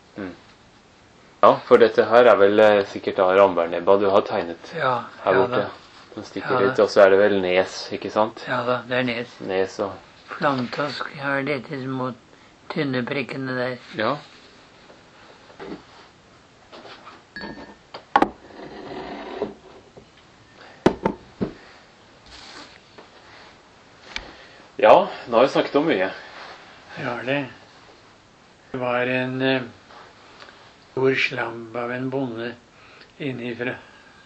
ja, for dette her er vel eh, sikkert da Rambernebba du har tegnet Ja, her ja borte. da. Den stikker Ja da. litt, og så er det vel Nes, ikke sant? Ja da, det er nes. Nes og Flantosk har dette små tynne prikkene der. Ja. Ja, nå har vi snakket om mye. Ja, det. Det var en eh, stor slamp av en bonde innifra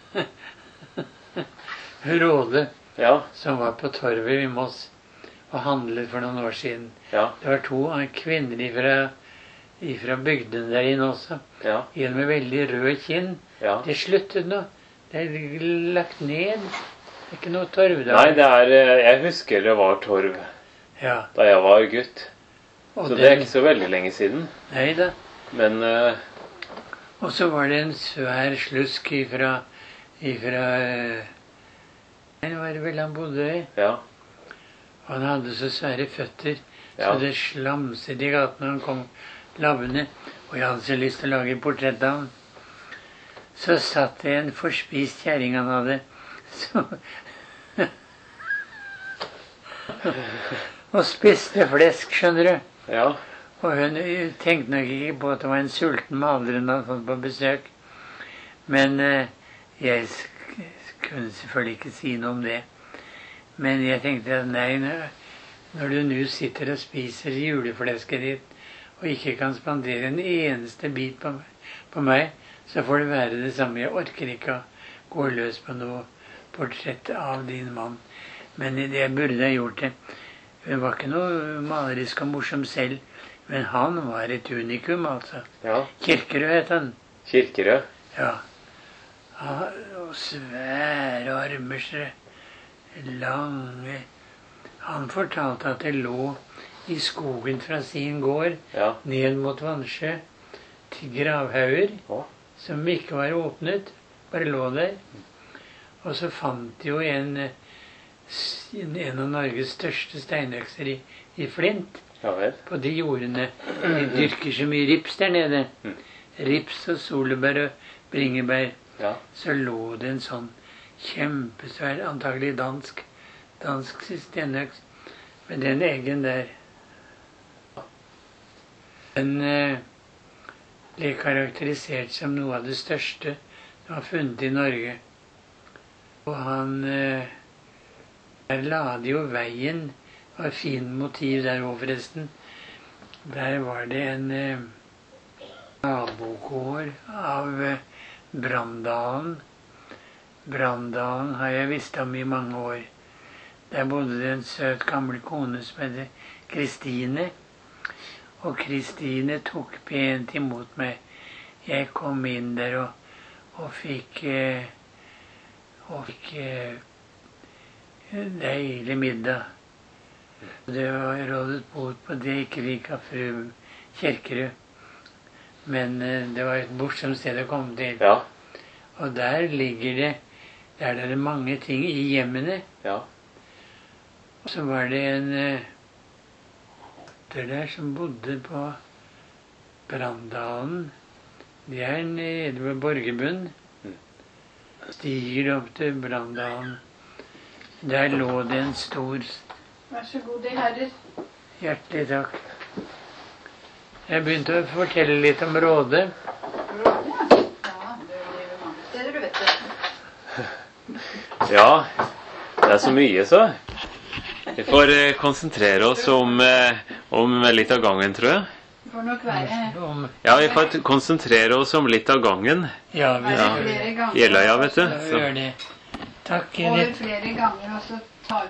Råde Ja, som var på torvet i Moss og handlet for noen år siden. ja, Det var to eh, kvinner ifra, ifra bygdene der inne også. ja, En med veldig rød kinn. ja. Det sluttet nå. Det er lagt ned. Det er ikke noe torv der. Nei, det er eh, Jeg husker det var torv Ja. da jeg var gutt. Og Så det er den- ikke så veldig lenge siden. Nei da. Men eh, Og så var det en svær slusk ifra ifra eh, Nei, var det vel han bodde i? ja, Og han hadde så svære føtter, ja, så det slamset i gaten når han kom labbende. Og jeg hadde så lyst til å lage et portrett av ham. Så satt det en forspist kjerring han hadde, så og spiste flesk, skjønner du. ja, Og hun tenkte nok ikke på at det var en sulten maler hun hadde fått på besøk. Men eh, jeg sk kunne selvfølgelig ikke si noe om det. Men jeg tenkte at nei, når- når du nå sitter og spiser juleflesket ditt og ikke kan spandere en eneste bit på, på meg, så får det være det samme. Jeg orker ikke å gå løs på noe portrett av din mann. Men det jeg burde ha gjort det. Hun var ikke noe malerisk og morsom selv, men han var et unikum, altså. ja. Kirkerød het han. Kirkerød. Ja. Ja, og svære armer, så lange. Han fortalte at det lå i skogen fra sin gård Ja, ned mot Vannsjø til gravhauger Å. som ikke var åpnet. Bare lå der. Og så fant de jo en, en av Norges største steinøkser i, i flint. Ja vel. På de jordene. De dyrker så mye rips der nede. Mm. Rips og solbær og bringebær. Ja. Så lå det en sånn kjempesvær, antagelig dansk, dansk steinøks, med den egen der. Den eh, ble karakterisert som noe av det største som var funnet i Norge. Og han eh, der la de jo veien. Det var et fint motiv der òg, forresten. Der var det en eh, nabogård av eh, Brandalen. Brandalen har jeg visst om i mange år. Der bodde det en søt gammel kone som heter Kristine. Og Kristine tok pent imot meg. Jeg kom inn der og, og fikk eh, og fikk eh, deilig middag. Det var rådet bot på det, ikke fikk av fru Kjerkerød. Men eh, det var et morsomt sted å komme til. Ja. Og der ligger det, der er det mange ting i hjemmene. Ja. Og så var det en eh, der, der som bodde på Brandalen. De er nede ved Borgerbunn. Mm. Stiger opp til Brandalen. Der lå det en stor. Vær så god, de herrer. Hjertelig takk. Jeg begynte å fortelle litt om Råde. Råde, ja. Ja, det lever mange steder, du vet det. Ja, det er så mye, så. Vi får eh, konsentrere oss om, eh, om litt av gangen, tror jeg. Det får nok være, Om, Ja, vi får t- konsentrere oss om litt av gangen. ja, vi være Ja. skal flere ganger. Jeløya, vet du. vi Så. gjør det. Takk, Over Edith. flere ganger også.